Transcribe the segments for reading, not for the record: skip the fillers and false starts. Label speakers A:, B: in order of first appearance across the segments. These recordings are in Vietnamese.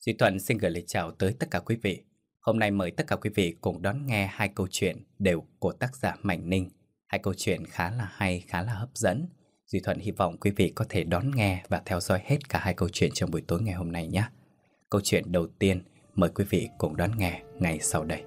A: Duy Thuận xin gửi lời chào tới tất cả quý vị. Hôm nay mời tất cả quý vị cùng đón nghe hai câu chuyện đều của tác giả Mạnh Ninh. Hai câu chuyện khá là hay, khá là hấp dẫn. Duy Thuận hy vọng quý vị có thể đón nghe và theo dõi hết cả hai câu chuyện trong buổi tối ngày hôm nay nhé. Câu chuyện đầu tiên mời quý vị cùng đón nghe ngay sau đây.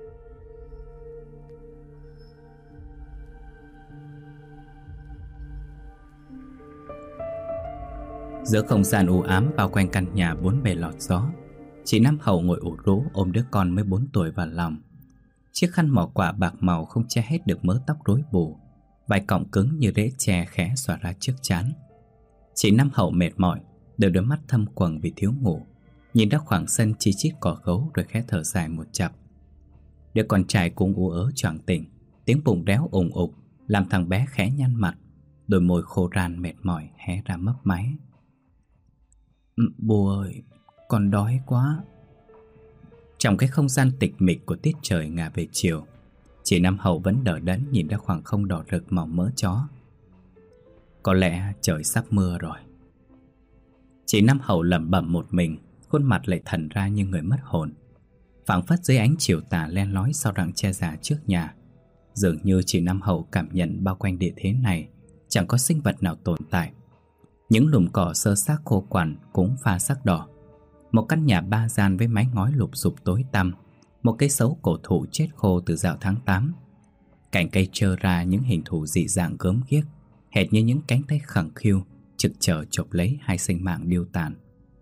A: Giữa không gian u ám bao quanh căn nhà bốn bề lọt gió, chị Năm Hậu ngồi ủ rũ ôm đứa con mới 4 tuổi vào lòng. Chiếc khăn mỏ quả bạc màu không che hết được mớ tóc rối bù, vài cọng cứng như rễ tre khẽ xõa ra trước trán. Chị Năm Hậu mệt mỏi, đôi đôi mắt thâm quầng vì thiếu ngủ, nhìn ra khoảng sân chi chít cỏ gấu rồi khẽ thở dài một chập. Đứa con trai cũng ú ớ choàng tỉnh, tiếng bụng réo ùng ục làm thằng bé khẽ nhăn mặt, đôi môi khô ran mệt mỏi hé ra mấp máy. Bố ơi, con đói quá. Trong cái không gian tịch mịch của tiết trời ngả về chiều, chị Năm Hậu vẫn đờ đẫn nhìn ra khoảng không đỏ rực màu mỡ chó. Có lẽ trời sắp mưa rồi. Chị Năm Hậu lẩm bẩm một mình, khuôn mặt lại thẫn ra như người mất hồn. Phảng phất dưới ánh chiều tà len lói sau rặng tre già trước nhà, dường như chị Năm Hậu cảm nhận bao quanh địa thế này chẳng có sinh vật nào tồn tại. Những lùm cỏ sơ xác khô quằn cũng pha sắc đỏ. Một căn nhà ba gian với mái ngói lụp xụp tối tăm, một cây sấu cổ thụ chết khô từ dạo tháng 8. Cành cây trơ ra những hình thù dị dạng gớm ghiếc, hệt như những cánh tay khẳng khiu trực chờ chộp lấy hai sinh mạng điêu tàn.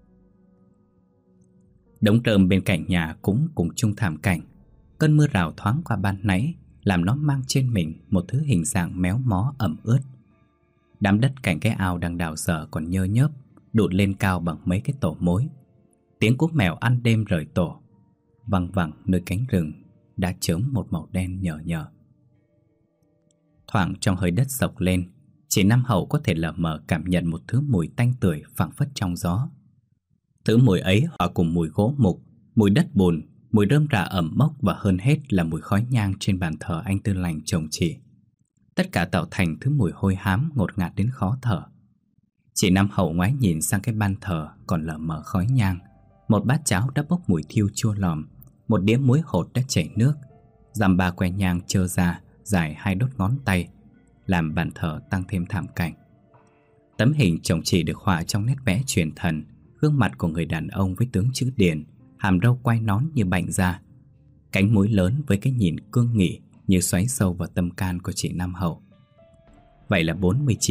A: Đống rơm bên cạnh nhà cũng cùng chung thảm cảnh. Cơn mưa rào thoáng qua ban nãy làm nó mang trên mình một thứ hình dạng méo mó ẩm ướt. Đám đất cạnh cái ao đang đào dở còn nhơ nhớp, đụt lên cao bằng mấy cái tổ mối. Tiếng cú mèo ăn đêm rời tổ văng vẳng nơi cánh rừng đã chớm một màu đen nhờ nhờ. Thoảng trong hơi đất sộc lên, chị Năm Hậu có thể lờ mờ cảm nhận một thứ mùi tanh tưởi phảng phất trong gió. Thứ mùi ấy hòa cùng mùi gỗ mục, mùi đất bùn, mùi rơm rạ ẩm mốc và hơn hết là mùi khói nhang trên bàn thờ anh Tư Lành chồng chị. Tất cả tạo thành thứ mùi hôi hám ngột ngạt đến khó thở. Chị Năm Hậu ngoái nhìn sang cái ban thờ còn lờ mờ khói nhang. Một bát cháo đã bốc mùi thiêu chua lòm, một đĩa muối hột đã chảy nước, dằm ba que nhang trơ ra dài 2 đốt ngón tay, làm bàn thờ tăng thêm thảm cảnh. Tấm hình chồng chị được họa trong nét vẽ truyền thần, gương mặt của người đàn ông với tướng chữ điền, hàm râu quai nón như bạnh ra, cánh mũi lớn với cái nhìn cương nghị như xoáy sâu vào tâm can của chị Năm Hậu. Vậy là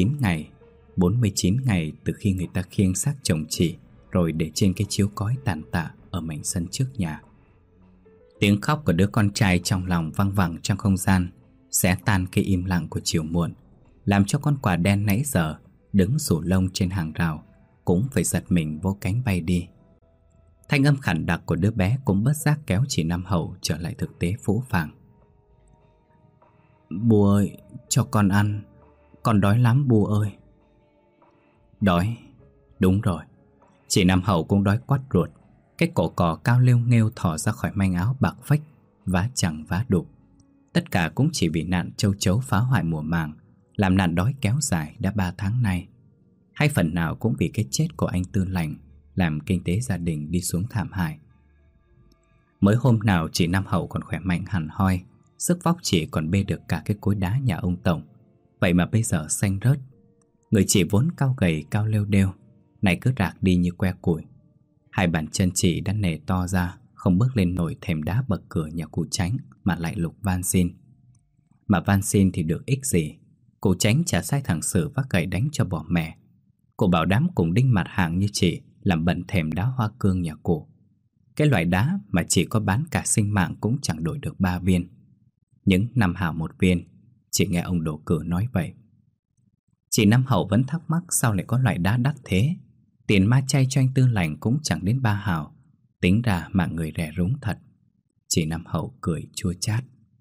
A: 49 ngày từ khi người ta khiêng xác chồng chị rồi để trên cái chiếu cói tàn tạ ở mảnh sân trước nhà. Tiếng khóc của đứa con trai trong lòng văng vẳng trong không gian, xé tan cái im lặng của chiều muộn, làm cho con quạ đen nãy giờ đứng rủ lông trên hàng rào cũng phải giật mình vỗ cánh bay đi. Thanh âm khản đặc của đứa bé cũng bất giác kéo chị Năm Hậu trở lại thực tế phũ phàng. Bố ơi, cho con ăn, con đói lắm bố ơi. Đói, đúng rồi. Chị Năm Hậu cũng đói quắt ruột. Cái cổ cỏ cao lêu nghêu thỏ ra khỏi manh áo bạc phách, vá chẳng vá đục. Tất cả cũng chỉ vì nạn châu chấu phá hoại mùa màng, làm nạn đói kéo dài đã 3 tháng nay. Hay phần nào cũng vì cái chết của anh Tư Lành làm kinh tế gia đình đi xuống thảm hại. Mới hôm nào chị Năm Hậu còn khỏe mạnh hẳn hoi, sức vóc chị còn bê được cả cái cối đá nhà ông Tổng. Vậy mà bây giờ xanh rớt. Người chị vốn cao gầy cao lêu đêu, này cứ rạc đi như que củi. Hai bàn chân chị đã nề to ra, không bước lên nổi thềm đá bậc cửa nhà cụ Chánh mà lại lục van xin. Mà van xin thì được ích gì? Cụ Chánh chả sai thằng Sử vác gậy đánh cho bỏ mẹ. Cụ bảo đám cùng đinh mặt hàng như chị làm bận thềm đá hoa cương nhà cụ. Cái loại đá mà chị có bán cả sinh mạng cũng chẳng đổi được 3 viên. Những 5 hào 1 viên, chị nghe ông đổ cử nói vậy. Chị Năm Hậu vẫn thắc mắc sao lại có loại đá đắt thế. Tiền ma chay cho anh Tư Lành cũng chẳng đến 3 hào. Tính ra mạng người rẻ rúng thật. Chị Năm Hậu cười chua chát.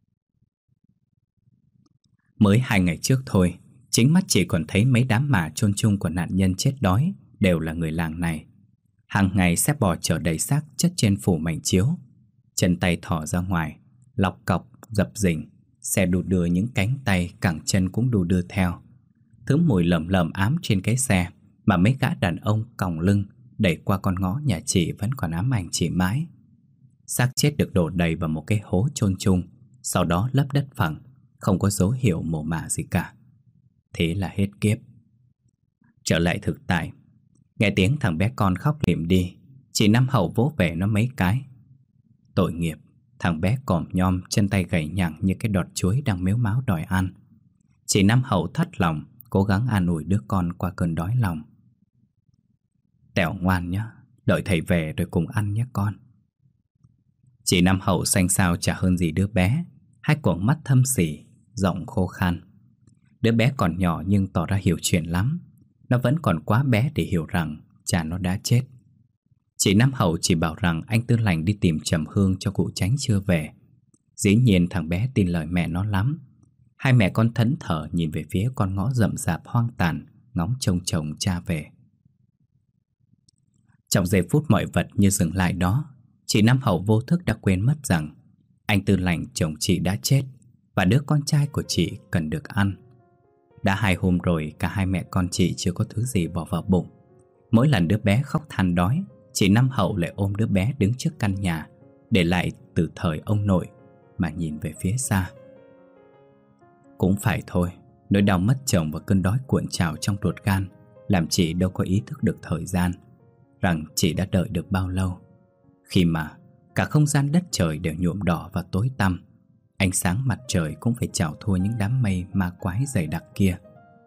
A: Mới 2 ngày trước thôi, chính mắt chị còn thấy mấy đám mả chôn chung của nạn nhân chết đói đều là người làng này. Hàng ngày xe bò chở đầy xác chất trên phủ mảnh chiếu, chân tay thỏ ra ngoài, lọc cọc, dập dình. Xe đu đưa những cánh tay, cẳng chân cũng đu đưa theo. Thứ mùi lẩm lẩm ám trên cái xe mà mấy gã đàn ông còng lưng đẩy qua con ngõ nhà chị vẫn còn ám ảnh chị mãi. Xác chết được đổ đầy vào một cái hố chôn chung, sau đó lấp đất phẳng, không có dấu hiệu mồ mả gì cả. Thế là hết kiếp. Trở lại thực tại, nghe tiếng thằng bé con khóc liệm đi, chị Năm Hậu vỗ về nó mấy cái. Tội nghiệp, thằng bé còm nhom, chân tay gầy nhẳng như cái đọt chuối đang mếu máo đòi ăn. Chị Năm Hậu thất lòng, cố gắng an ủi đứa con qua cơn đói lòng. Tẻo ngoan nhá, đợi thầy về rồi cùng ăn nhé con. Chị Năm Hậu xanh xao chả hơn gì đứa bé, hai quầng mắt thâm sỉ, giọng khô khan. Đứa bé còn nhỏ nhưng tỏ ra hiểu chuyện lắm. Nó vẫn còn quá bé để hiểu rằng cha nó đã chết. Chị Năm Hậu chỉ bảo rằng anh Tư Lành đi tìm trầm hương cho cụ Chánh chưa về. Dĩ nhiên thằng bé tin lời mẹ nó lắm. Hai mẹ con thẫn thờ nhìn về phía con ngõ rậm rạp hoang tàn, ngóng trông chồng cha về. Trong giây phút mọi vật như dừng lại đó, chị Năm Hậu vô thức đã quên mất rằng anh Tư Lành chồng chị đã chết và đứa con trai của chị cần được ăn. Đã 2 hôm rồi cả hai mẹ con chị chưa có thứ gì bỏ vào bụng. Mỗi lần đứa bé khóc than đói, chị Năm Hậu lại ôm đứa bé đứng trước căn nhà, để lại từ thời ông nội, mà nhìn về phía xa. Cũng phải thôi, nỗi đau mất chồng và cơn đói cuộn trào trong ruột gan làm chị đâu có ý thức được thời gian, rằng chị đã đợi được bao lâu. Khi mà cả không gian đất trời đều nhuộm đỏ và tối tăm, ánh sáng mặt trời cũng phải chào thua những đám mây ma quái dày đặc kia.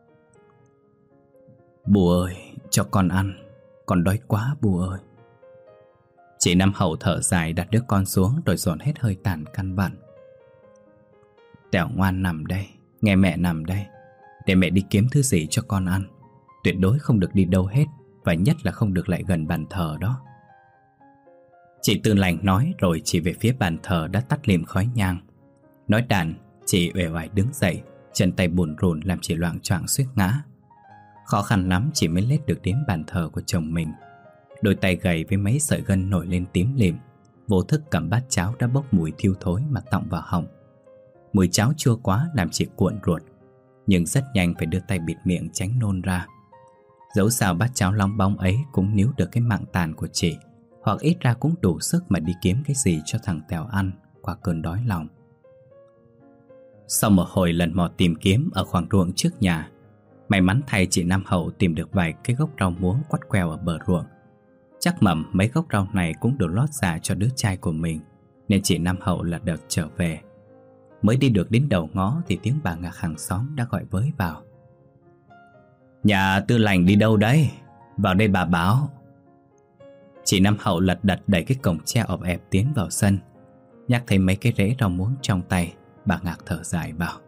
A: Bố ơi, cho con ăn, con đói quá bố ơi. Chị Năm Hậu thở dài đặt đứa con xuống rồi dồn hết hơi tàn căn vặn. Tẻo ngoan nằm đây, nghe mẹ nằm đây, để mẹ đi kiếm thứ gì cho con ăn. Tuyệt đối không được đi đâu hết, và nhất là không được lại gần bàn thờ đó. Chị Tư Lành nói rồi chỉ về phía bàn thờ đã tắt lịm khói nhang. Nói đàn, chị uể oải đứng dậy, chân tay bùn rùn làm chị loạng choạng suýt ngã. Khó khăn lắm chị mới lết được đến bàn thờ của chồng mình. Đôi tay gầy với mấy sợi gân nổi lên tím lịm, vô thức cầm bát cháo đã bốc mùi thiêu thối mà tọng vào họng. Mùi cháo chua quá làm chị cuộn ruột, nhưng rất nhanh phải đưa tay bịt miệng tránh nôn ra. Dẫu sao bát cháo long bóng ấy cũng níu được cái mạng tàn của chị, hoặc ít ra cũng đủ sức mà đi kiếm cái gì cho thằng Tèo ăn qua cơn đói lòng. Sau một hồi lần mò tìm kiếm ở khoảng ruộng trước nhà, may mắn thay chị Năm Hậu tìm được vài cái gốc rau muống quắt queo ở bờ ruộng. Chắc mầm mấy gốc rau này cũng được lót dạ cho đứa trai của mình, nên chị Năm Hậu là đợt trở về. Mới đi được đến đầu ngõ thì tiếng bà Ngạc hàng xóm đã gọi với vào. Nhà Tư Lành đi đâu đấy? Vào đây bà báo. Chị Năm Hậu lật đật đẩy cái cổng tre ọp ẹp tiến vào sân. Nhắc thấy mấy cái rễ rau muống trong tay, bà Ngạc thở dài bảo: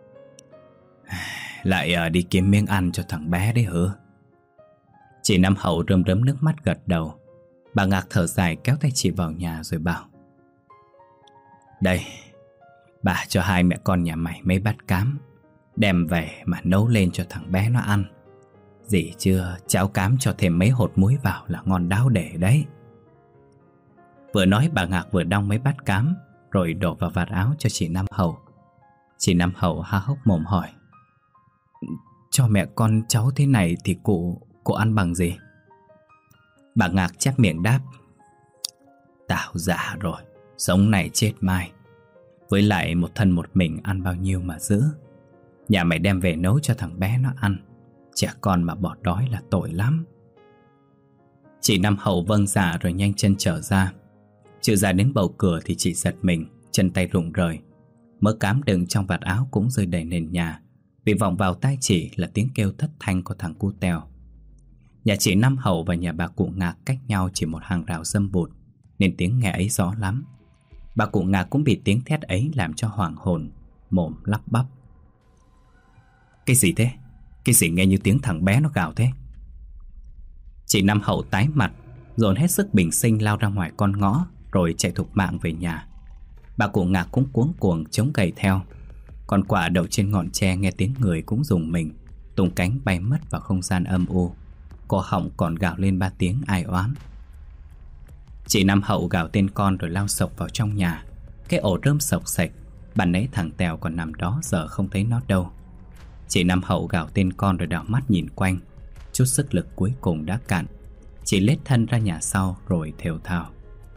A: Lại đi kiếm miếng ăn cho thằng bé đấy hả? Chị Năm Hậu rơm rớm nước mắt gật đầu. Bà Ngạc thở dài kéo tay chị vào nhà rồi bảo: Đây, bà cho hai mẹ con nhà mày mấy bát cám, đem về mà nấu lên cho thằng bé nó ăn. Dì chưa, cháo cám cho thêm mấy hột muối vào là ngon đáo để đấy. Vừa nói bà Ngạc vừa đong mấy bát cám rồi đổ vào vạt áo cho chị Năm Hậu. Chị Năm Hậu há hốc mồm hỏi: Cho mẹ con cháu thế này thì cụ ăn bằng gì? Bà Ngạc chép miệng đáp: Tao già rồi, sống này chết mai. Với lại một thân một mình ăn bao nhiêu mà giữ. Nhà mày đem về nấu cho thằng bé nó ăn. Trẻ con mà bỏ đói là tội lắm. Chị Năm Hậu vâng dạ rồi nhanh chân trở ra. Chưa ra đến bầu cửa thì chị giật mình, chân tay rụng rời. Mớ cám đựng trong vạt áo cũng rơi đầy nền nhà, vì vọng vào tai chị là tiếng kêu thất thanh của thằng cu Tèo. Nhà chị Năm Hậu và nhà bà cụ Ngạc cách nhau chỉ một hàng rào râm bụt, nên tiếng nghe ấy rõ lắm. Bà cụ Ngạc cũng bị tiếng thét ấy làm cho hoảng hồn, mồm lắp bắp: Cái gì thế? Cái gì nghe như tiếng thằng bé nó gào thế? Chị Năm Hậu tái mặt, dồn hết sức bình sinh lao ra ngoài con ngõ, rồi chạy thục mạng về nhà. Bà cụ Ngạc cũng cuống cuồng chống gậy theo. Con quạ đậu trên ngọn tre nghe tiếng người cũng rùng mình, tung cánh bay mất vào không gian âm u. Cổ họng còn gào lên 3 tiếng ai oán. Chị Năm Hậu gào tên con rồi lao sộc vào trong nhà. Cái ổ rơm sộc sạch, bạn nãy thằng Tèo còn nằm đó giờ không thấy nó đâu. Chị Năm Hậu gào tên con rồi đảo mắt nhìn quanh. Chút sức lực cuối cùng đã cạn. Chị lết thân ra nhà sau rồi thều thào: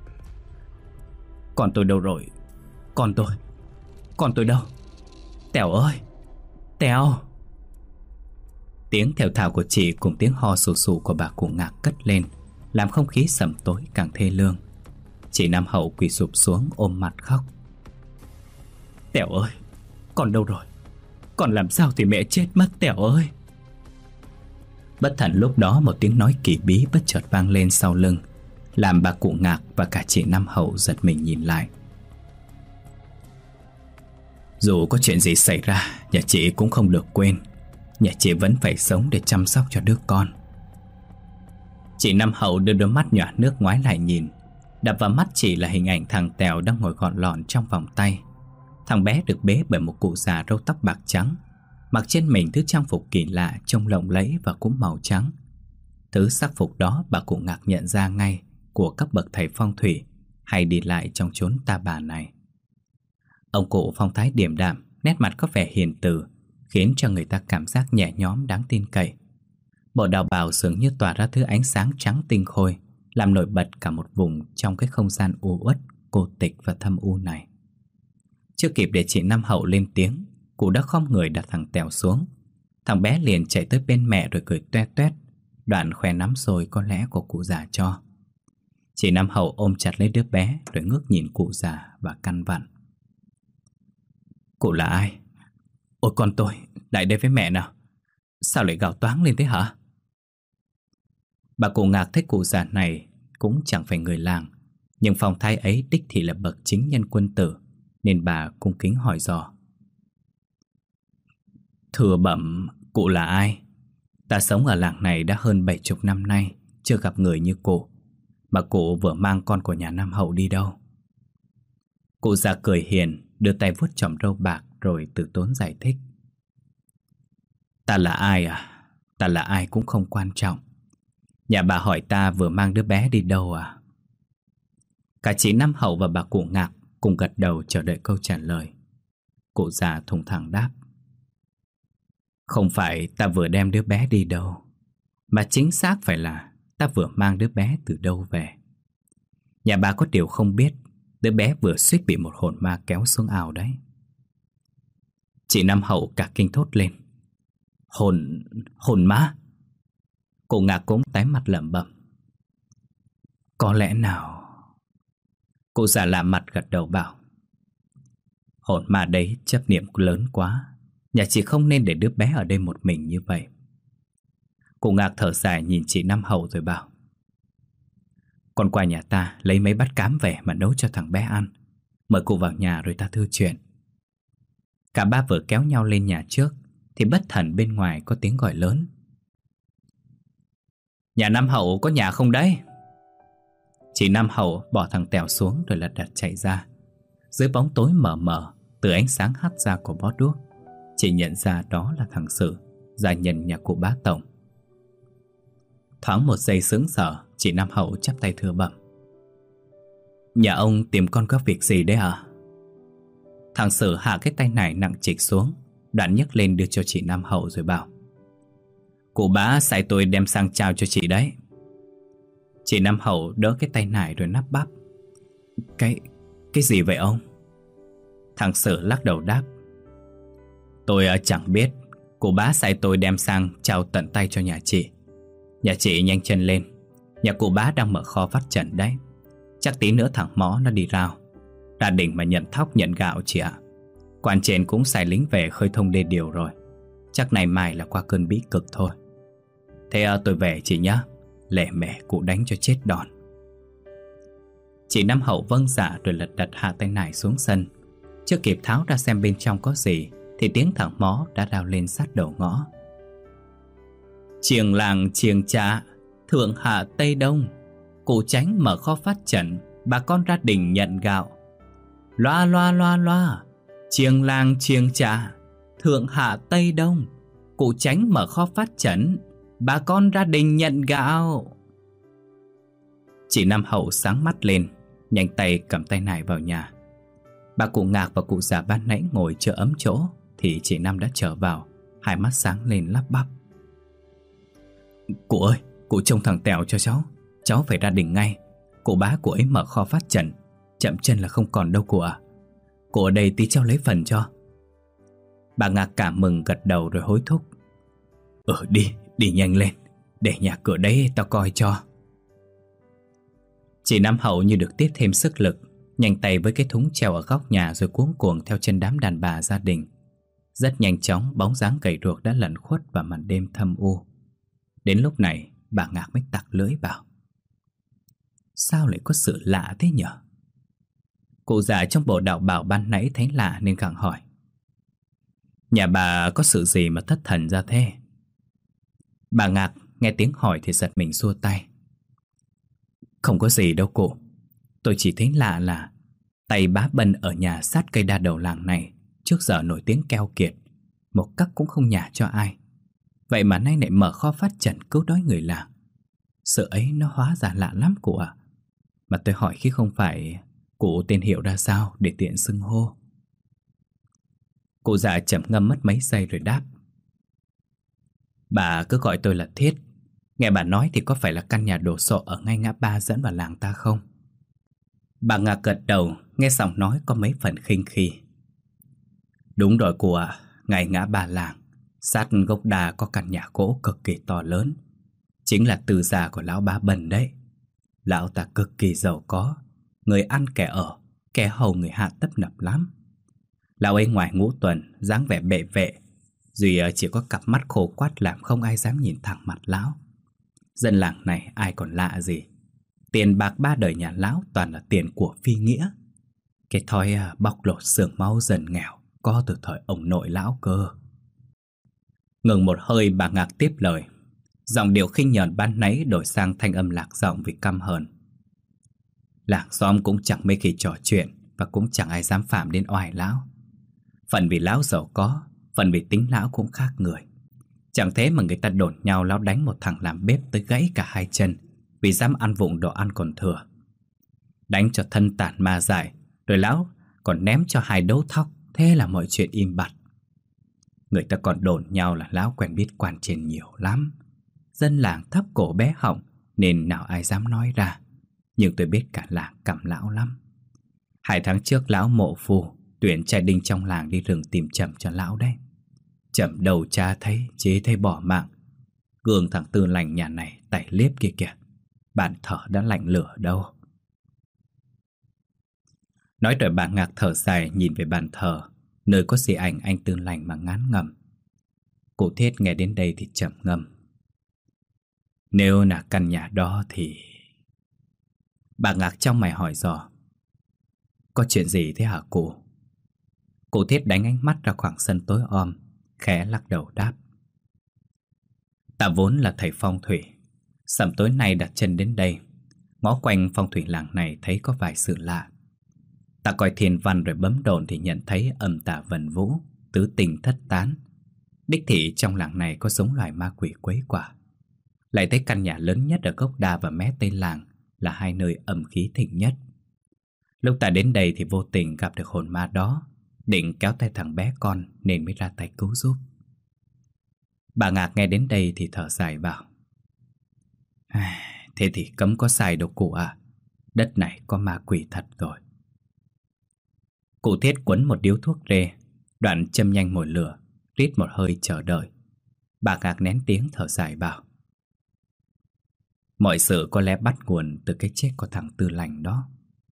A: Con tôi đâu rồi? Con tôi đâu? Tèo ơi, Tèo! Tiếng thều thào của chị cùng tiếng ho sù sù của bà cụ Ngạc cất lên, làm không khí sầm tối càng thê lương. Chị Nam Hậu quỳ sụp xuống ôm mặt khóc: Tèo ơi, con đâu rồi? Con làm sao thì mẹ chết mất Tèo ơi! Bất thần lúc đó một tiếng nói kỳ bí bất chợt vang lên sau lưng, làm bà cụ Ngạc và cả chị Nam Hậu giật mình nhìn lại. Dù có chuyện gì xảy ra, nhà chị cũng không được quên. Nhà chị vẫn phải sống để chăm sóc cho đứa con. Chị Nam Hậu đưa đôi mắt nhòa nước ngoái lại nhìn. Đập vào mắt chị là hình ảnh thằng Tèo đang ngồi gọn lọn trong vòng tay. Thằng bé được bế bởi một cụ già râu tóc bạc trắng, mặc trên mình thứ trang phục kỳ lạ trông lộng lẫy và cũng màu trắng. Thứ sắc phục đó bà cụ Ngạc nhận ra ngay của các bậc thầy phong thủy hay đi lại trong chốn ta bà này. Ông cụ phong thái điềm đạm, nét mặt có vẻ hiền từ, khiến cho người ta cảm giác nhẹ nhõm đáng tin cậy. Bộ đạo bào dường như tỏa ra thứ ánh sáng trắng tinh khôi, làm nổi bật cả một vùng trong cái không gian u uất, cô tịch và thâm u này. Chưa kịp để chị Nam Hậu lên tiếng, cụ đã khom người đặt thằng Tèo xuống. Thằng bé liền chạy tới bên mẹ rồi cười toét toét, đoạn khoe nắm xôi có lẽ của cụ già cho. Chị Nam Hậu ôm chặt lấy đứa bé rồi ngước nhìn cụ già và căn vặn: Cụ là ai? Ôi con tôi, lại đây với mẹ nào. Sao lại gào toáng lên thế hả? Bà cụ Ngạc thấy cụ già này cũng chẳng phải người làng, nhưng phong thái ấy đích thì là bậc chính nhân quân tử, nên bà cung kính hỏi dò: Thưa bẩm, cụ là ai? Ta sống ở làng này đã hơn 70 năm nay, chưa gặp người như cụ. Mà cụ vừa mang con của nhà Nam Hậu đi đâu? Cụ già cười hiền, đưa tay vuốt chòm râu bạc rồi từ tốn giải thích: Ta là ai à? Ta là ai cũng không quan trọng. Nhà bà hỏi ta vừa mang đứa bé đi đâu à? Cả chị Nam Hậu và bà cụ Ngạc cùng gật đầu chờ đợi câu trả lời. Cụ già thùng thẳng đáp: Không phải ta vừa đem đứa bé đi đâu, mà chính xác phải là ta vừa mang đứa bé từ đâu về. Nhà bà có điều không biết, đứa bé vừa suýt bị một hồn ma kéo xuống ao đấy. Chị Nam Hậu cả kinh thốt lên: Hồn ma? Cụ Ngạc cũng tái mặt lẩm bẩm: Có lẽ nào... Cụ già lạ mặt gật đầu bảo: Hồn ma đấy chấp niệm lớn quá. Nhà chị không nên để đứa bé ở đây một mình như vậy. Cụ Ngạc thở dài nhìn chị Nam Hậu rồi bảo: Con qua nhà ta lấy mấy bát cám về mà nấu cho thằng bé ăn. Mời cụ vào nhà rồi ta thư chuyện. Cả ba vợ kéo nhau lên nhà trước thì bất thần bên ngoài có tiếng gọi lớn: Nhà Nam Hậu có nhà không đấy? Chị Nam Hậu bỏ thằng Tèo xuống rồi lật đật chạy ra. Dưới bóng tối mờ mờ, từ ánh sáng hắt ra của bó đuốc, chị nhận ra đó là thằng Sử, gia nhân nhà cụ Bá Tổng. Thoáng một giây sững sờ, chị Nam Hậu chắp tay thưa bẩm: Nhà ông tìm con có việc gì đấy à? Thằng Sử hạ cái tay này nặng trịch xuống, đoạn nhấc lên đưa cho chị Nam Hậu rồi bảo: Cụ Bá sai tôi đem sang trao cho chị đấy. Chị Nam Hậu đỡ cái tay nải rồi nắp bắp: Cái gì vậy ông? Thằng Sử lắc đầu đáp: Tôi chẳng biết. Cụ Bá sai tôi đem sang trao tận tay cho nhà chị. Nhà chị nhanh chân lên, nhà cụ Bá đang mở kho vắt trần đấy. Chắc tí nữa thằng Mó nó đi rao ra đỉnh mà nhận thóc nhận gạo chị ạ. Quan trên cũng sai lính về khơi thông đê điều rồi. Chắc nay mai là qua cơn bí cực thôi. Thế tôi về chị nhá. Lẹ mẹ cụ đánh cho chết đòn. Chị Nam Hậu vâng dạ rồi lật đật hạ tay nải xuống sân. Chưa kịp tháo ra xem bên trong có gì thì tiếng thằng Mó đã rao lên sát đầu ngõ: Chiềng làng chiềng trạ, thượng hạ tây đông. Cụ Chánh mở kho phát trần, bà con ra đình nhận gạo. Loa loa loa loa, chiềng làng chiềng trạ, thượng hạ tây đông. Cụ Chánh mở kho phát trần, bà con ra đình nhận gạo. Chị Nam Hậu sáng mắt lên, nhanh tay cầm tay nải vào nhà. Bà cụ Ngạc và cụ già ban nãy ngồi chờ ấm chỗ thì chị Năm đã trở vào, hai mắt sáng lên lắp bắp: Cụ ơi, cụ trông thằng Tèo cho cháu. cháu phải ra đình ngay. Cụ bá của ấy mở kho phát trần, chậm chân là không còn đâu cụ ạ. Cụ ở đây tí cháu lấy phần cho. Bà Ngạc cảm mừng gật đầu rồi hối thúc. Đi nhanh lên, để nhà cửa đấy tao coi cho. Chị Năm Hậu như được tiếp thêm sức lực, nhanh tay với cái thúng treo ở góc nhà rồi cuống cuồng theo chân đám đàn bà gia đình. Rất nhanh chóng bóng dáng gầy ruộc đã lẩn khuất vào màn đêm thâm u. Đến lúc này bà Ngạc mới tặc lưỡi bảo: sao lại có sự lạ thế nhở? Cụ già trong bộ đạo bào ban nãy thấy lạ nên gặng hỏi: nhà bà có sự gì mà thất thần ra thế? Bà Ngạc nghe tiếng hỏi thì giật mình xua tay: không có gì đâu cụ. Tôi chỉ thấy lạ là tay bá Bân ở nhà sát cây đa đầu làng này trước giờ nổi tiếng keo kiệt, một cắc cũng không nhả cho ai. Vậy mà nay lại mở kho phát trần cứu đói người làng. Sự ấy nó hóa ra lạ lắm cụ ạ. Mà tôi hỏi khi không phải, cụ tên hiệu ra sao để tiện xưng hô? Cụ già trầm ngâm mất mấy giây rồi đáp: bà cứ gọi tôi là Thiết. Nghe bà nói thì có phải là căn nhà đồ sộ ở ngay ngã ba dẫn vào làng ta không? Bà Ngạc gật đầu, nghe giọng nói có mấy phần khinh khi. Đúng rồi cụ ạ, ngay ngã ba làng, sát gốc đa có căn nhà gỗ cực kỳ to lớn. Chính là từ già của lão Bá Bần đấy. Lão ta cực kỳ giàu có, người ăn kẻ ở, kẻ hầu người hạ tấp nập lắm. Lão ấy ngoài ngũ tuần, dáng vẻ bệ vệ, duy chỉ có cặp mắt khô quắt làm không ai dám nhìn thẳng mặt lão. Dân làng này ai còn lạ gì. Tiền bạc ba đời nhà lão toàn là tiền của phi nghĩa. Cái thói bóc lột xương máu dần nghèo có từ thời ông nội lão cơ. Ngừng một hơi bà Ngạc tiếp lời. Giọng điệu khinh nhờn ban nãy đổi sang thanh âm lạc giọng vì căm hờn. Làng xóm cũng chẳng mấy khi trò chuyện, và cũng chẳng ai dám phạm đến oai lão. Phần vì lão giàu có, phần vì tính lão cũng khác người. Chẳng thế mà người ta đồn nhau lão đánh một thằng làm bếp tới gãy cả hai chân vì dám ăn vụng đồ ăn còn thừa. Đánh cho thân tàn ma dại, rồi lão còn ném cho hai đấu thóc. Thế là mọi chuyện im bặt. Người ta còn đồn nhau là lão quen biết quan trên nhiều lắm. Dân làng thấp cổ bé họng nên nào ai dám nói ra. Nhưng tôi biết cả làng căm lão lắm. 2 tháng trước lão mộ phù tuyển trai đinh trong làng đi rừng tìm Trầm cho lão đấy. Trầm đầu cha thấy, chế thấy bỏ mạng. Gương thằng Tư Lành nhà này tẩy liếp kia kìa. Bàn thờ đã lạnh lửa đâu. Nói rồi bà Ngạc thở dài nhìn về bàn thờ, nơi có di ảnh anh Tư Lành mà ngán ngẩm. Cụ Thiết nghe đến đây thì trầm ngâm. Nếu là căn nhà đó thì... Bà Ngạc trong mày hỏi dò. Có chuyện gì thế hả cụ? Cụ Thiết đánh ánh mắt ra khoảng sân tối om, khẽ lắc đầu đáp. Ta vốn là thầy phong thủy. Sẩm tối nay đặt chân đến đây, ngó quanh phong thủy làng này thấy có vài sự lạ. Ta coi thiên văn rồi bấm đồn thì nhận thấy âm tà vần vũ, tứ tình thất tán. Đích thị trong làng này có giống loài ma quỷ quấy quả. Lại thấy căn nhà lớn nhất ở gốc đa và mé tây làng là hai nơi âm khí thịnh nhất. Lúc ta đến đây thì vô tình gặp được hồn ma đó, định kéo tay thằng bé con nên mới ra tay cứu giúp. Bà Ngạc nghe đến đây thì thở dài bảo. Thế thì cấm có sai đâu cụ ạ. Đất này có ma quỷ thật rồi. Cụ Thiết quấn một điếu thuốc rê, đoạn châm nhanh mồi lửa, rít một hơi chờ đợi. Bà Ngạc nén tiếng thở dài bảo. Mọi sự có lẽ bắt nguồn từ cái chết của thằng Tư Lành đó.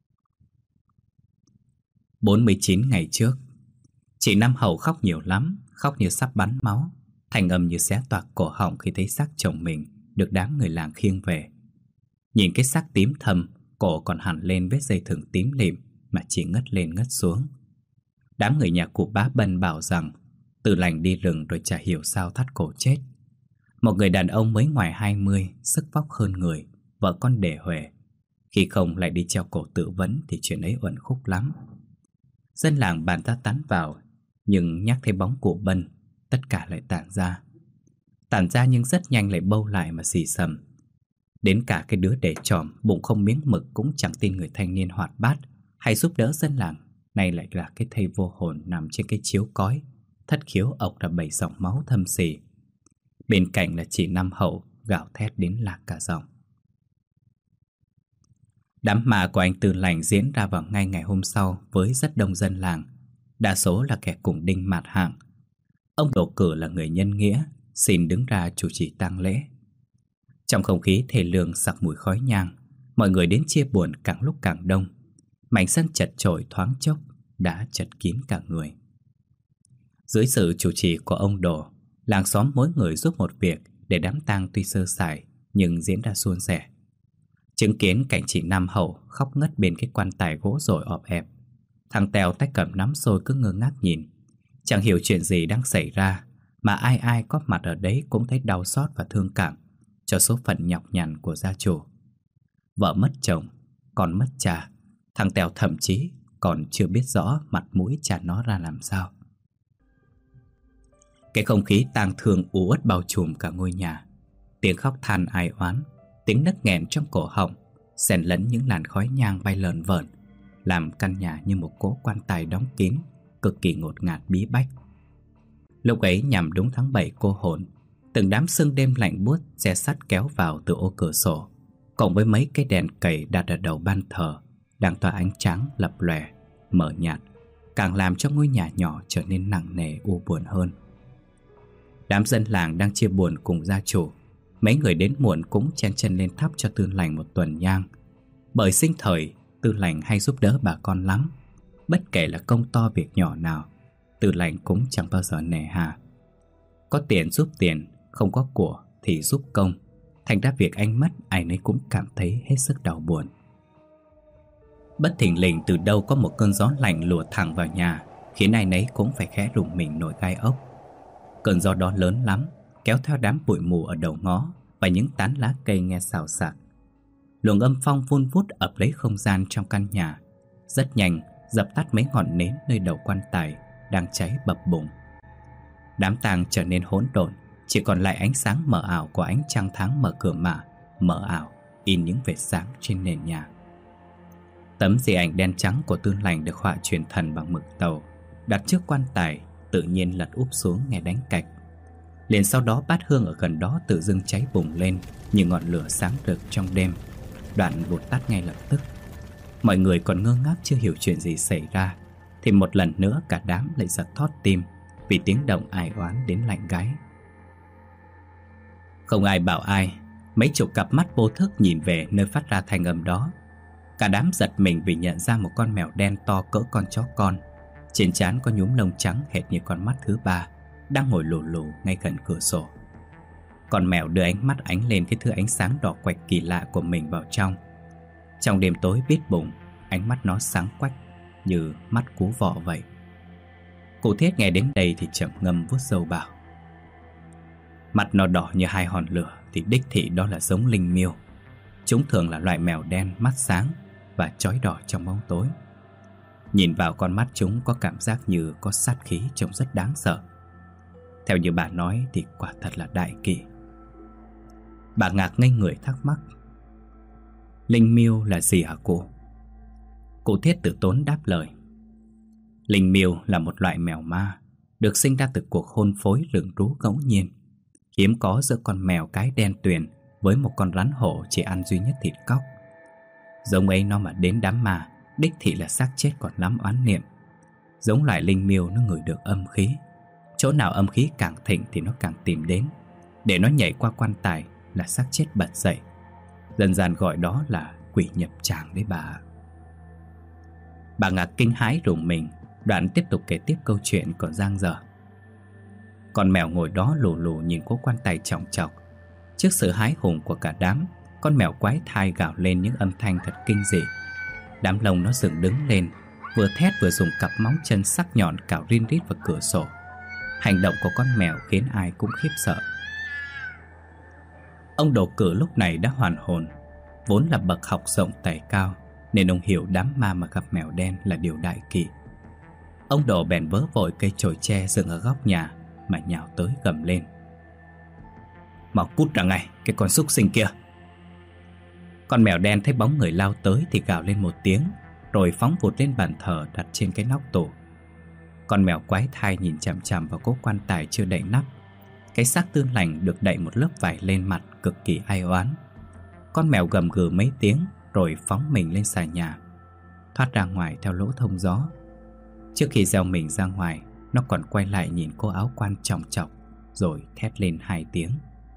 A: 49 ngày trước, chị Năm Hậu khóc nhiều lắm, khóc như sắp bắn máu, thành âm như xé toạc cổ họng khi thấy xác chồng mình được đám người làng khiêng về. Nhìn cái xác tím thâm, cổ còn hẳn lên vết dây thừng tím lịm mà chỉ ngất lên ngất xuống. Đám người nhà cụ Bá Bân bảo rằng Tư Lành đi rừng rồi chả hiểu sao thắt cổ chết. Một người đàn ông mới ngoài 20, sức vóc hơn người, vợ con để huề. Khi không lại đi treo cổ tự vấn thì chuyện ấy uẩn khúc lắm. Dân làng bàn ta tán vào, nhưng nhắc thấy bóng cụ Bân, tất cả lại tản ra. Tản ra nhưng rất nhanh lại bâu lại mà xì xầm. Đến cả cái đứa để tròm, bụng không miếng mực cũng chẳng tin người thanh niên hoạt bát hay giúp đỡ dân làng, nay lại là cái thây vô hồn nằm trên cái chiếu cói, thất khiếu ộc ra 7 dòng máu thâm xì. Bên cạnh là chị Năm Hậu gào thét đến lạc cả giọng. Đám ma của anh Tư Lành diễn ra vào ngay ngày hôm sau với rất đông dân làng, đa số là kẻ cùng đinh mạt hạng. Ông Đỗ Cử là người nhân nghĩa, xin đứng ra chủ trì tang lễ. Trong không khí thê lương sặc mùi khói nhang, mọi người đến chia buồn càng lúc càng đông. Mảnh sân chật chội thoáng chốc đã chật kín cả người. Dưới sự chủ trì của ông Đồ, làng xóm mỗi người giúp một việc để đám tang tuy sơ sài nhưng diễn ra suôn sẻ. Chứng kiến cảnh chị Nam Hậu khóc ngất bên cái quan tài gỗ rồi ọp ẹp, thằng Tèo tay cầm nắm xôi cứ ngơ ngác nhìn, chẳng hiểu chuyện gì đang xảy ra, mà ai ai có mặt ở đấy cũng thấy đau xót và thương cảm cho số phận nhọc nhằn của gia chủ. Vợ mất chồng, con mất cha, thằng Tèo thậm chí còn chưa biết rõ mặt mũi cha nó ra làm sao. Cái không khí tang thương u uất bao trùm cả ngôi nhà. Tiếng khóc than ai oán, tiếng nấc nghẹn trong cổ họng, xen lẫn những làn khói nhang bay lờn vờn, làm căn nhà như một cỗ quan tài đóng kín, cực kỳ ngột ngạt bí bách. Lúc ấy nhằm đúng tháng 7 cô hồn, từng đám sương đêm lạnh buốt xe sắt kéo vào từ ô cửa sổ, cộng với mấy cái đèn cầy đặt ở đầu ban thờ đang tỏa ánh trắng lập lòe, mờ nhạt, càng làm cho ngôi nhà nhỏ trở nên nặng nề u buồn hơn. Đám dân làng đang chia buồn cùng gia chủ. Mấy người đến muộn cũng chen chân lên thắp cho Tư Lành một tuần nhang. Bởi sinh thời, Tư Lành hay giúp đỡ bà con lắm. Bất kể là công to việc nhỏ nào, Tư Lành cũng chẳng bao giờ nề hà. Có tiền giúp tiền, không có của thì giúp công. Thành ra việc anh mất, ai nấy cũng cảm thấy hết sức đau buồn. Bất thình lình từ đâu có một cơn gió lạnh lùa thẳng vào nhà, khiến ai nấy cũng phải khẽ rùng mình nổi gai ốc. Cơn gió đó lớn lắm, kéo theo đám bụi mù ở đầu ngõ và những tán lá cây nghe xào xạc. Luồng âm phong vun vút ập lấy không gian trong căn nhà, rất nhanh dập tắt mấy ngọn nến nơi đầu quan tài đang cháy bập bùng. Đám tang trở nên hỗn độn, chỉ còn lại ánh sáng mờ ảo của ánh trăng tháng mở cửa mả, mờ ảo in những vệt sáng trên nền nhà. Tấm di ảnh đen trắng của Tư Lành được họa truyền thần bằng mực tàu, đặt trước quan tài tự nhiên lật úp xuống nghe đánh cạch. Liền sau đó bát hương ở gần đó tự dưng cháy bùng lên như ngọn lửa sáng rực trong đêm, đoạn vụt tắt ngay lập tức. Mọi người còn ngơ ngác chưa hiểu chuyện gì xảy ra, thì một lần nữa cả đám lại giật thót tim vì tiếng động ai oán đến lạnh gáy. Không ai bảo ai, mấy chục cặp mắt vô thức nhìn về nơi phát ra thanh âm đó. Cả đám giật mình vì nhận ra một con mèo đen to cỡ con chó con, trên trán có nhúm lông trắng hệt như con mắt thứ ba, đang ngồi lù lù ngay gần cửa sổ. Con mèo đưa ánh mắt ánh lên cái thứ ánh sáng đỏ quạch kỳ lạ của mình vào trong. Trong đêm tối bít bùng, ánh mắt nó sáng quách như mắt cú vọ vậy. Cụ Thiết nghe đến đây thì trầm ngâm vuốt râu bảo: Mặt nó đỏ như hai hòn lửa thì đích thị đó là giống linh miêu. Chúng thường là loại mèo đen mắt sáng và chói đỏ trong bóng tối. Nhìn vào con mắt chúng có cảm giác như có sát khí, trông rất đáng sợ. Theo như bà nói thì quả thật là đại kỵ. Bà ngạc ngây người thắc mắc: Linh miêu là gì hả cô? Cụ Thiết tử tốn đáp lời: Linh miêu là một loại mèo ma, được sinh ra từ cuộc hôn phối rừng rú ngẫu nhiên, hiếm có giữa con mèo cái đen tuyền với một con rắn hổ chỉ ăn duy nhất thịt cóc. Giống ấy nó mà đến đám ma, đích thị là xác chết còn lắm oán niệm. Giống loại linh miêu nó ngửi được âm khí, chỗ nào âm khí càng thịnh thì nó càng tìm đến, để nó nhảy qua quan tài là xác chết bật dậy. Dân gian gọi đó là quỷ nhập tràng đấy bà. Bà ngạc kinh hãi rùng mình, đoạn tiếp tục kể tiếp câu chuyện còn dang dở. Con mèo ngồi đó lù lù nhìn cố quan tài chòng chọc. Trước sự hái hùng của cả đám, con mèo quái thai gào lên những âm thanh thật kinh dị. Đám lông nó dựng đứng lên, vừa thét vừa dùng cặp móng chân sắc nhọn cào rin rít vào cửa sổ. Hành động của con mèo khiến ai cũng khiếp sợ. Ông Đỗ Cử lúc này đã hoàn hồn. Vốn là bậc học rộng tài cao, nên ông hiểu đám ma mà gặp mèo đen là điều đại kỵ. Ông Đỗ bèn vớ vội cây chổi tre dựng ở góc nhà mà nhào tới gầm lên: Mau cút ra ngay, cái con súc sinh kia! Con mèo đen thấy bóng người lao tới thì gào lên một tiếng, rồi phóng vụt lên bàn thờ đặt trên cái nóc tủ. Con mèo quái thai nhìn chằm chằm vào cố quan tài chưa đậy nắp. Cái xác Tư Lành được đậy một lớp vải lên mặt, cực kỳ ai oán. Con mèo gầm gừ mấy tiếng rồi phóng mình lên xà nhà, thoát ra ngoài theo lỗ thông gió. Trước khi gieo mình ra ngoài, nó còn quay lại nhìn cô áo quan chòng chọc, rồi thét lên 2 tiếng.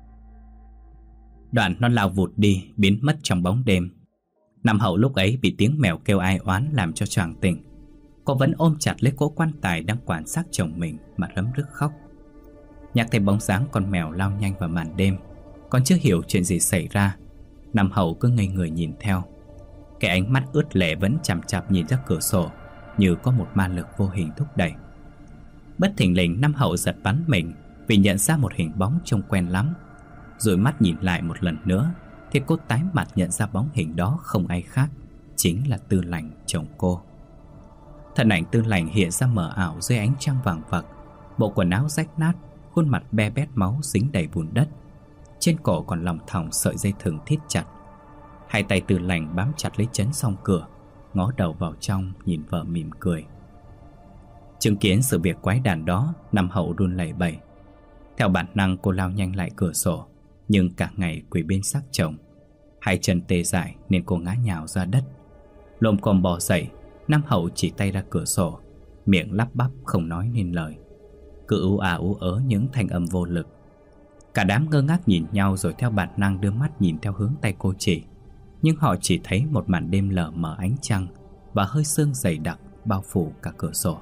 A: Đoạn nó lao vụt đi, biến mất trong bóng đêm. Nam Hậu lúc ấy bị tiếng mèo kêu ai oán làm cho choàng tỉnh. Cô vẫn ôm chặt lấy cỗ quan tài đang quản xác chồng mình mà rấm rức khóc. Nhắc thấy bóng dáng con mèo lao nhanh vào màn đêm, còn chưa hiểu chuyện gì xảy ra, Nam Hậu cứ ngây người nhìn theo. Cái ánh mắt ướt lệ vẫn chằm chằm nhìn ra cửa sổ, như có một ma lực vô hình thúc đẩy. Bất thình lình Nam Hậu giật bắn mình vì nhận ra một hình bóng trông quen lắm. Rồi mắt nhìn lại một lần nữa thì cô tái mặt nhận ra bóng hình đó không ai khác, chính là Tư Lành, chồng cô. Thân ảnh Tư Lành hiện ra mờ ảo dưới ánh trăng vàng vặc, bộ quần áo rách nát, khuôn mặt be bét máu dính đầy bùn đất. Trên cổ còn lòng thòng sợi dây thừng thít chặt. Hai tay Tư Lành bám chặt lấy chấn song cửa, ngó đầu vào trong nhìn vợ mỉm cười. Chứng kiến sự việc quái đản đó, Nam Hậu run lẩy bẩy. Theo bản năng cô lao nhanh lại cửa sổ, nhưng cả ngày quỳ bên xác chồng. Hai chân tê dại nên cô ngã nhào ra đất. Lồm cồm bò dậy, Nam Hậu chỉ tay ra cửa sổ, miệng lắp bắp không nói nên lời, cứ ú à ú ớ những thanh âm vô lực. Cả đám ngơ ngác nhìn nhau rồi theo bản năng đưa mắt nhìn theo hướng tay cô chỉ. Nhưng họ chỉ thấy một màn đêm lờ mờ ánh trăng và hơi sương dày đặc bao phủ cả cửa sổ.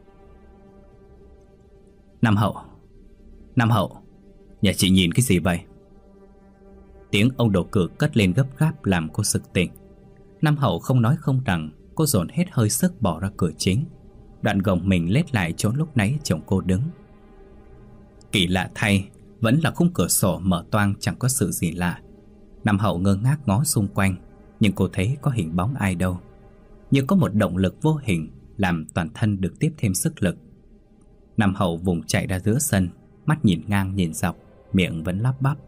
A: Nam Hậu, nhà chị nhìn cái gì vậy? Tiếng ông đồ cử cất lên gấp gáp làm cô sực tỉnh. Nam Hậu không nói không rằng, cô dồn hết hơi sức bỏ ra cửa chính. Đoạn gồng mình lết lại chỗ lúc nãy chồng cô đứng. Kỳ lạ thay, vẫn là khung cửa sổ mở toang chẳng có sự gì lạ. Nam Hậu ngơ ngác ngó xung quanh, nhưng cô thấy có hình bóng ai đâu. Như có một động lực vô hình làm toàn thân được tiếp thêm sức lực. Nam Hậu vùng chạy ra giữa sân, mắt nhìn ngang nhìn dọc, miệng vẫn lắp bắp.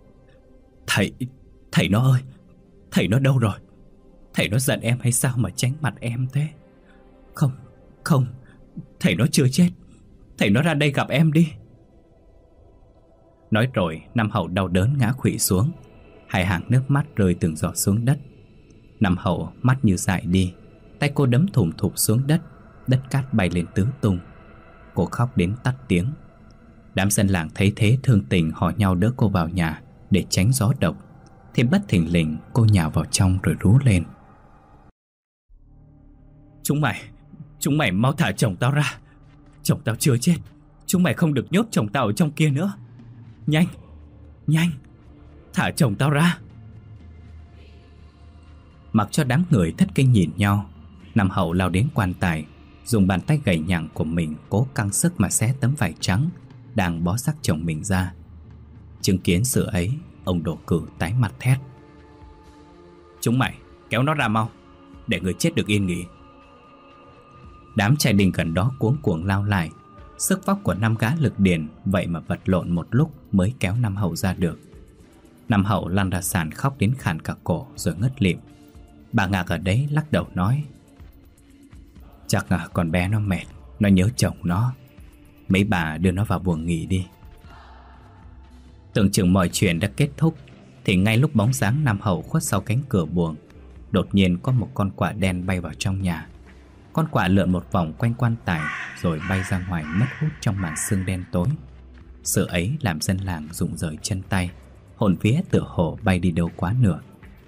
A: Thầy nó ơi, thầy nó đâu rồi? Thầy nó giận em hay sao mà tránh mặt em thế? Không, thầy nó chưa chết. Thầy nó ra đây gặp em đi. Nói rồi Nam Hậu đau đớn ngã khuỵu xuống. Hai hàng nước mắt rơi từng giọt xuống đất. Nam Hậu mắt như dại đi, tay cô đấm thủng thụp xuống đất. Đất cát bay lên tứ tung. Cô khóc đến tắt tiếng. Đám dân làng thấy thế thương tình hò nhau đỡ cô vào nhà để tránh gió độc. Thì bất thình lình cô nhào vào trong rồi rú lên. Chúng mày mau thả chồng tao ra. Chồng tao chưa chết. Chúng mày không được nhốt chồng tao ở trong kia nữa. Nhanh, thả chồng tao ra. Mặc cho đám người thất kinh nhìn nhau, Nam Hậu lao đến quan tài, dùng bàn tay gầy nhặng của mình cố căng sức mà xé tấm vải trắng đang bó xác chồng mình ra. Chứng kiến sự ấy, ông đồ cử tái mặt thét. Chúng mày kéo nó ra mau, để người chết được yên nghỉ. Đám trai đình gần đó cuống cuồng lao lại. Sức vóc của 5 gã lực điền vậy mà vật lộn một lúc mới kéo Nam Hậu ra được. Nam Hậu lăn ra sàn khóc đến khàn cả cổ rồi ngất lịm. Bà Ngạc ở đấy lắc đầu nói. Chắc con bé nó mệt, nó nhớ chồng nó. Mấy bà đưa nó vào buồng nghỉ đi. Tưởng chừng mọi chuyện đã kết thúc thì ngay lúc bóng dáng Nam Hậu khuất sau cánh cửa buồng, đột nhiên có một con quạ đen bay vào trong nhà. Con quạ lượn một vòng quanh quan tài rồi bay ra ngoài mất hút trong màn sương đen tối. Sự ấy làm dân làng rụng rời chân tay, hồn vía tựa hồ bay đi đâu quá nửa.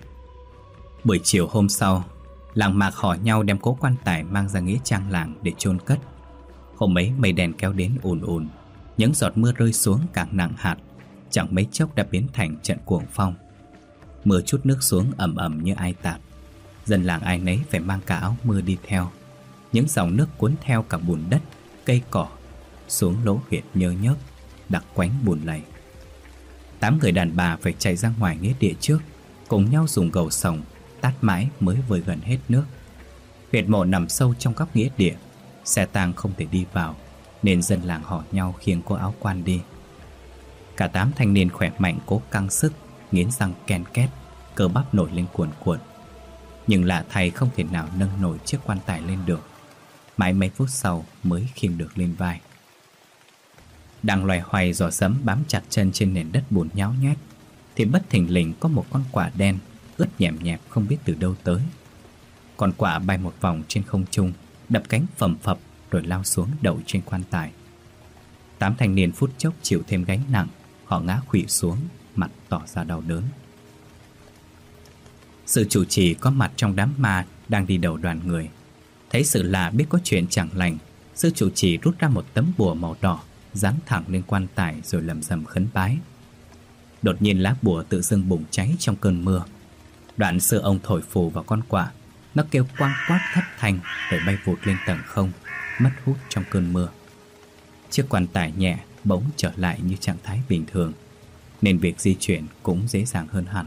A: Buổi chiều hôm sau, làng mạc hò nhau đem cố quan tài mang ra nghĩa trang làng để chôn cất. Hôm ấy mây đen kéo đến ùn ùn, những giọt mưa rơi xuống càng nặng hạt, chẳng mấy chốc đã biến thành trận cuồng phong. Mưa chút nước xuống ầm ầm như ai tạt. Dân làng ai nấy phải mang cả áo mưa đi theo. Những dòng nước cuốn theo cả bùn đất, cây cỏ xuống lỗ huyệt nhơ nhớp, đặc quánh bùn lầy. 8 người đàn bà phải chạy ra ngoài nghĩa địa trước, cùng nhau dùng gầu sòng tát mãi mới vơi gần hết nước. Huyệt mộ nằm sâu trong góc nghĩa địa, xe tang không thể đi vào, nên dân làng hò nhau khiêng cô áo quan đi. Cả 8 thanh niên khỏe mạnh cố căng sức, nghiến răng ken két, cơ bắp nổi lên cuồn cuộn. Nhưng lạ thay không thể nào nâng nổi chiếc quan tài lên được. Mãi mấy phút sau mới khiêng được lên vai. Đang loay hoay giò sấm bám chặt chân trên nền đất bùn nhão nhét, thì bất thình lình có một con quạ đen ướt nhèm nhẹp không biết từ đâu tới. Con quạ bay một vòng trên không trung, đập cánh phầm phập rồi lao xuống đậu trên quan tài. 8 thanh niên phút chốc chịu thêm gánh nặng, họ ngã khuỵu xuống, mặt tỏ ra đau đớn. Sự chủ trì có mặt trong đám ma đang đi đầu đoàn người. Thấy sự lạ, biết có chuyện chẳng lành, sư chủ trì rút ra một tấm bùa màu đỏ, dán thẳng lên quan tài rồi lầm rầm khấn bái. Đột nhiên lá bùa tự dưng bùng cháy trong cơn mưa. Đoạn sư ông thổi phù vào con quạ, nó kêu quang quát thất thanh rồi bay vụt lên tầng không, mất hút trong cơn mưa. Chiếc quan tài nhẹ bỗng trở lại như trạng thái bình thường, nên việc di chuyển cũng dễ dàng hơn hẳn.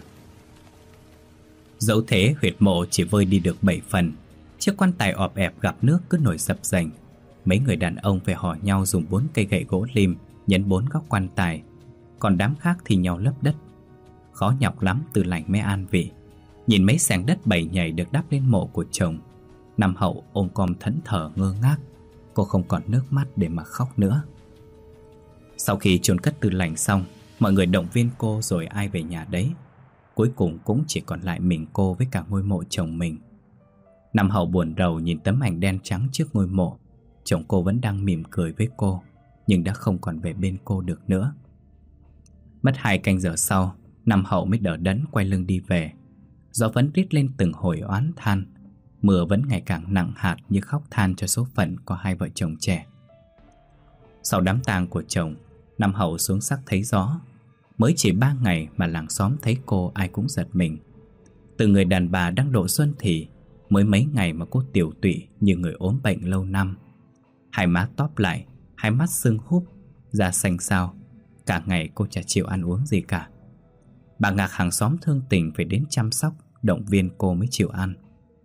A: Dẫu thế, huyệt mộ chỉ vơi đi được 7 phần. Chiếc quan tài ọp ẹp gặp nước cứ nổi dập dềnh. Mấy người đàn ông phải hò nhau dùng 4 cây gậy gỗ lim nhấn 4 góc quan tài, còn đám khác thì nhau lấp đất. Khó nhọc lắm Tư Lành mới an vị. Nhìn mấy xẻng đất bầy nhảy được đắp lên mộ của chồng, Nam Hậu ôm com thẫn thờ ngơ ngác. Cô không còn nước mắt để mà khóc nữa. Sau khi chôn cất Tư Lành xong, mọi người động viên cô rồi ai về nhà đấy. Cuối cùng cũng chỉ còn lại mình cô với cả ngôi mộ chồng mình. Nam Hậu buồn rầu nhìn tấm ảnh đen trắng trước ngôi mộ. Chồng cô vẫn đang mỉm cười với cô, nhưng đã không còn về bên cô được nữa. Mất 2 canh giờ sau, Nam Hậu mới đỡ đẫn quay lưng đi về. Gió vẫn rít lên từng hồi oán than. Mưa vẫn ngày càng nặng hạt như khóc than cho số phận của hai vợ chồng trẻ. Sau đám tang của chồng, Nam Hậu xuống sắc thấy gió. Mới chỉ 3 ngày mà làng xóm thấy cô ai cũng giật mình. Từ người đàn bà đang độ xuân thì mới mấy ngày mà cô tiểu tụy như người ốm bệnh lâu năm. Hai má tóp lại, hai mắt sưng húp, da xanh xao. Cả ngày cô chả chịu ăn uống gì cả. Bà Ngạc hàng xóm thương tình phải đến chăm sóc, động viên cô mới chịu ăn.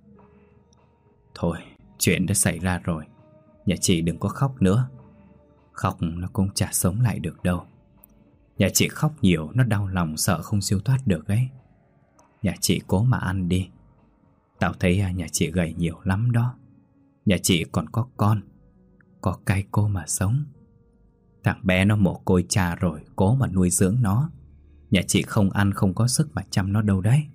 A: Thôi, chuyện đã xảy ra rồi, nhà chị đừng có khóc nữa. Khóc nó cũng chả sống lại được đâu. Nhà chị khóc nhiều nó đau lòng sợ không siêu thoát được ấy. Nhà chị cố mà ăn đi. Tao thấy nhà chị gầy nhiều lắm đó. Nhà chị còn có con, có cái cô mà sống. Thằng bé nó mồ côi cha rồi, cố mà nuôi dưỡng nó. Nhà chị không ăn không có sức mà chăm nó đâu đấy.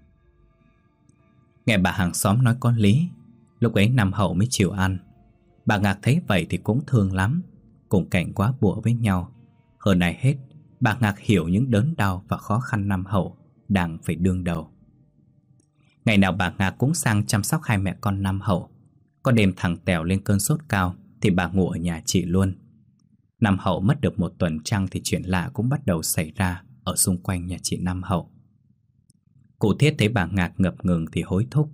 A: Nghe bà hàng xóm nói có lý. Lúc ấy Nam Hậu mới chịu ăn. Bà Ngạc thấy vậy thì cũng thương lắm, cùng cảnh quá bụa với nhau. Hơn ai hết, bà Ngạc hiểu những đớn đau và khó khăn Nam Hậu đang phải đương đầu. Ngày nào bà Ngạc cũng sang chăm sóc hai mẹ con Nam Hậu. Có đêm thằng Tèo lên cơn sốt cao thì bà ngủ ở nhà chị luôn. Nam Hậu mất được 1 tuần trăng thì chuyện lạ cũng bắt đầu xảy ra ở xung quanh nhà chị Nam Hậu. Cụ Thiết thấy bà Ngạc ngập ngừng thì hối thúc.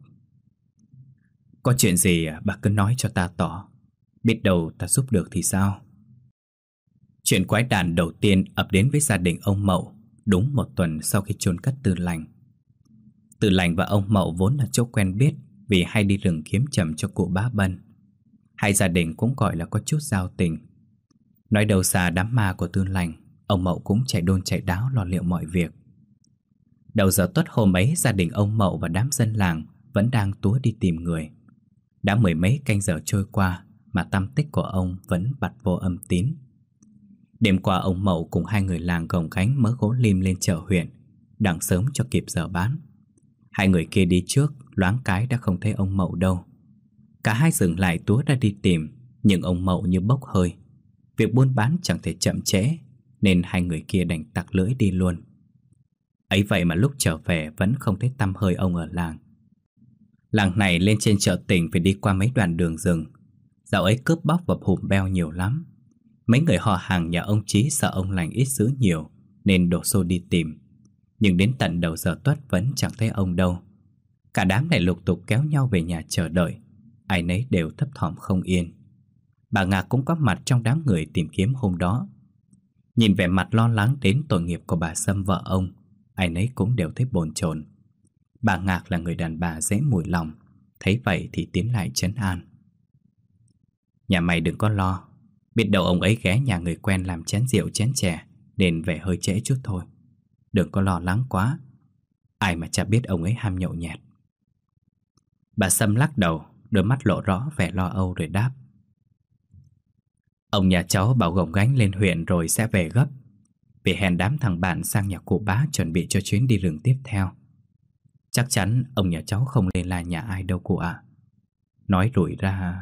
A: Có chuyện gì bà cứ nói cho ta tỏ, biết đâu ta giúp được thì sao. Chuyện quái đản đầu tiên ập đến với gia đình ông Mậu đúng 1 tuần sau khi chôn cất Tư Lành. Tư Lành và ông Mậu vốn là chỗ quen biết vì hay đi rừng kiếm trầm cho cụ Bá Bân. Hai gia đình cũng gọi là có chút giao tình. Nói đầu xa đám ma của Tư Lành, ông Mậu cũng chạy đôn chạy đáo lo liệu mọi việc. Đầu giờ tuất hôm ấy, gia đình ông Mậu và đám dân làng vẫn đang túa đi tìm người. Đã 10 mấy canh giờ trôi qua mà tăm tích của ông vẫn bặt vô âm tín. Đêm qua ông Mậu cùng 2 người làng gồng gánh mớ gỗ lim lên chợ huyện, đặng sớm cho kịp giờ bán. 2 người kia đi trước, loáng cái đã không thấy ông Mậu đâu. Cả hai dừng lại túa ra đi tìm, nhưng ông Mậu như bốc hơi. Việc buôn bán chẳng thể chậm trễ, nên 2 người kia đành tặc lưỡi đi luôn. Ấy vậy mà lúc trở về vẫn không thấy tăm hơi ông ở làng. Làng này lên trên chợ tỉnh phải đi qua mấy đoạn đường rừng. Dạo ấy cướp bóc và hùm beo nhiều lắm. Mấy người họ hàng nhà ông Chí sợ ông lành ít dữ nhiều nên đổ xô đi tìm. Nhưng đến tận đầu giờ tuất vẫn chẳng thấy ông đâu. Cả đám này lục tục kéo nhau về nhà chờ đợi. Ai nấy đều thấp thỏm không yên. Bà Ngạc cũng có mặt trong đám người tìm kiếm hôm đó. Nhìn vẻ mặt lo lắng đến tội nghiệp của bà Sâm vợ ông, ai nấy cũng đều thấy bồn chồn. Bà Ngạc là người đàn bà dễ mùi lòng, thấy vậy thì tiến lại trấn an. Nhà mày đừng có lo, biết đâu ông ấy ghé nhà người quen làm chén rượu chén chè nên về hơi trễ chút thôi. Đừng có lo lắng quá, ai mà chả biết ông ấy ham nhậu nhẹt. Bà Sâm lắc đầu, đôi mắt lộ rõ vẻ lo âu rồi đáp. Ông nhà cháu bảo gồng gánh lên huyện rồi sẽ về gấp, vì hẹn đám thằng bạn sang nhà cụ Bá chuẩn bị cho chuyến đi rừng tiếp theo. Chắc chắn ông nhà cháu không lên là nhà ai đâu cụ ạ. Nói rủi ra.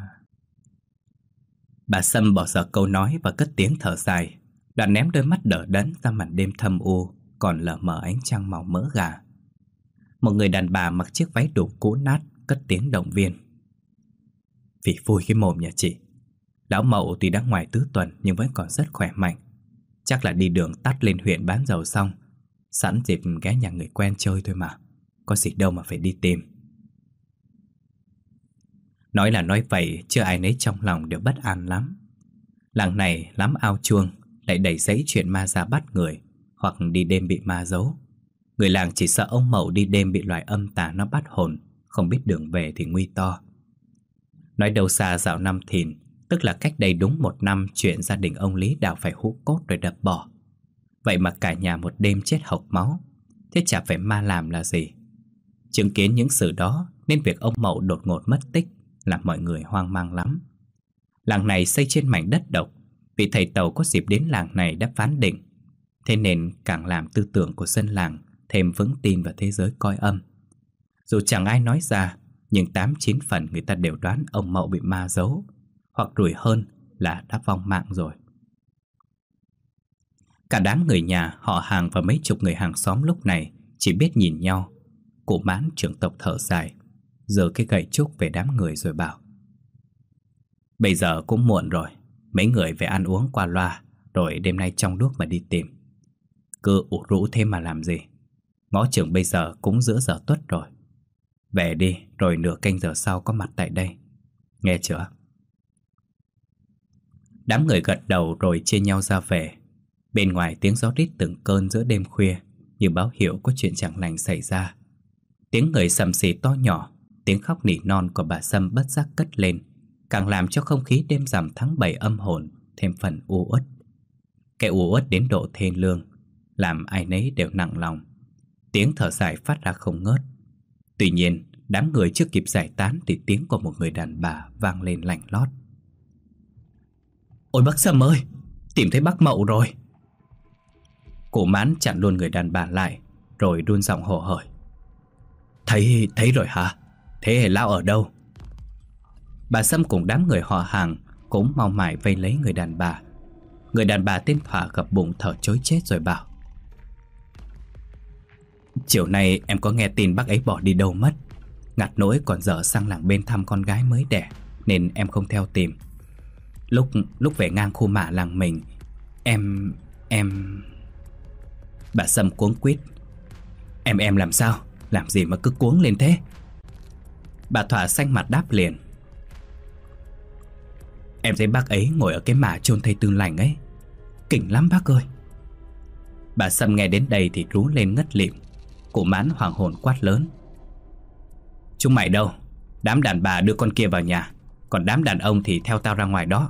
A: Bà Sâm bỏ dở câu nói và cất tiếng thở dài, đoạn ném đôi mắt đờ đẫn ra màn đêm thâm u còn lờ mờ ánh trăng màu mỡ gà. Một người đàn bà mặc chiếc váy đủ cũ nát cất tiếng động viên. Phỉ phui cái mồm nhà chị. Lão Mậu tuy đã ngoài tứ tuần nhưng vẫn còn rất khỏe mạnh. Chắc là đi đường tắt lên huyện bán dầu xong, sẵn dịp ghé nhà người quen chơi thôi mà. Có gì đâu mà phải đi tìm. Nói là nói vậy, chưa ai nấy trong lòng đều bất an lắm. Làng này lắm ao chuông, lại đầy giấy chuyện ma ra bắt người, hoặc đi đêm bị ma giấu. Người làng chỉ sợ ông Mậu đi đêm bị loài âm tà nó bắt hồn, không biết đường về thì nguy to. Nói đâu xa dạo năm Thìn, tức là cách đây đúng 1 năm chuyện gia đình ông Lý Đào phải hú cốt rồi đập bỏ. Vậy mà cả nhà một đêm chết hộc máu, thế chả phải ma làm là gì. Chứng kiến những sự đó nên việc ông Mậu đột ngột mất tích làm mọi người hoang mang lắm. Làng này xây trên mảnh đất độc, vị thầy Tàu có dịp đến làng này đã phán định. Thế nên càng làm tư tưởng của dân làng thêm vững tin vào thế giới coi âm. Dù chẳng ai nói ra, nhưng 8-9 phần người ta đều đoán ông Mậu bị ma giấu, hoặc rủi hơn là đã vong mạng rồi. Cả đám người nhà, họ hàng và mấy chục người hàng xóm lúc này chỉ biết nhìn nhau. Cụ Mãn trưởng tộc thở dài, giơ cái gậy trúc về đám người rồi bảo: Bây giờ cũng muộn rồi, mấy người về ăn uống qua loa, rồi đêm nay trong đuốc mà đi tìm. Cứ ủ rũ thêm mà làm gì. Ngõ trưởng bây giờ cũng giữa giờ tuất rồi. Về đi, rồi nửa canh giờ sau có mặt tại đây. Nghe chưa? Đám người gật đầu rồi chia nhau ra về. Bên ngoài tiếng gió rít từng cơn giữa đêm khuya, như báo hiệu có chuyện chẳng lành xảy ra. Tiếng người sầm xì to nhỏ, tiếng khóc nỉ non của bà Sâm bất giác cất lên, càng làm cho không khí đêm rằm tháng 7 âm hồn thêm phần u uất. Cái u uất đến độ thê lương, làm ai nấy đều nặng lòng. Tiếng thở dài phát ra không ngớt. Tuy nhiên, đám người chưa kịp giải tán thì tiếng của một người đàn bà vang lên lạnh lót. Ôi bác Sâm ơi, tìm thấy bác Mậu rồi. Cụ Mãn chặn luôn người đàn bà lại, rồi run giọng hổ hởi. Thấy rồi hả? Thế lão ở đâu? Bà Sâm cùng đám người họ hàng cũng mau mải vây lấy người đàn bà. Người đàn bà tên Thỏa gập bụng thở chối chết rồi bảo: Chiều nay em có nghe tin bác ấy bỏ đi đâu mất. Ngặt nỗi còn dở sang làng bên thăm con gái mới đẻ, nên em không theo tìm. Lúc về ngang khu mả làng mình, em... Bà Sâm cuống quýt: Em làm sao? Làm gì mà cứ cuống lên thế? Bà Thỏa xanh mặt đáp liền: Em thấy bác ấy ngồi ở cái mả chôn thây Tư Lành ấy. Kinh lắm bác ơi. Bà Sâm nghe đến đây thì rú lên ngất lịm. Cụ Mãn hoảng hồn quát lớn: Chúng mày đâu? Đám đàn bà đưa con kia vào nhà, còn đám đàn ông thì theo tao ra ngoài đó.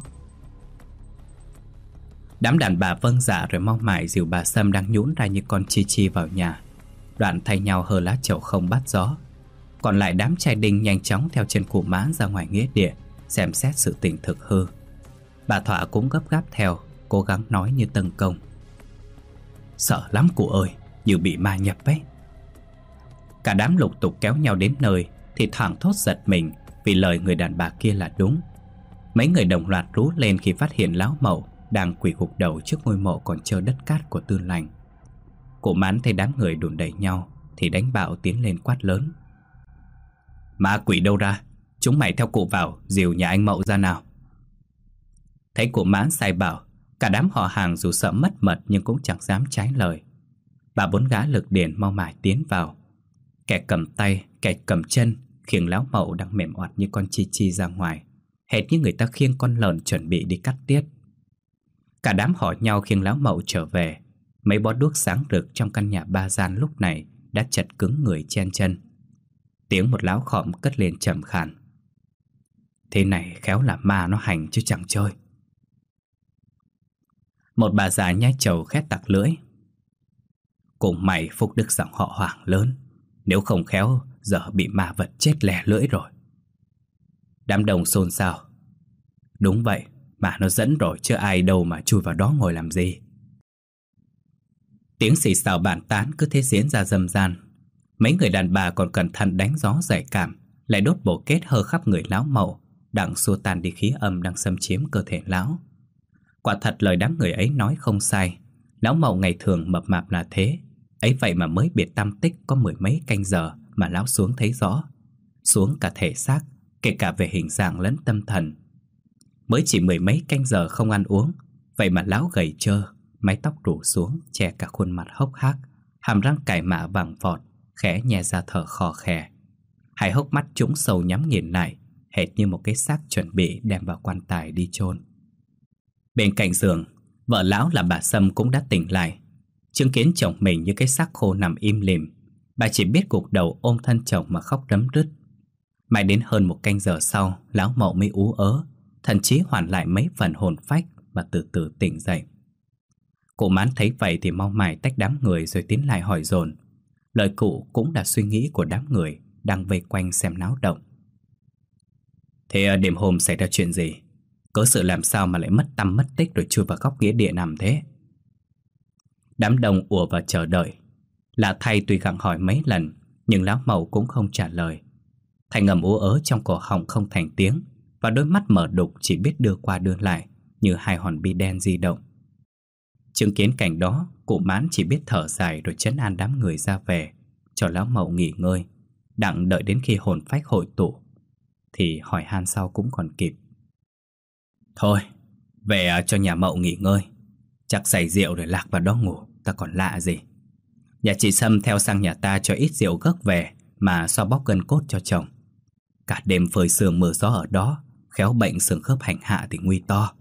A: Đám đàn bà vâng dạ rồi mau mải dìu bà Sâm đang nhũn ra như con chi chi vào nhà. Đoạn thay nhau hơ lá chầu không bắt gió. Còn lại đám trai đinh nhanh chóng theo chân cụ Mãn ra ngoài nghĩa địa, xem xét sự tình thực hư. Bà Thỏa cũng gấp gáp theo, cố gắng nói như tâng công: Sợ lắm cụ ơi, như bị ma nhập ấy. Cả đám lục tục kéo nhau đến nơi thì thoảng thốt giật mình vì lời người đàn bà kia là đúng. Mấy người đồng loạt rú lên khi phát hiện lão Mậu đang quỳ gục đầu trước ngôi mộ còn trơ đất cát của Tư Lành. Cụ Mãn thấy đám người đùn đẩy nhau thì đánh bạo tiến lên quát lớn: Ma quỷ đâu ra? Chúng mày theo cụ vào dìu nhà anh Mậu ra nào. Thấy cụ Mãn sai bảo, cả đám họ hàng dù sợ mất mật nhưng cũng chẳng dám trái lời. Bà bốn gã lực điển mau mải tiến vào. Kẻ cầm tay, kẻ cầm chân khiêng lão Mậu đang mềm oặt như con chi chi ra ngoài, hệt như người ta khiêng con lợn chuẩn bị đi cắt tiết. Cả đám họ nhau khiêng lão Mậu trở về. Mấy bó đuốc sáng rực trong căn nhà ba gian lúc này đã chật cứng người chen chân. Tiếng một lão khọm cất lên trầm khàn: Thế này khéo là ma nó hành chứ chẳng chơi. Một bà già nhai trầu khét tặc lưỡi: Cùng mày phúc đức dòng họ Hoàng lớn, nếu không khéo giờ bị ma vật chết lẻ lưỡi rồi. Đám đông xôn xao: Đúng vậy, mà nó dẫn rồi chứ ai đâu mà chui vào đó ngồi làm gì. Tiếng xì xào bàn tán cứ thế diễn ra râm ran. Mấy người đàn bà còn cẩn thận đánh gió giải cảm, lại đốt bổ kết hơ khắp người lão Mậu, đặng xua tan đi khí âm đang xâm chiếm cơ thể lão. Quả thật lời đám người ấy nói không sai. Lão Mậu ngày thường mập mạp là thế, ấy vậy mà mới biệt tăm tích có mười mấy canh giờ mà lão xuống thấy rõ. Xuống cả thể xác, kể cả về hình dạng lẫn tâm thần. Mới chỉ mười mấy canh giờ không ăn uống, vậy mà lão gầy trơ, mái tóc rủ xuống che cả khuôn mặt hốc hác, hàm răng cải mạ vàng vọt, khẽ nhè ra thở khò khè. Hai hốc mắt trũng sâu nhắm nghiền lại, hệt như một cái xác chuẩn bị đem vào quan tài đi chôn. Bên cạnh giường, vợ lão là bà Sâm cũng đã tỉnh lại. Chứng kiến chồng mình như cái xác khô nằm im lìm, bà chỉ biết gục đầu ôm thân chồng mà khóc rấm rứt. Mãi đến hơn một canh giờ sau, lão Mậu mới ú ớ, thậm chí hoàn lại mấy phần hồn phách và từ từ tỉnh dậy. Cụ Mán thấy vậy thì mau mải tách đám người rồi tiến lại hỏi dồn. Lời cụ cũng là suy nghĩ của đám người đang vây quanh xem náo động. Thế đêm hôm xảy ra chuyện gì? Cớ sự làm sao mà lại mất tăm mất tích rồi chui vào góc nghĩa địa nằm thế? Đám đông ùa vào chờ đợi. Lạ thay tuy gặng hỏi mấy lần, nhưng lão Mậu cũng không trả lời. Thành ngầm ú ớ trong cổ họng không thành tiếng, và đôi mắt mở đục chỉ biết đưa qua đưa lại như hai hòn bi đen di động. Chứng kiến cảnh đó, cụ Mán chỉ biết thở dài rồi trấn an đám người ra về, cho lão Mậu nghỉ ngơi, đặng đợi đến khi hồn phách hội tụ thì hỏi han sau cũng còn kịp. Thôi, về cho nhà Mậu nghỉ ngơi. Chắc say rượu rồi lạc vào đó ngủ, ta còn lạ gì. Nhà chị Sâm theo sang nhà ta cho ít rượu gấc về mà xoa bóp gân cốt cho chồng. Cả đêm phơi sương mưa gió ở đó, khéo bệnh xương khớp hành hạ thì nguy to.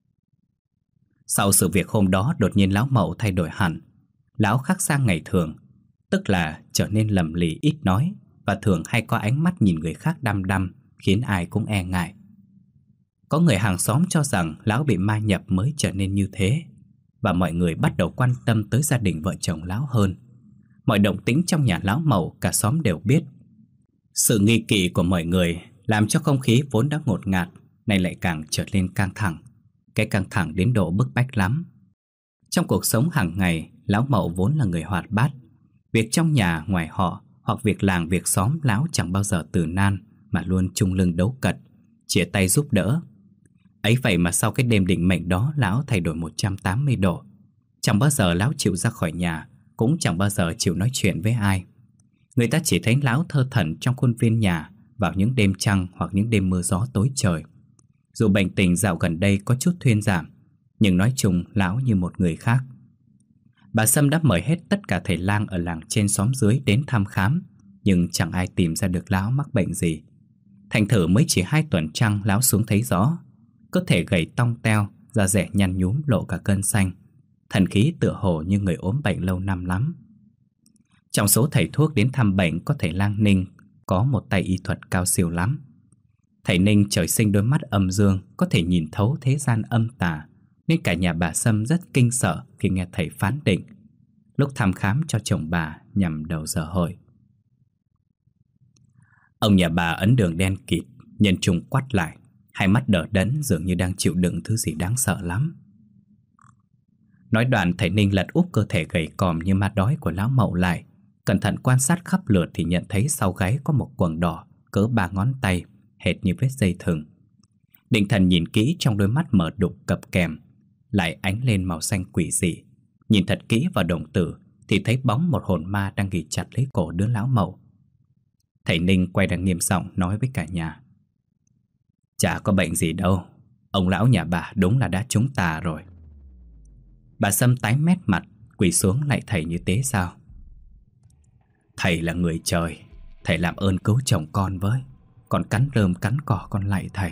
A: Sau sự việc hôm đó, đột nhiên lão Mậu thay đổi hẳn. Lão khác sang ngày thường, tức là trở nên lầm lì ít nói, và thường hay có ánh mắt nhìn người khác đăm đăm, khiến ai cũng e ngại. Có người hàng xóm cho rằng lão bị ma nhập mới trở nên như thế, và mọi người bắt đầu quan tâm tới gia đình vợ chồng lão hơn. Mọi động tĩnh trong nhà lão Mậu cả xóm đều biết. Sự nghi kỵ của mọi người làm cho không khí vốn đã ngột ngạt nay lại càng trở nên căng thẳng. Cái căng thẳng đến độ bức bách lắm. Trong cuộc sống hàng ngày, lão Mậu vốn là người hoạt bát. Việc trong nhà ngoài họ hoặc việc làng việc xóm, lão chẳng bao giờ từ nan, mà luôn chung lưng đấu cật, chia tay giúp đỡ. Ấy vậy mà sau cái đêm định mệnh đó, lão thay đổi 180 độ. Chẳng bao giờ lão chịu ra khỏi nhà, cũng chẳng bao giờ chịu nói chuyện với ai. Người ta chỉ thấy lão thơ thẩn trong khuôn viên nhà vào những đêm trăng hoặc những đêm mưa gió tối trời. Dù bệnh tình dạo gần đây có chút thuyên giảm, nhưng nói chung lão như một người khác. Bà Sâm đã mời hết tất cả thầy lang ở làng trên xóm dưới đến thăm khám, nhưng chẳng ai tìm ra được lão mắc bệnh gì. Thành thử mới chỉ 2 tuần trăng lão xuống thấy rõ. Cơ thể gầy tong teo, da dẻ nhăn nhúm lộ cả gân xanh, thần khí tựa hồ như người ốm bệnh lâu năm lắm. Trong số thầy thuốc đến thăm bệnh có thầy lang Ninh, có một tay y thuật cao siêu lắm. Thầy Ninh trời sinh đôi mắt âm dương, có thể nhìn thấu thế gian âm tà, nên cả nhà bà Sâm rất kinh sợ khi nghe thầy phán định lúc thăm khám cho chồng bà nhằm đầu giờ hợi. Ông nhà bà ấn đường đen kịt, nhân trung quắt lại, hai mắt đờ đẫn dường như đang chịu đựng thứ gì đáng sợ lắm. Nói đoạn, thầy Ninh lật úp cơ thể gầy còm như ma đói của lão Mậu lại, cẩn thận quan sát khắp lượt thì nhận thấy sau gáy có một quầng đỏ cỡ 3 ngón tay, hệt như vết dây thừng. Định thần nhìn kỹ, trong đôi mắt mở đục cập kèm lại ánh lên màu xanh quỷ dị. Nhìn thật kỹ vào đồng tử thì thấy bóng một hồn ma đang ghì chặt lấy cổ đứa lão Mậu. Thầy Ninh quay đang nghiêm giọng nói với cả nhà: Chả có bệnh gì đâu, ông lão nhà bà đúng là đã trúng tà rồi. Bà Sâm tái mét mặt, quỳ xuống lạy thầy như tế sao: Thầy là người trời, thầy làm ơn cứu chồng con với, con cắn rơm cắn cỏ con lạy thầy.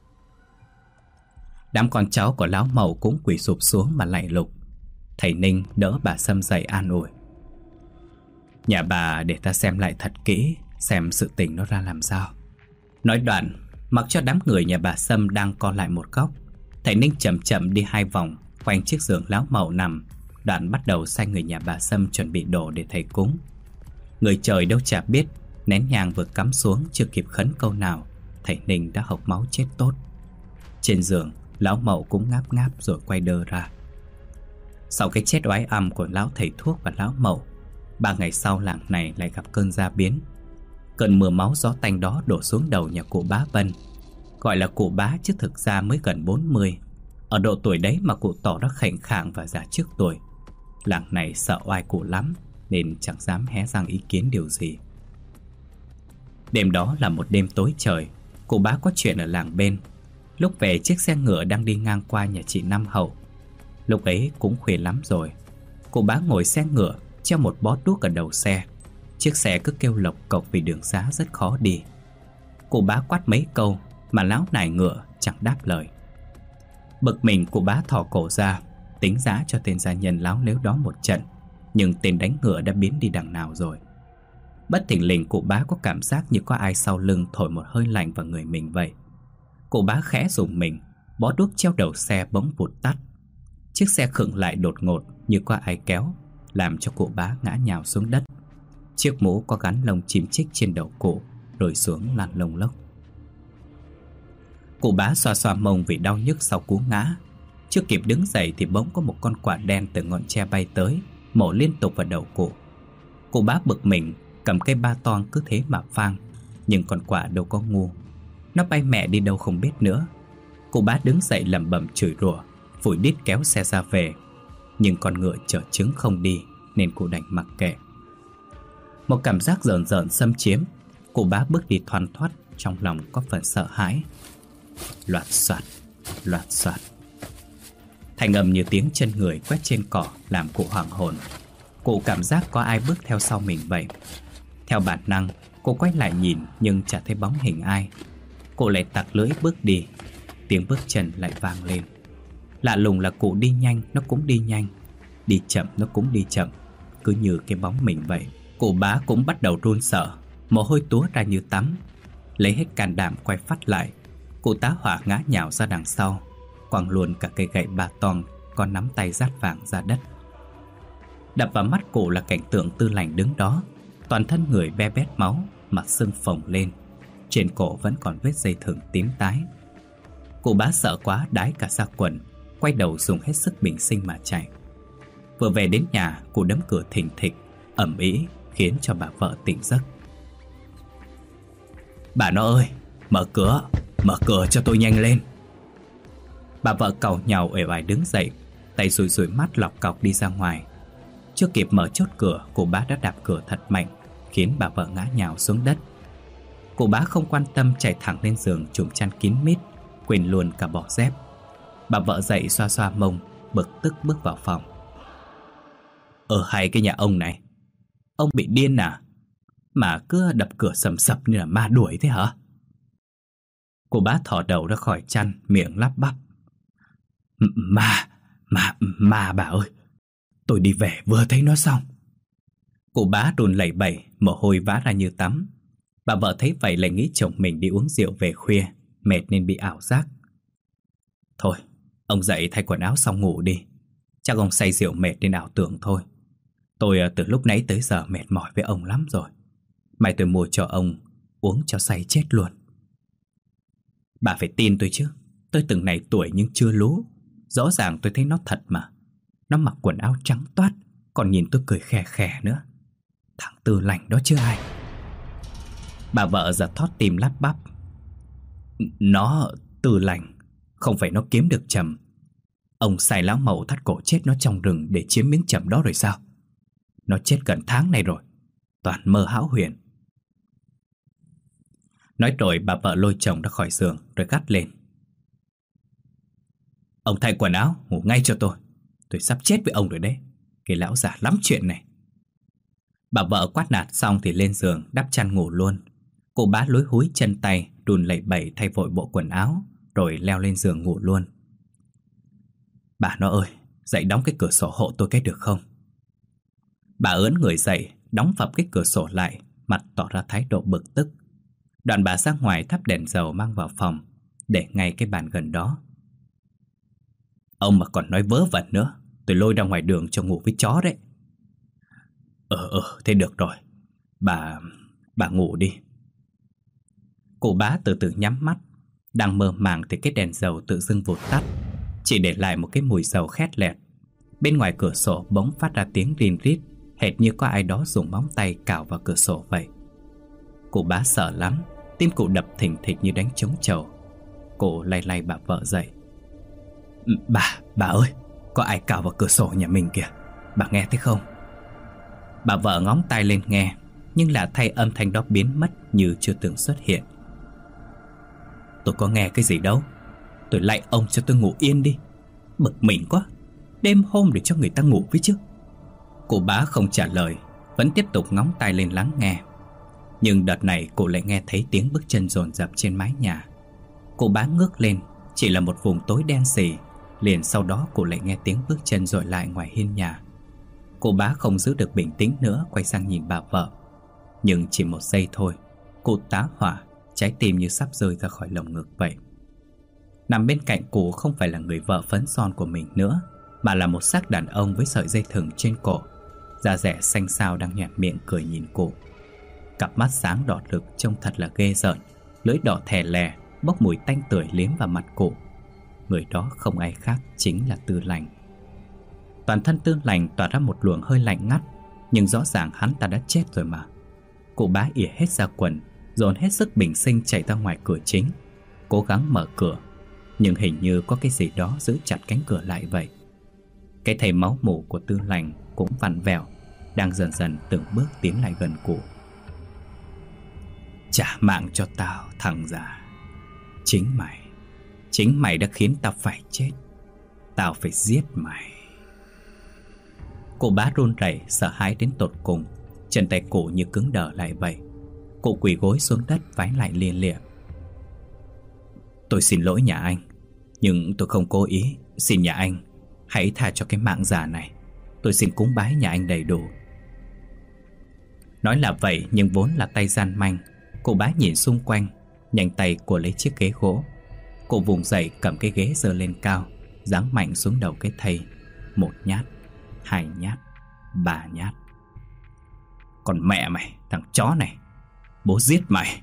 A: Đám con cháu của lão Mậu cũng quỳ sụp xuống mà lạy lục. Thầy Ninh đỡ bà Sâm dậy an ủi: Nhà bà để ta xem lại thật kỹ, xem sự tình nó ra làm sao. Nói đoạn, mặc cho đám người nhà bà Sâm đang co lại một góc, thầy Ninh chậm chậm đi 2 vòng quanh chiếc giường lão Mậu nằm. Đoạn bắt đầu sai người nhà bà Sâm chuẩn bị đồ để thầy cúng. Người trời đâu chả biết, nén nhang vừa cắm xuống chưa kịp khấn câu nào, thầy Ninh đã hộc máu chết tốt. Trên giường, lão Mậu cũng ngáp ngáp rồi quay đơ ra. Sau cái chết oái ăm của lão thầy thuốc và lão Mậu, 3 ngày sau làng này lại gặp cơn gia biến. Cơn mưa máu gió tanh đó đổ xuống đầu nhà cụ Bá Bân. Gọi là cụ bá chứ thực ra mới gần 40. Ở độ tuổi đấy mà cụ tỏ ra khệnh khạng và già trước tuổi. Làng này sợ oai cụ lắm nên chẳng dám hé răng ý kiến điều gì. Đêm đó là một đêm tối trời. Cụ bá có chuyện ở làng bên. Lúc về chiếc xe ngựa đang đi ngang qua nhà chị Năm Hậu. Lúc ấy cũng khuya lắm rồi. Cụ bá ngồi xe ngựa, treo một bó đuốc ở đầu xe. Chiếc xe cứ kêu lộc cộc vì đường xá rất khó đi. Cụ bá quát mấy câu mà lão nài ngựa chẳng đáp lời. Bực mình, cụ bá thò cổ ra tính giá cho tên gia nhân láo lếu đó một trận. Nhưng tên đánh ngựa đã biến đi đằng nào rồi. Bất thình lình cụ bá có cảm giác như có ai sau lưng thổi một hơi lạnh vào người mình vậy. Cụ bá khẽ rùng mình, bó đuốc treo đầu xe bỗng vụt tắt. Chiếc xe khựng lại đột ngột như có ai kéo, làm cho cụ bá ngã nhào xuống đất. Chiếc mũ có gắn lông chim chích trên đầu cụ rơi xuống lăn lông lốc. Cụ bá xoa xoa mông vì đau nhức sau cú ngã. Chưa kịp đứng dậy thì bỗng có một con quạ đen từ ngọn tre bay tới, mổ liên tục vào đầu cụ. Cụ bá bực mình, cầm cây ba toang cứ thế mà phang. Nhưng con quạ đâu có ngu, nó bay mẹ đi đâu không biết nữa. Cụ bá đứng dậy lẩm bẩm chửi rủa, phủi đít kéo xe ra về. Nhưng con ngựa chở trứng không đi nên cụ đành mặc kệ. Một cảm giác rợn rợn xâm chiếm. Cụ bá bước đi thoăn thoắt, trong lòng có phần sợ hãi. Loạt soạt, loạt soạt. Thành âm như tiếng chân người quét trên cỏ làm cụ hoảng hồn. Cụ cảm giác có ai bước theo sau mình vậy. Theo bản năng, cụ quay lại nhìn nhưng chả thấy bóng hình ai. Cụ lại tặc lưỡi bước đi. Tiếng bước chân lại vang lên. Lạ lùng là cụ đi nhanh nó cũng đi nhanh, đi chậm nó cũng đi chậm, cứ như cái bóng mình vậy. Cụ bá cũng bắt đầu run sợ, mồ hôi túa ra như tắm. Lấy hết can đảm quay phát lại, cụ tá hỏa ngã nhào ra đằng sau, quăng luôn cả cây gậy ba toang còn nắm tay rát vàng ra đất. Đập vào mắt cụ là cảnh tượng Tư Lành đứng đó, toàn thân người be bét máu, mặt sưng phồng lên, trên cổ vẫn còn vết dây thừng tím tái. Cụ bá sợ quá đái cả ra quần, quay đầu dùng hết sức bình sinh mà chạy. Vừa về đến nhà, cụ đấm cửa thình thịch, ầm ĩ khiến cho bà vợ tỉnh giấc. Bà nó ơi, mở cửa cho tôi nhanh lên. Bà vợ càu nhàu uể oải đứng dậy, tay rùi rùi mắt lọc cọc đi ra ngoài. Chưa kịp mở chốt cửa, cụ bá đã đạp cửa thật mạnh, khiến bà vợ ngã nhào xuống đất. Cụ bá không quan tâm chạy thẳng lên giường trùm chăn kín mít, quên luôn cả bỏ dép. Bà vợ dậy xoa xoa mông, bực tức bước vào phòng. Hay cái nhà ông này, ông bị điên à? Mà cứ đập cửa sầm sập như là ma đuổi thế hả? Cô bá thò đầu ra khỏi chăn, miệng lắp bắp. Mà bà ơi, tôi đi về vừa thấy nó xong. Cô bá run lẩy bẩy, mồ hôi vã ra như tắm. Bà vợ thấy vậy lại nghĩ chồng mình đi uống rượu về khuya, mệt nên bị ảo giác. Thôi, ông dậy thay quần áo xong ngủ đi. Chắc ông say rượu mệt nên ảo tưởng thôi. Tôi từ lúc nãy tới giờ mệt mỏi với ông lắm rồi. Mai tôi mua cho ông uống cho say chết luôn. Bà phải tin tôi chứ. Tôi từng này tuổi nhưng chưa lú. Rõ ràng tôi thấy nó thật mà. Nó mặc quần áo trắng toát, còn nhìn tôi cười khè khè nữa. Thằng Tư Lành đó chứ ai. Bà vợ giật thót tim lắp bắp. Nó Tư Lành, không phải nó kiếm được trầm. Ông sai lão mậu thắt cổ chết nó trong rừng để chiếm miếng trầm đó rồi sao? Nó chết gần tháng này rồi. Toàn mơ hão huyền. Nói rồi bà vợ lôi chồng ra khỏi giường rồi gắt lên. Ông thay quần áo, ngủ ngay cho tôi. Tôi sắp chết với ông rồi đấy. Cái lão già lắm chuyện này. Bà vợ quát nạt xong thì lên giường đắp chăn ngủ luôn. Cô bá lúi húi chân tay, run lẩy bẩy thay vội bộ quần áo, rồi leo lên giường ngủ luôn. Bà nó ơi, dậy đóng cái cửa sổ hộ tôi cái được không? Bà ớn người dậy, đóng phập cái cửa sổ lại, mặt tỏ ra thái độ bực tức. Đoạn bà ra ngoài thắp đèn dầu mang vào phòng, để ngay cái bàn gần đó. Ông mà còn nói vớ vẩn nữa, tôi lôi ra ngoài đường cho ngủ với chó đấy. Thế được rồi. Bà ngủ đi. Cụ bá từ từ nhắm mắt. Đang mơ màng thì cái đèn dầu tự dưng vụt tắt, chỉ để lại một cái mùi dầu khét lẹt. Bên ngoài cửa sổ bỗng phát ra tiếng rin rít, hệt như có ai đó dùng móng tay cào vào cửa sổ vậy. Cụ bá sợ lắm, tim cụ đập thình thịch như đánh trống trầu. Cụ lay lay bà vợ dậy. Bà ơi, có ai cào vào cửa sổ nhà mình kìa, bà nghe thấy không? Bà vợ ngóng tai lên nghe, nhưng lạ thay âm thanh đó biến mất như chưa từng xuất hiện. Tôi có nghe cái gì đâu. Tôi lạy ông cho tôi ngủ yên đi. Bực mình quá, đêm hôm để cho người ta ngủ với chứ. Cụ bá không trả lời, vẫn tiếp tục ngóng tai lên lắng nghe. Nhưng đợt này cụ lại nghe thấy tiếng bước chân dồn dập trên mái nhà. Cụ bá ngước lên, chỉ là một vùng tối đen sì. Liền sau đó cụ lại nghe tiếng bước chân dội lại ngoài hiên nhà. Cụ bá không giữ được bình tĩnh nữa, quay sang nhìn bà vợ. Nhưng chỉ một giây thôi, cụ tá hỏa, trái tim như sắp rơi ra khỏi lồng ngực vậy. Nằm bên cạnh cụ không phải là người vợ phấn son của mình nữa, mà là một xác đàn ông với sợi dây thừng trên cổ, da dẻ xanh xao đang nhoẻn miệng cười nhìn cụ. Cặp mắt sáng đỏ rực trông thật là ghê rợn, lưỡi đỏ thè lè bốc mùi tanh tưởi liếm vào mặt cụ. Người đó không ai khác chính là Tư Lành. Toàn thân Tư Lành tỏa ra một luồng hơi lạnh ngắt, nhưng rõ ràng hắn ta đã chết rồi mà. Cụ bá ỉa hết ra quần, dồn hết sức bình sinh chạy ra ngoài cửa chính, cố gắng mở cửa, nhưng hình như có cái gì đó giữ chặt cánh cửa lại vậy. Cái thầy máu mủ của Tư Lành cũng vặn vẹo, đang dần dần từng bước tiến lại gần cụ. Trả mạng cho tao, thằng già. Chính mày đã khiến tao phải chết. Tao phải giết mày. Cụ bá run rẩy, sợ hãi đến tột cùng. Chân tay cụ như cứng đờ lại vậy. Cụ quỳ gối xuống đất vái lại lia lịa. Tôi xin lỗi nhà anh, nhưng tôi không cố ý. Xin nhà anh hãy tha cho cái mạng già này. Tôi xin cúng bái nhà anh đầy đủ. Nói là vậy nhưng vốn là tay gian manh. Cụ bá nhìn xung quanh, nhanh tay của lấy chiếc ghế gỗ. Cụ vùng dậy cầm cái ghế giơ lên cao, giáng mạnh xuống đầu cái thây. 1 nhát, 2 nhát, 3 nhát. Còn mẹ mày, thằng chó này, bố giết mày.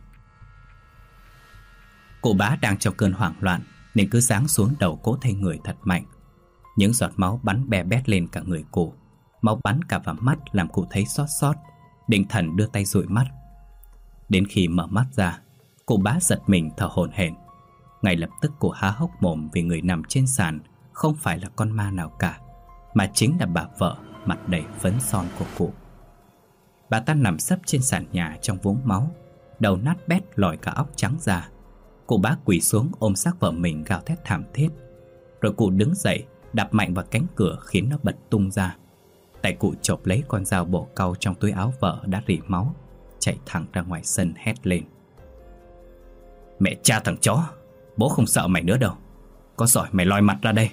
A: Cụ bá đang trong cơn hoảng loạn nên cứ giáng xuống đầu cỗ thây người thật mạnh. Những giọt máu bắn be bét lên cả người cụ. Máu bắn cả vào mắt làm cụ thấy xót xót. Định thần đưa tay dụi mắt. Đến khi mở mắt ra, cụ bá giật mình thở hổn hển. Ngay lập tức cụ há hốc mồm vì người nằm trên sàn không phải là con ma nào cả, mà chính là bà vợ mặt đầy phấn son của cụ. Bà ta nằm sấp trên sàn nhà trong vũng máu, đầu nát bét lòi cả óc trắng ra. Cụ bá quỳ xuống ôm xác vợ mình gào thét thảm thiết. Rồi cụ đứng dậy đạp mạnh vào cánh cửa khiến nó bật tung ra. Tay cụ chộp lấy con dao bổ cau trong túi áo vợ đã rỉ máu, chạy thẳng ra ngoài sân hét lên. Mẹ cha thằng chó, bố không sợ mày nữa đâu. Có giỏi mày lòi mặt ra đây.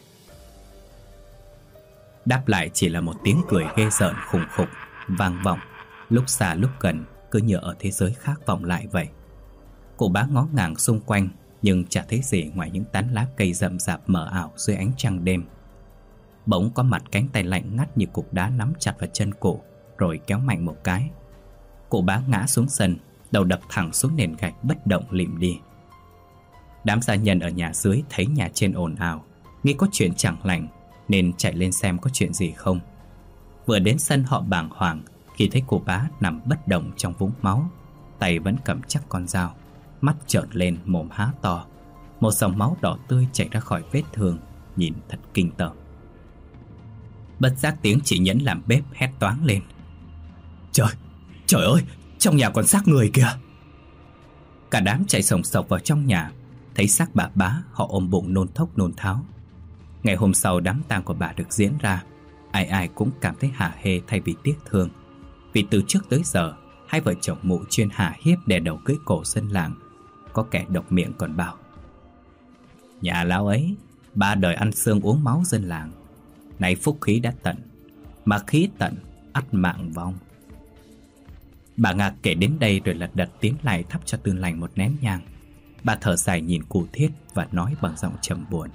A: Đáp lại chỉ là một tiếng cười ghê rợn khủng khục vang vọng, lúc xa lúc gần, cứ như ở thế giới khác vọng lại vậy. Cụ bá ngó ngàng xung quanh nhưng chả thấy gì ngoài những tán lá cây rậm rạp mờ ảo dưới ánh trăng đêm. Bỗng có mặt cánh tay lạnh ngắt như cục đá nắm chặt vào chân cụ, rồi kéo mạnh một cái. Cụ bá ngã xuống sân, đầu đập thẳng xuống nền gạch bất động lịm đi. Đám gia nhân ở nhà dưới thấy nhà trên ồn ào, nghĩ có chuyện chẳng lành nên chạy lên xem có chuyện gì không. Vừa đến sân họ bàng hoàng khi thấy cụ bá nằm bất động trong vũng máu, tay vẫn cầm chắc con dao, mắt trợn lên mồm há to. Một dòng máu đỏ tươi chảy ra khỏi vết thương, nhìn thật kinh tởm. Bất giác tiếng chị Nhẫn làm bếp hét toáng lên. Trời ơi, trong nhà còn xác người kìa. Cả đám chạy sồng sộc vào trong nhà. Thấy xác bà bá, họ ôm bụng nôn thốc nôn tháo. Ngày hôm sau đám tang của bà được diễn ra, ai ai cũng cảm thấy hả hê thay vì tiếc thương. Vì từ trước tới giờ, hai vợ chồng mụ chuyên hả hiếp đè đầu cưỡi cổ dân làng. Có kẻ độc miệng còn bảo: nhà lão ấy 3 đời ăn xương uống máu dân làng, nay phúc khí đã tận, mà khí tận ắt mạng vong. Bà Ngạc kể đến đây rồi lật đật tiến lại thắp cho Tư Lành một nén nhang. Bà thở dài nhìn cụ Thiết và nói bằng giọng trầm buồn: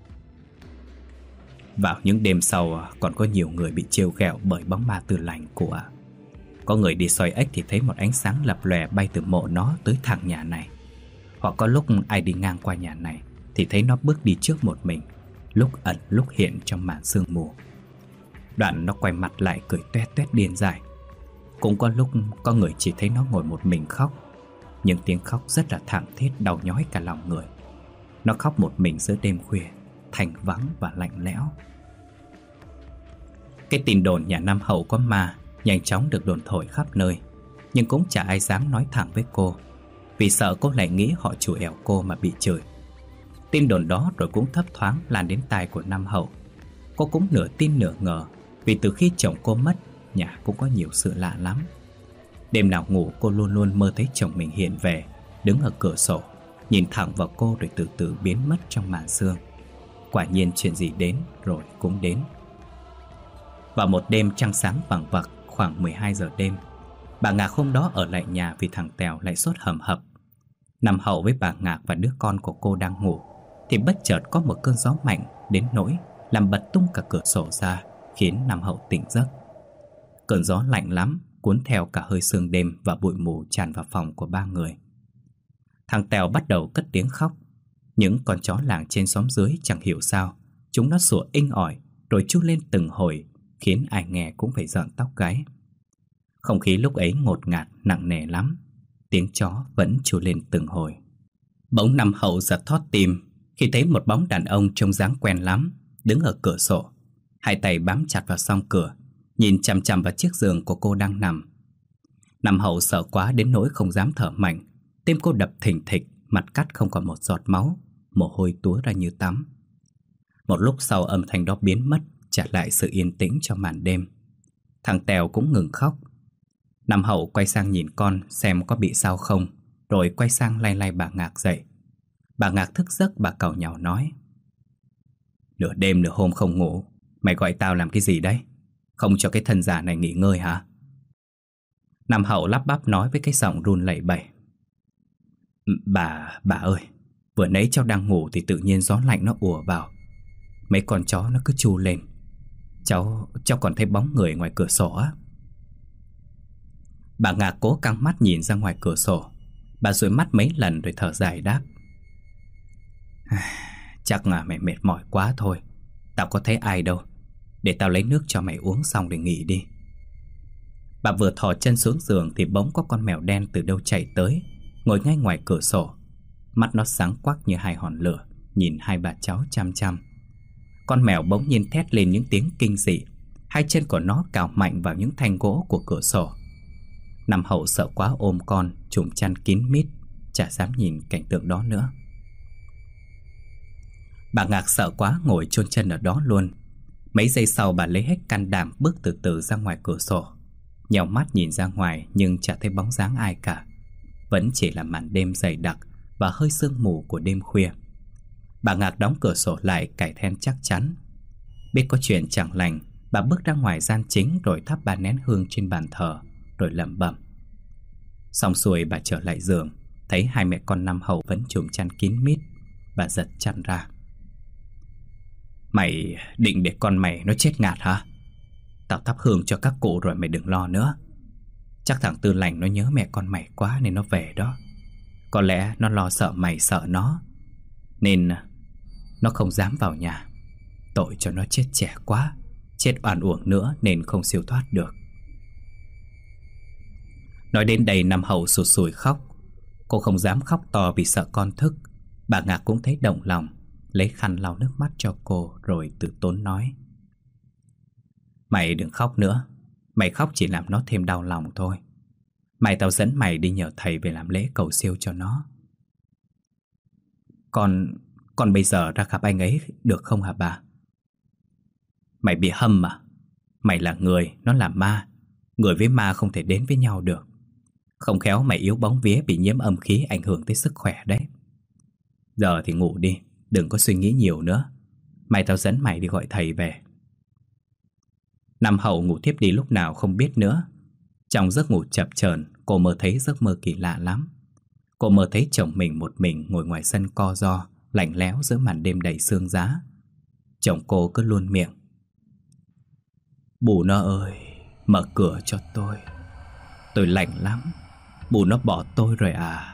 A: vào những đêm sau còn có nhiều người bị trêu ghẹo bởi bóng ma Tư Lành cụ ạ. Có người đi soi ếch thì thấy một ánh sáng lập lòe bay từ mộ nó tới thẳng nhà này. Hoặc có lúc ai đi ngang qua nhà này thì thấy nó bước đi trước một mình, lúc ẩn lúc hiện trong màn sương mù. Đoạn nó quay mặt lại cười toét toét điên dại. Cũng có lúc có người chỉ thấy nó ngồi một mình khóc, nhưng tiếng khóc rất là thảm thiết, đau nhói cả lòng người. Nó khóc một mình giữa đêm khuya, thanh vắng và lạnh lẽo. Cái tin đồn nhà Nam Hậu có ma nhanh chóng được đồn thổi khắp nơi, nhưng cũng chả ai dám nói thẳng với cô, vì sợ cô lại nghĩ họ chủ ẻo cô mà bị chửi. Tin đồn đó rồi cũng thấp thoáng lan đến tai của Nam Hậu. Cô cũng nửa tin nửa ngờ, vì từ khi chồng cô mất, nhà cũng có nhiều sự lạ lắm. Đêm nào ngủ cô luôn luôn mơ thấy chồng mình hiện về, đứng ở cửa sổ, nhìn thẳng vào cô rồi từ từ biến mất trong màn sương. Quả nhiên chuyện gì đến rồi cũng đến. Vào một đêm trăng sáng vằng vặc khoảng 12 giờ đêm, bà Ngạc hôm đó ở lại nhà vì thằng Tèo lại sốt hầm hập. Nam Hậu với bà Ngạc và đứa con của cô đang ngủ, thì bất chợt có một cơn gió mạnh đến nỗi làm bật tung cả cửa sổ ra, khiến Nam Hậu tỉnh giấc. Cơn gió lạnh lắm, cuốn theo cả hơi sương đêm và bụi mù tràn vào phòng của ba người. Thằng Tèo bắt đầu cất tiếng khóc. Những con chó làng trên xóm dưới chẳng hiểu sao, chúng nó sủa inh ỏi rồi tru lên từng hồi, khiến ai nghe cũng phải rợn tóc gáy. Không khí lúc ấy ngột ngạt nặng nề lắm, tiếng chó vẫn tru lên từng hồi. Bỗng Nam Hậu giật thót tim khi thấy một bóng đàn ông trông dáng quen lắm đứng ở cửa sổ, hai tay bám chặt vào song cửa, nhìn chằm chằm vào chiếc giường của cô đang nằm. Nam Hậu sợ quá đến nỗi không dám thở mạnh, tim cô đập thình thịch, mặt cắt không còn một giọt máu, mồ hôi túa ra như tắm. Một lúc sau âm thanh đó biến mất, trả lại sự yên tĩnh cho màn đêm. Thằng Tèo cũng ngừng khóc. Nam Hậu quay sang nhìn con xem có bị sao không, rồi quay sang lay lay bà Ngạc dậy. Bà Ngạc thức giấc, bà càu nhàu nói: "Nửa đêm nửa hôm không ngủ, mày gọi tao làm cái gì đấy? Không cho cái thân già này nghỉ ngơi hả?" Nam Hậu lắp bắp nói với cái giọng run lẩy bẩy: Bà ơi, vừa nãy cháu đang ngủ thì tự nhiên gió lạnh nó ùa vào. Mấy con chó nó cứ tru lên. Cháu còn thấy bóng người ngoài cửa sổ á." Bà Ngạc cố căng mắt nhìn ra ngoài cửa sổ. Bà dụi mắt mấy lần rồi thở dài đáp: "Chắc là mày mệt mỏi quá thôi. Tao có thấy ai đâu. Để tao lấy nước cho mày uống xong để nghỉ đi." Bà vừa thò chân xuống giường thì bỗng có con mèo đen từ đâu chạy tới, ngồi ngay ngoài cửa sổ. Mắt nó sáng quắc như hai hòn lửa, nhìn hai bà cháu chăm chăm. Con mèo bỗng nhiên thét lên những tiếng kinh dị. Hai chân của nó cào mạnh vào những thanh gỗ của cửa sổ. Nam Hậu sợ quá ôm con, trùm chăn kín mít, chả dám nhìn cảnh tượng đó nữa. Bà Ngạc sợ quá ngồi chôn chân ở đó luôn. Mấy giây sau bà lấy hết can đảm bước từ từ ra ngoài cửa sổ. Nhèo mắt nhìn ra ngoài nhưng chả thấy bóng dáng ai cả. Vẫn chỉ là màn đêm dày đặc và hơi sương mù của đêm khuya. Bà Ngạc đóng cửa sổ lại, cài then chắc chắn. Biết có chuyện chẳng lành, bà bước ra ngoài gian chính rồi thắp 3 nén hương trên bàn thờ, rồi lẩm bẩm. Xong xuôi bà trở lại giường, thấy hai mẹ con Nam Hậu vẫn trùm chăn kín mít. Bà giật chăn ra. "Mày định để con mày nó chết ngạt hả? Tao thắp hương cho các cụ rồi, mày đừng lo nữa. Chắc thằng Tư Lành nó nhớ mẹ con mày quá nên nó về đó. Có lẽ nó lo sợ mày sợ nó, nên nó không dám vào nhà. Tội cho nó chết trẻ quá, chết oan uổng nữa nên không siêu thoát được." Nói đến đây Nam Hậu sụt sùi khóc. Cô không dám khóc to vì sợ con thức. Bà Ngạc cũng thấy động lòng, lấy khăn lau nước mắt cho cô rồi từ tốn nói: "Mày đừng khóc nữa. Mày khóc chỉ làm nó thêm đau lòng thôi. Mai tao dẫn mày đi nhờ thầy về làm lễ cầu siêu cho nó." Con bây giờ ra gặp anh ấy được không hả bà?" "Mày bị hâm à? Mày là người, nó là ma. Người với ma không thể đến với nhau được. Không khéo mày yếu bóng vía, bị nhiễm âm khí ảnh hưởng tới sức khỏe đấy. Giờ thì ngủ đi, đừng có suy nghĩ nhiều nữa. Mai tao dẫn mày đi gọi thầy về." Nam Hậu ngủ thiếp đi lúc nào không biết nữa. Trong giấc ngủ chập chờn, cô mơ thấy giấc mơ kỳ lạ lắm. Cô mơ thấy chồng mình một mình ngồi ngoài sân co ro, lạnh lẽo giữa màn đêm đầy sương giá. Chồng cô cứ luôn miệng: "Bù nó ơi, mở cửa cho tôi lạnh lắm. Bù nó bỏ tôi rồi à."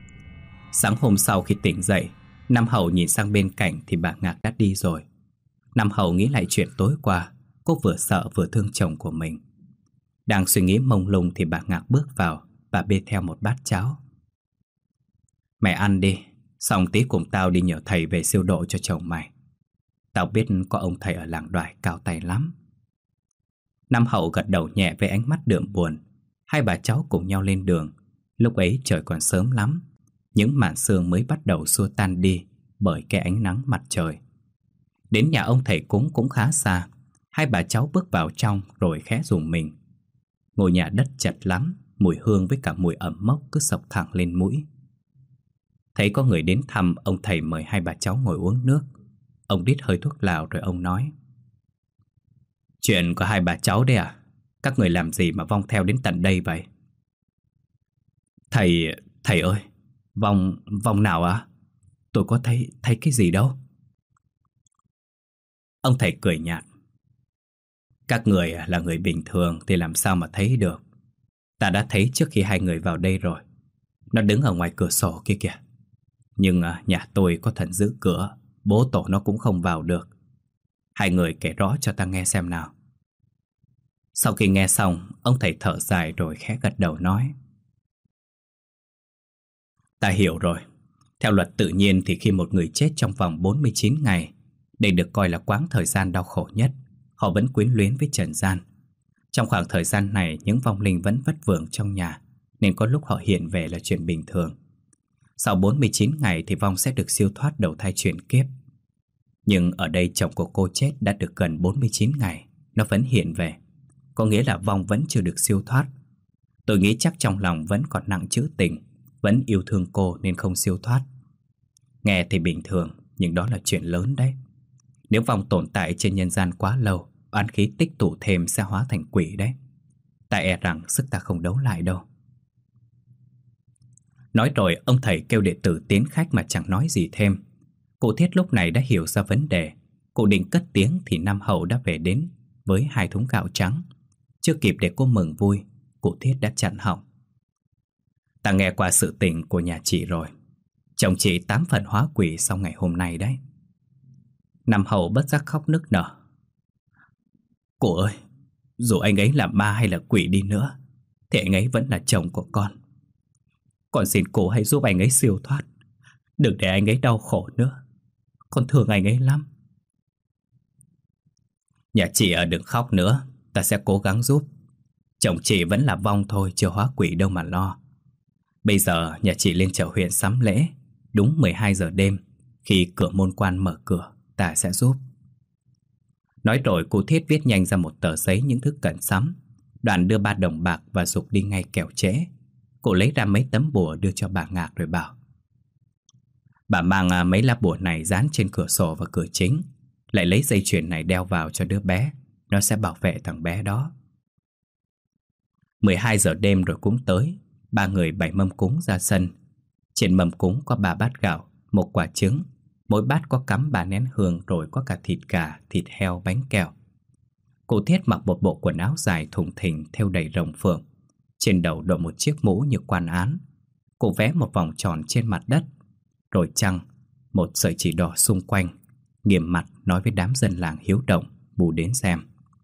A: Sáng hôm sau khi tỉnh dậy, Nam Hậu nhìn sang bên cạnh thì bà Ngạc đã đi rồi. Nam Hậu nghĩ lại chuyện tối qua. Cô vừa sợ vừa thương chồng của mình. Đang suy nghĩ mông lung thì bà Ngạc bước vào và bê theo một bát cháo. Mẹ ăn đi, xong tí cùng tao đi nhờ thầy về siêu độ cho chồng mày. Tao biết có ông thầy ở làng Đoài cao tay lắm. Nam Hậu gật đầu nhẹ với ánh mắt đượm buồn. Hai bà cháu cùng nhau lên đường. Lúc ấy trời còn sớm lắm. Những màn sương mới bắt đầu xua tan đi bởi cái ánh nắng mặt trời. Đến nhà ông thầy cúng cũng khá xa. Hai bà cháu bước vào trong rồi khẽ rùng mình. Ngôi nhà đất chật lắm, mùi hương với cả mùi ẩm mốc cứ xộc thẳng lên mũi. Thấy có người đến thăm, ông thầy mời hai bà cháu ngồi uống nước. Ông đít hơi thuốc lào rồi ông nói: Chuyện của hai bà cháu đấy à? Các người làm gì mà vong theo đến tận đây vậy? Thầy ơi, vong nào à? Tôi có thấy cái gì đâu. Ông thầy cười nhạt: Các người là người bình thường thì làm sao mà thấy được. Ta đã thấy trước khi hai người vào đây rồi. Nó đứng ở ngoài cửa sổ kia kìa. Nhưng nhà tôi có thần giữ cửa, bố tổ nó cũng không vào được. Hai người kể rõ cho ta nghe xem nào. Sau khi nghe xong, ông thầy thở dài rồi khẽ gật đầu nói: Ta hiểu rồi. Theo luật tự nhiên thì khi một người chết trong vòng 49 ngày, đây được coi là quãng thời gian đau khổ nhất. Họ vẫn quyến luyến với trần gian. Trong khoảng thời gian này, những vong linh vẫn vất vưởng trong nhà, nên có lúc họ hiện về là chuyện bình thường. Sau 49 ngày thì vong sẽ được siêu thoát đầu thai chuyển kiếp. Nhưng ở đây chồng của cô chết đã được gần 49 ngày, nó vẫn hiện về. Có nghĩa là vong vẫn chưa được siêu thoát. Tôi nghĩ chắc trong lòng vẫn còn nặng trĩu tình, vẫn yêu thương cô nên không siêu thoát. Nghe thì bình thường, nhưng đó là chuyện lớn đấy. Nếu vong tồn tại trên nhân gian quá lâu, oán khí tích tụ thêm sẽ hóa thành quỷ đấy. Ta e rằng sức ta không đấu lại đâu. Nói rồi ông thầy kêu đệ tử tiến khách mà chẳng nói gì thêm. Cụ Thiết lúc này đã hiểu ra vấn đề. Cụ định cất tiếng thì Nam Hậu đã về đến với 2 thúng gạo trắng. Chưa kịp để cô mừng vui, cụ Thiết đã chặn họng: Ta nghe qua sự tình của nhà chị rồi. Chồng chị 8 phần hóa quỷ sau ngày hôm nay đấy. Nam Hậu bất giác khóc nức nở: Cô ơi, dù anh ấy là ma hay là quỷ đi nữa thì anh ấy vẫn là chồng của con. Con xin cô hãy giúp anh ấy siêu thoát. Đừng để anh ấy đau khổ nữa. Con thương anh ấy lắm. Nhà chị đừng khóc nữa, ta sẽ cố gắng giúp. Chồng chị vẫn là vong thôi, chưa hóa quỷ đâu mà lo. Bây giờ nhà chị lên chợ huyện sắm lễ. Đúng 12 giờ đêm, khi cửa môn quan mở cửa, ta sẽ giúp. Nói rồi cụ Thiết viết nhanh ra một tờ giấy những thứ cần sắm. Đoàn đưa 3 đồng bạc và giục đi ngay kẻo trễ. Cụ lấy ra mấy tấm bùa đưa cho bà Ngạc rồi bảo: Bà mang mấy lá bùa này dán trên cửa sổ và cửa chính. Lại lấy dây chuyền này đeo vào cho đứa bé. Nó sẽ bảo vệ thằng bé đó. 12 giờ đêm rồi cũng tới. 3 người bày mâm cúng ra sân. Trên mâm cúng có 3 bát gạo, 1 quả trứng. Mỗi bát có cắm 3 nén hương, rồi có cả thịt gà, thịt heo, bánh kẹo. Cụ Thiết mặc một bộ quần áo dài thùng thình thêu đầy rồng phượng. Trên đầu đội một chiếc mũ như quan án. Cụ vẽ một vòng tròn trên mặt đất, rồi trăng một sợi chỉ đỏ xung quanh. Nghiêm mặt nói với đám dân làng hiếu động bù đến xem: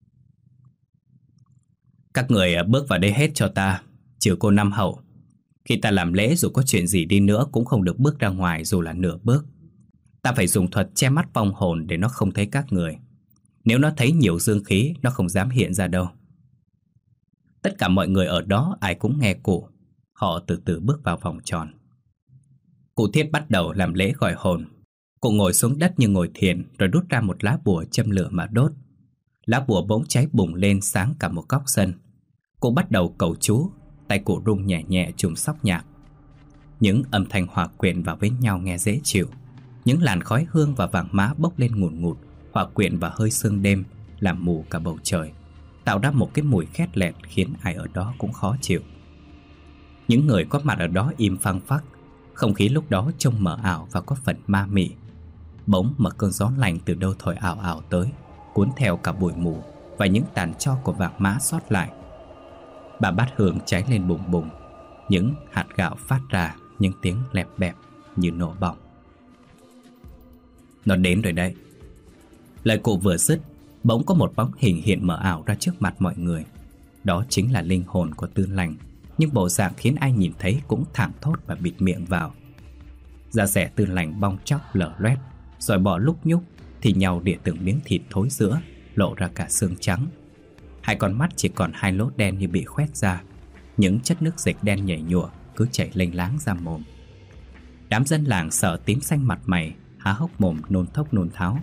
A: Các người bước vào đây hết cho ta, trừ cô Nam Hậu. Khi ta làm lễ dù có chuyện gì đi nữa cũng không được bước ra ngoài dù là nửa bước. Ta phải dùng thuật che mắt vong hồn để nó không thấy các người. Nếu nó thấy nhiều dương khí, nó không dám hiện ra đâu. Tất cả mọi người ở đó ai cũng nghe cụ. Họ từ từ bước vào vòng tròn. Cụ Thiết bắt đầu làm lễ gọi hồn. Cụ ngồi xuống đất như ngồi thiền, rồi rút ra một lá bùa châm lửa mà đốt. Lá bùa bỗng cháy bùng lên sáng cả một góc sân. Cụ bắt đầu cầu chú. Tay cụ rung nhẹ nhẹ chùm sóc nhạc. Những âm thanh hòa quyện vào với nhau nghe dễ chịu. Những làn khói hương và vàng mã bốc lên ngùn ngụt, hòa quyện vào hơi sương đêm, làm mù cả bầu trời, tạo ra một cái mùi khét lẹt khiến ai ở đó cũng khó chịu. Những người có mặt ở đó im phăng phắc. Không khí lúc đó trông mờ ảo và có phần ma mị. Bỗng một cơn gió lạnh từ đâu thổi ảo ảo tới, cuốn theo cả bụi mù và những tàn tro của vàng mã sót lại. 3 bát hương cháy lên bùng bùng. Những hạt gạo phát ra những tiếng lẹp bẹp như nổ bỏng. Nó đến rồi đấy. Lời cụ vừa dứt, bỗng có một bóng hình hiện mờ ảo ra trước mặt mọi người. Đó chính là linh hồn của Tư Lành, nhưng bộ dạng khiến ai nhìn thấy cũng thảng thốt và bịt miệng vào. Da dẻ Tư Lành bong chóc lở loét, rồi bọ lúc nhúc thì nhau đỉa từng miếng thịt thối rữa, lộ ra cả xương trắng. Hai con mắt chỉ còn hai lỗ đen như bị khoét ra. Những chất nước dịch đen nhảy nhụa cứ chảy lênh láng ra mồm. Đám dân làng sợ tím xanh mặt mày, há hốc mồm nôn thốc nôn tháo.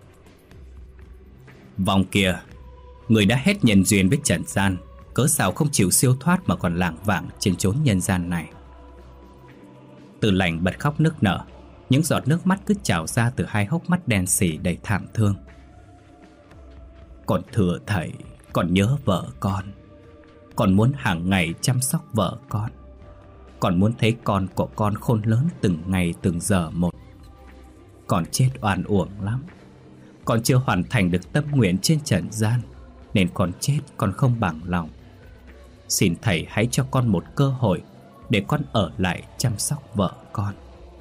A: Vòng kìa, người đã hết nhân duyên với trần gian, cớ sao không chịu siêu thoát mà còn lảng vảng trên chốn nhân gian này. Tư Lành bật khóc nức nở, những giọt nước mắt cứ trào ra từ hai hốc mắt đen sì đầy thảm thương. Con thưa thầy, con nhớ vợ con muốn hàng ngày chăm sóc vợ con muốn thấy con của con khôn lớn từng ngày từng giờ một. Con chết oan uổng lắm. Con chưa hoàn thành được tâm nguyện trên trần gian, nên con chết con không bằng lòng. Xin thầy hãy cho con một cơ hội để con ở lại chăm sóc vợ con.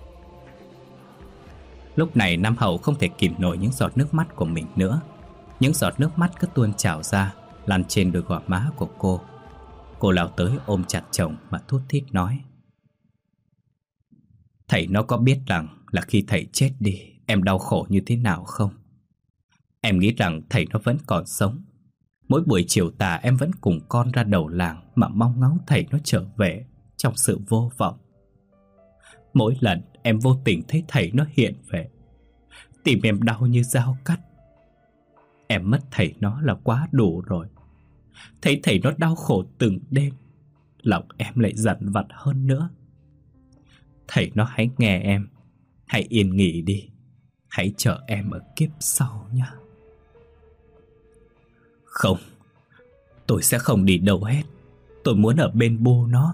A: Lúc này Nam Hậu không thể kìm nổi những giọt nước mắt của mình nữa. Những giọt nước mắt cứ tuôn trào ra, lăn trên đôi gò má của cô. Cô lao tới ôm chặt chồng mà thút thít nói: Thầy nó có biết rằng là khi thầy chết đi, em đau khổ như thế nào không? Em nghĩ rằng thầy nó vẫn còn sống. Mỗi buổi chiều tà em vẫn cùng con ra đầu làng mà mong ngóng thầy nó trở về trong sự vô vọng. Mỗi lần em vô tình thấy thầy nó hiện về, tim em đau như dao cắt. Em mất thầy nó là quá đủ rồi. Thấy thầy nó đau khổ từng đêm, lòng em lại dằn vặt hơn nữa. Thầy nó hãy nghe em, hãy yên nghỉ đi. Hãy chờ em ở kiếp sau nhé. Không, tôi sẽ không đi đâu hết. Tôi muốn ở bên bố nó.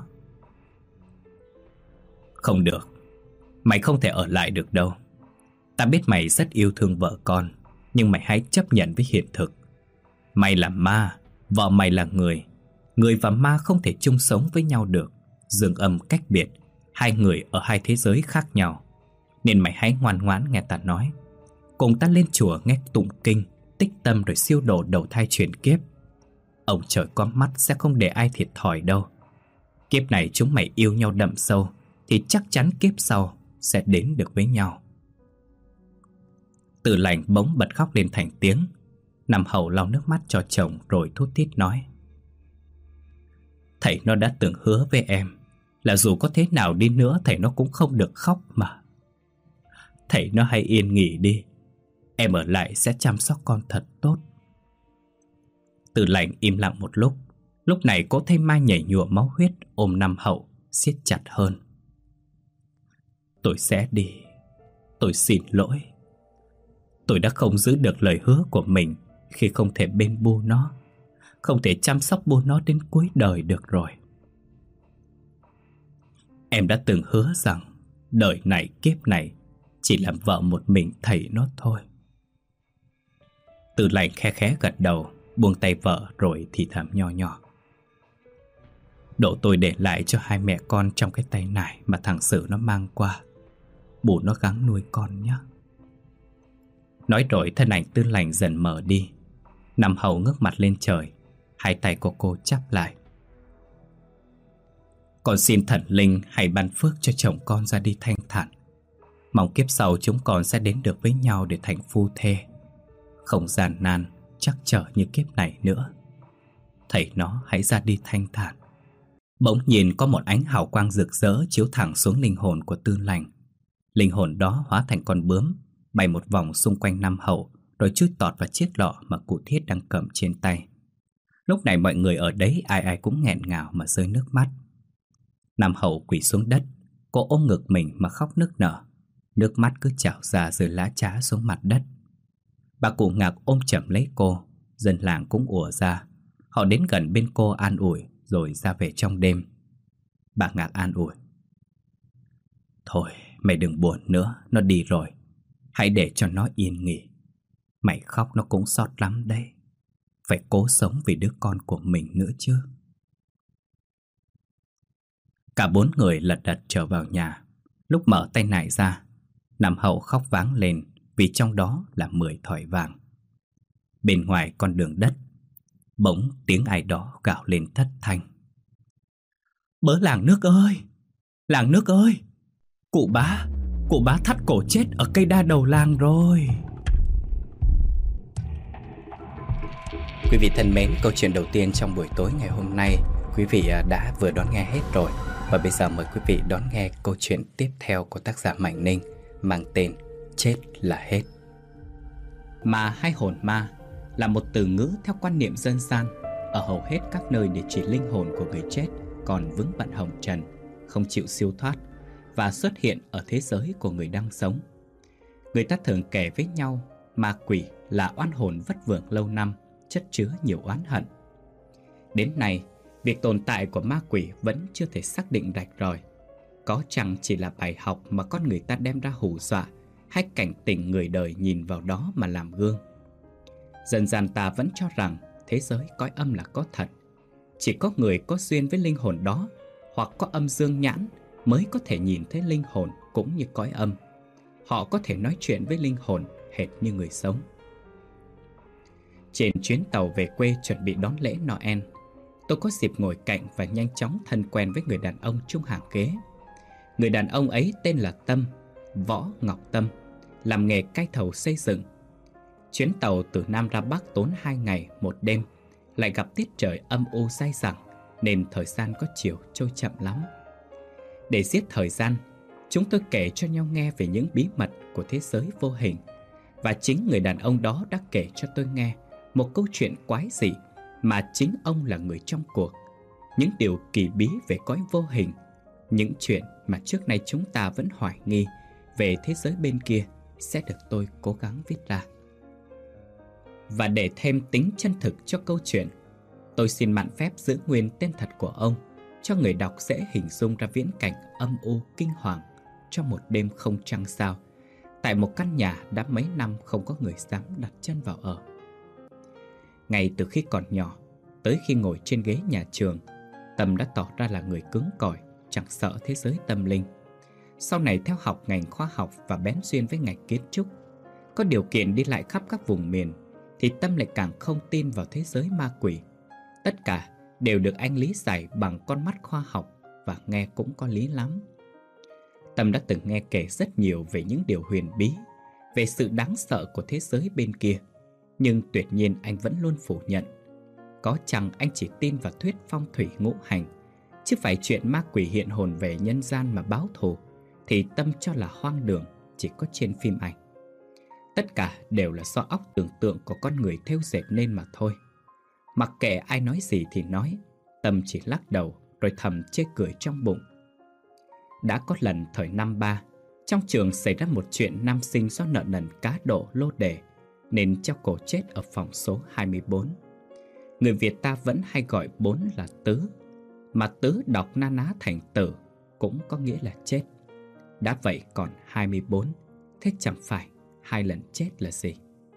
A: Không được, mày không thể ở lại được đâu. Ta biết mày rất yêu thương vợ con, nhưng mày hãy chấp nhận với hiện thực. Mày là ma, vợ mày là người. Người và ma không thể chung sống với nhau được. Dương âm cách biệt, hai người ở hai thế giới khác nhau. Nên mày hãy ngoan ngoãn nghe ta nói. Cùng ta lên chùa nghe tụng kinh, tích tâm rồi siêu độ đầu thai chuyển kiếp. Ông trời có mắt sẽ không để ai thiệt thòi đâu. Kiếp này chúng mày yêu nhau đậm sâu, thì chắc chắn kiếp sau sẽ đến được với nhau. Tư Lành bỗng bật khóc lên thành tiếng. Nam Hậu lau nước mắt cho chồng rồi thút thít nói: Thầy nó đã từng hứa với em là dù có thế nào đi nữa thầy nó cũng không được khóc mà. Thầy nó hãy yên nghỉ đi. Em ở lại sẽ chăm sóc con thật tốt. Tư Lành im lặng một lúc. Lúc này cô thấy Mai nhảy nhụa máu huyết ôm Nam Hậu siết chặt hơn. Tôi sẽ đi. Tôi xin lỗi. Tôi đã không giữ được lời hứa của mình khi không thể bên bu nó, không thể chăm sóc bu nó đến cuối đời được rồi. Em đã từng hứa rằng đời này kiếp này chỉ làm vợ một mình thầy nó thôi. Tư Lành khe khẽ gật đầu, buông tay vợ rồi thì thầm nho nhỏ: Độ tôi để lại cho hai mẹ con trong cái tay nải mà thằng Sự nó mang qua. Bù nó gắng nuôi con nhé. Nói rồi thân ảnh Tư Lành dần mở đi. Nam Hậu ngước mặt lên trời, hai tay của cô chắp lại. Con xin thần linh hãy ban phước cho chồng con ra đi thanh thản. Mong kiếp sau chúng con sẽ đến được với nhau để thành phu thê, không gian nan trắc trở như kiếp này nữa. Thầy nó hãy ra đi thanh thản. Bỗng nhìn có một ánh hào quang rực rỡ chiếu thẳng xuống linh hồn của Tư Lành. Linh hồn đó hóa thành con bướm, bay một vòng xung quanh Nam Hậu, rồi chui tọt vào chiếc lọ mà cụ Thiết đang cầm trên tay. Lúc này mọi người ở đấy ai ai cũng nghẹn ngào mà rơi nước mắt. Nam Hậu quỳ xuống đất, cô ôm ngực mình mà khóc nức nở. Nước mắt cứ trào ra rơi lã chã xuống mặt đất. Bà cụ Ngạc ôm chầm lấy cô, dân làng cũng ùa ra. Họ đến gần bên cô an ủi rồi ra về trong đêm. Bà Ngạc an ủi: Thôi mày đừng buồn nữa, nó đi rồi. Hãy để cho nó yên nghỉ. Mày khóc nó cũng xót lắm đấy. Phải cố sống vì đứa con của mình nữa chứ. Cả bốn người lật đật trở vào nhà. Lúc mở tay nải ra, Nam Hậu khóc váng lên vì trong đó là 10 thỏi vàng. Bên ngoài con đường đất, bỗng tiếng ai đó gào lên thất thanh. Bớ làng nước ơi! Làng nước ơi! Cụ bá thắt cổ chết ở cây đa đầu làng rồi. Quý vị thân mến, câu chuyện đầu tiên trong buổi tối ngày hôm nay quý vị đã vừa đón nghe hết rồi. Và bây giờ mời quý vị đón nghe câu chuyện tiếp theo của tác giả Mạnh Ninh, mang tên Chết là hết. Ma hay hồn ma là một từ ngữ theo quan niệm dân gian ở hầu hết các nơi để chỉ linh hồn của người chết còn vướng bận hồng trần, không chịu siêu thoát và xuất hiện ở thế giới của người đang sống. Người ta thường kể với nhau ma quỷ là oan hồn vất vưởng lâu năm, chất chứa nhiều oán hận. Đến nay, việc tồn tại của ma quỷ vẫn chưa thể xác định rạch ròi. Có chăng chỉ là bài học mà con người ta đem ra hù dọa, hay cảnh tỉnh người đời nhìn vào đó mà làm gương. Dân gian ta vẫn cho rằng thế giới cõi âm là có thật. Chỉ có người có duyên với linh hồn đó hoặc có âm dương nhãn mới có thể nhìn thấy linh hồn cũng như cõi âm. Họ có thể nói chuyện với linh hồn hệt như người sống. Trên chuyến tàu về quê chuẩn bị đón lễ Noel, tôi có dịp ngồi cạnh và nhanh chóng thân quen với người đàn ông chung hàng ghế. Người đàn ông ấy tên là Tâm, Võ Ngọc Tâm, làm nghề cai thầu xây dựng. Chuyến tàu từ Nam ra Bắc tốn 2 ngày 1 đêm, lại gặp tiết trời âm u dai dẳng nên thời gian có chiều trôi chậm lắm. Để giết thời gian, chúng tôi kể cho nhau nghe về những bí mật của thế giới vô hình. Và chính người đàn ông đó đã kể cho tôi nghe một câu chuyện quái dị mà chính ông là người trong cuộc. Những điều kỳ bí về cõi vô hình, những chuyện mà trước nay chúng ta vẫn hoài nghi về thế giới bên kia sẽ được tôi cố gắng viết ra. Và để thêm tính chân thực cho câu chuyện, tôi xin mạn phép giữ nguyên tên thật của ông cho người đọc dễ hình dung ra viễn cảnh âm u kinh hoàng trong một đêm không trăng sao, tại một căn nhà đã mấy năm không có người dám đặt chân vào ở. Ngay từ khi còn nhỏ, tới khi ngồi trên ghế nhà trường, Tâm đã tỏ ra là người cứng cỏi, chẳng sợ thế giới tâm linh. Sau này theo học ngành khoa học và bén duyên với ngành kiến trúc, có điều kiện đi lại khắp các vùng miền, thì Tâm lại càng không tin vào thế giới ma quỷ. Tất cả đều được anh lý giải bằng con mắt khoa học và nghe cũng có lý lắm. Tâm đã từng nghe kể rất nhiều về những điều huyền bí, về sự đáng sợ của thế giới bên kia. Nhưng tuyệt nhiên anh vẫn luôn phủ nhận. Có chăng anh chỉ tin vào thuyết phong thủy ngũ hành, chứ phải chuyện ma quỷ hiện hồn về nhân gian mà báo thù thì Tâm cho là hoang đường, chỉ có trên phim ảnh. Tất cả đều là do óc tưởng tượng của con người thêu dệt nên mà thôi. Mặc kệ ai nói gì thì nói, Tâm chỉ lắc đầu rồi thầm chê cười trong bụng. Đã có lần thời năm 3, trong trường xảy ra một chuyện nam sinh do nợ nần cá độ lô đề nên treo cổ chết ở phòng số 24. Người Việt ta vẫn hay gọi 4 là tứ, mà tứ đọc na ná thành tử cũng có nghĩa là chết. Đã vậy còn 24, thế chẳng phải 2 lần chết là gì?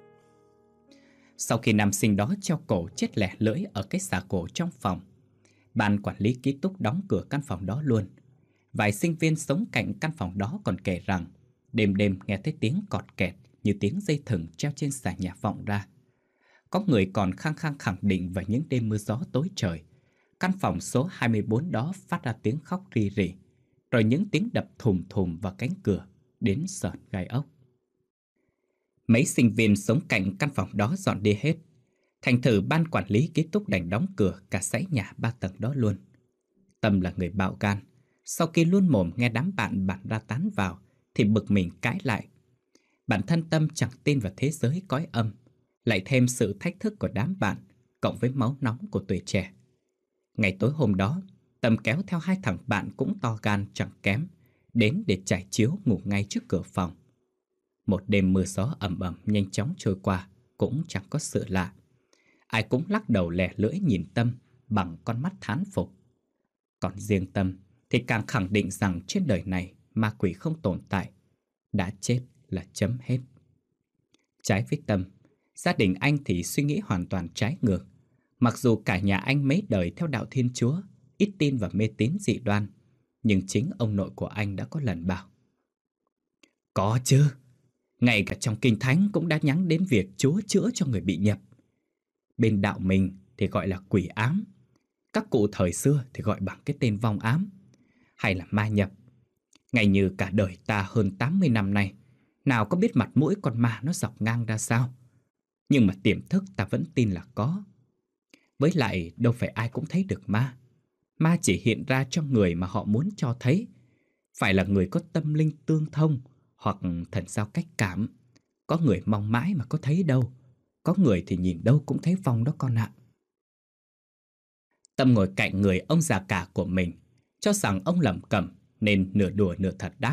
A: Sau khi nam sinh đó treo cổ chết lẻ lưỡi ở cái xà cổ trong phòng, ban quản lý ký túc đóng cửa căn phòng đó luôn. Vài sinh viên sống cạnh căn phòng đó còn kể rằng đêm đêm nghe thấy tiếng cọt kẹt như tiếng dây thừng treo trên xà nhà vọng ra. Có người còn khăng khăng khẳng định vào những đêm mưa gió tối trời, căn phòng số 24 đó phát ra tiếng khóc ri rỉ, rồi những tiếng đập thùm thùm vào cánh cửa đến sởn gai ốc. Mấy sinh viên sống cạnh căn phòng đó dọn đi hết, thành thử ban quản lý ký túc đành đóng cửa cả dãy nhà 3 tầng đó luôn. Tâm là người bạo gan, sau khi luôn mồm nghe đám bạn bản ra tán vào thì bực mình cãi lại. Bản thân Tâm chẳng tin vào thế giới cõi âm, lại thêm sự thách thức của đám bạn cộng với máu nóng của tuổi trẻ. Ngày tối hôm đó, Tâm kéo theo 2 thằng bạn cũng to gan chẳng kém đến để trải chiếu ngủ ngay trước cửa phòng. Một đêm mưa gió ầm ầm nhanh chóng trôi qua cũng chẳng có sự lạ. Ai cũng lắc đầu lè lưỡi nhìn Tâm bằng con mắt thán phục. Còn riêng Tâm thì càng khẳng định rằng trên đời này ma quỷ không tồn tại. Đã chết là chấm hết. Trái với Tâm, gia đình anh thì suy nghĩ hoàn toàn trái ngược. Mặc dù cả nhà anh mấy đời theo đạo Thiên Chúa, ít tin và mê tín dị đoan, nhưng chính ông nội của anh đã có lần bảo: có chứ, ngay cả trong Kinh Thánh cũng đã nhắc đến việc Chúa chữa cho người bị nhập. Bên đạo mình thì gọi là quỷ ám, các cụ thời xưa thì gọi bằng cái tên vong ám, hay là ma nhập. Ngay như cả đời ta hơn 80 năm nay, nào có biết mặt mũi con ma nó dọc ngang ra sao. Nhưng mà tiềm thức ta vẫn tin là có. Với lại đâu phải ai cũng thấy được ma. Ma chỉ hiện ra trong người mà họ muốn cho thấy. Phải là người có tâm linh tương thông hoặc thần sao cách cảm. Có người mong mãi mà có thấy đâu. Có người thì nhìn đâu cũng thấy vong đó con ạ. Tâm ngồi cạnh người ông già cả của mình, cho rằng ông lẩm cẩm nên nửa đùa nửa thật đáp.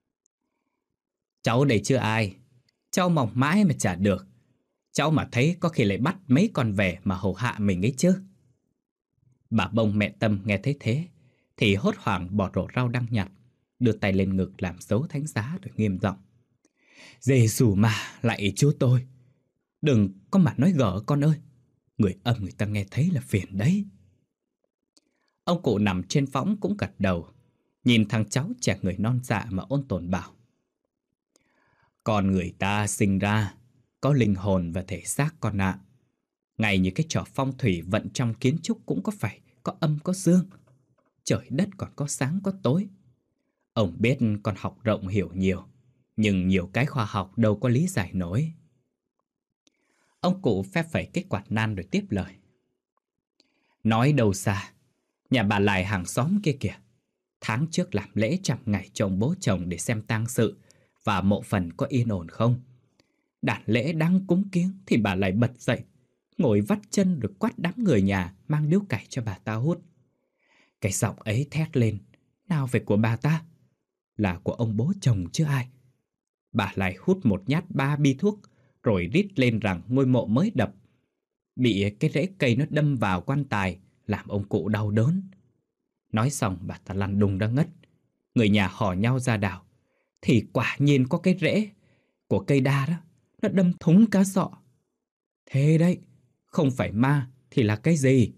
A: Cháu đây chưa ai. Cháu mong mãi mà chả được. Cháu mà thấy có khi lại bắt mấy con về mà hầu hạ mình ấy chứ. Bà Bông mẹ Tâm nghe thấy thế thì hốt hoảng bỏ rổ rau đang nhặt, đưa tay lên ngực làm dấu thánh giá rồi nghiêm giọng. Giê-xu mà lạy Chúa tôi, đừng có mà nói gở con ơi. Người âm người ta nghe thấy là phiền đấy. Ông cụ nằm trên võng cũng gật đầu, nhìn thằng cháu trẻ người non dạ mà ôn tồn bảo. Con người ta sinh ra có linh hồn và thể xác con ạ. Ngay như cái trò phong thủy vận trong kiến trúc cũng có phải có âm có dương. Trời đất còn có sáng có tối. Ông biết con học rộng hiểu nhiều, nhưng nhiều cái khoa học đâu có lý giải nổi. Ông cụ phe phẩy cái quạt nan rồi tiếp lời. Nói đâu xa, nhà bà Lại hàng xóm kia kìa. Tháng trước làm lễ 100 ngày cho ông bố chồng để xem tang sự và mộ phần có yên ổn không. Đàn lễ đang cúng kiếng thì bà lại bật dậy, ngồi vắt chân rồi quát đám người nhà mang điếu cày cho bà ta hút. Cái giọng ấy thét lên, nào phải của bà ta, là của ông bố chồng chứ ai. Bà lại hút một nhát 3 bi thuốc rồi rít lên rằng ngôi mộ mới đập bị cái rễ cây nó đâm vào quan tài, làm ông cụ đau đớn. Nói xong bà ta lăn đùng ra ngất. Người nhà hò nhau ra đào, thì quả nhiên có cái rễ của cây đa đó, nó đâm thủng cá sọ. Thế đấy, không phải ma thì là cái gì?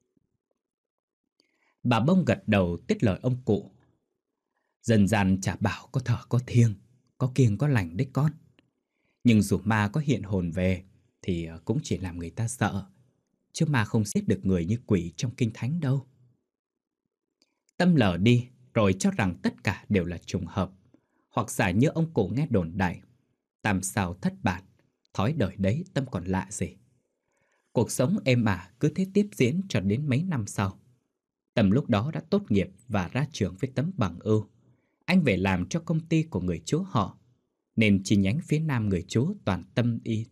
A: Bà Bông gật đầu tiết lời ông cụ. Dân gian chả bảo có thờ có thiêng, có kiêng có lành đấy con. Nhưng dù ma có hiện hồn về thì cũng chỉ làm người ta sợ, chứ ma không giết được người như quỷ trong kinh thánh đâu. Tâm lờ đi rồi cho rằng tất cả đều là trùng hợp, hoặc giả như ông cụ nghe đồn đại. Tam sao thất bản, thói đời đấy Tâm còn lạ gì. Cuộc sống êm ả cứ thế tiếp diễn cho đến mấy năm sau. Tâm lúc đó đã tốt nghiệp và ra trường với tấm bằng ưu. Anh về làm cho công ty của người chú họ, nên chi nhánh phía Nam người chú toàn Tâm y.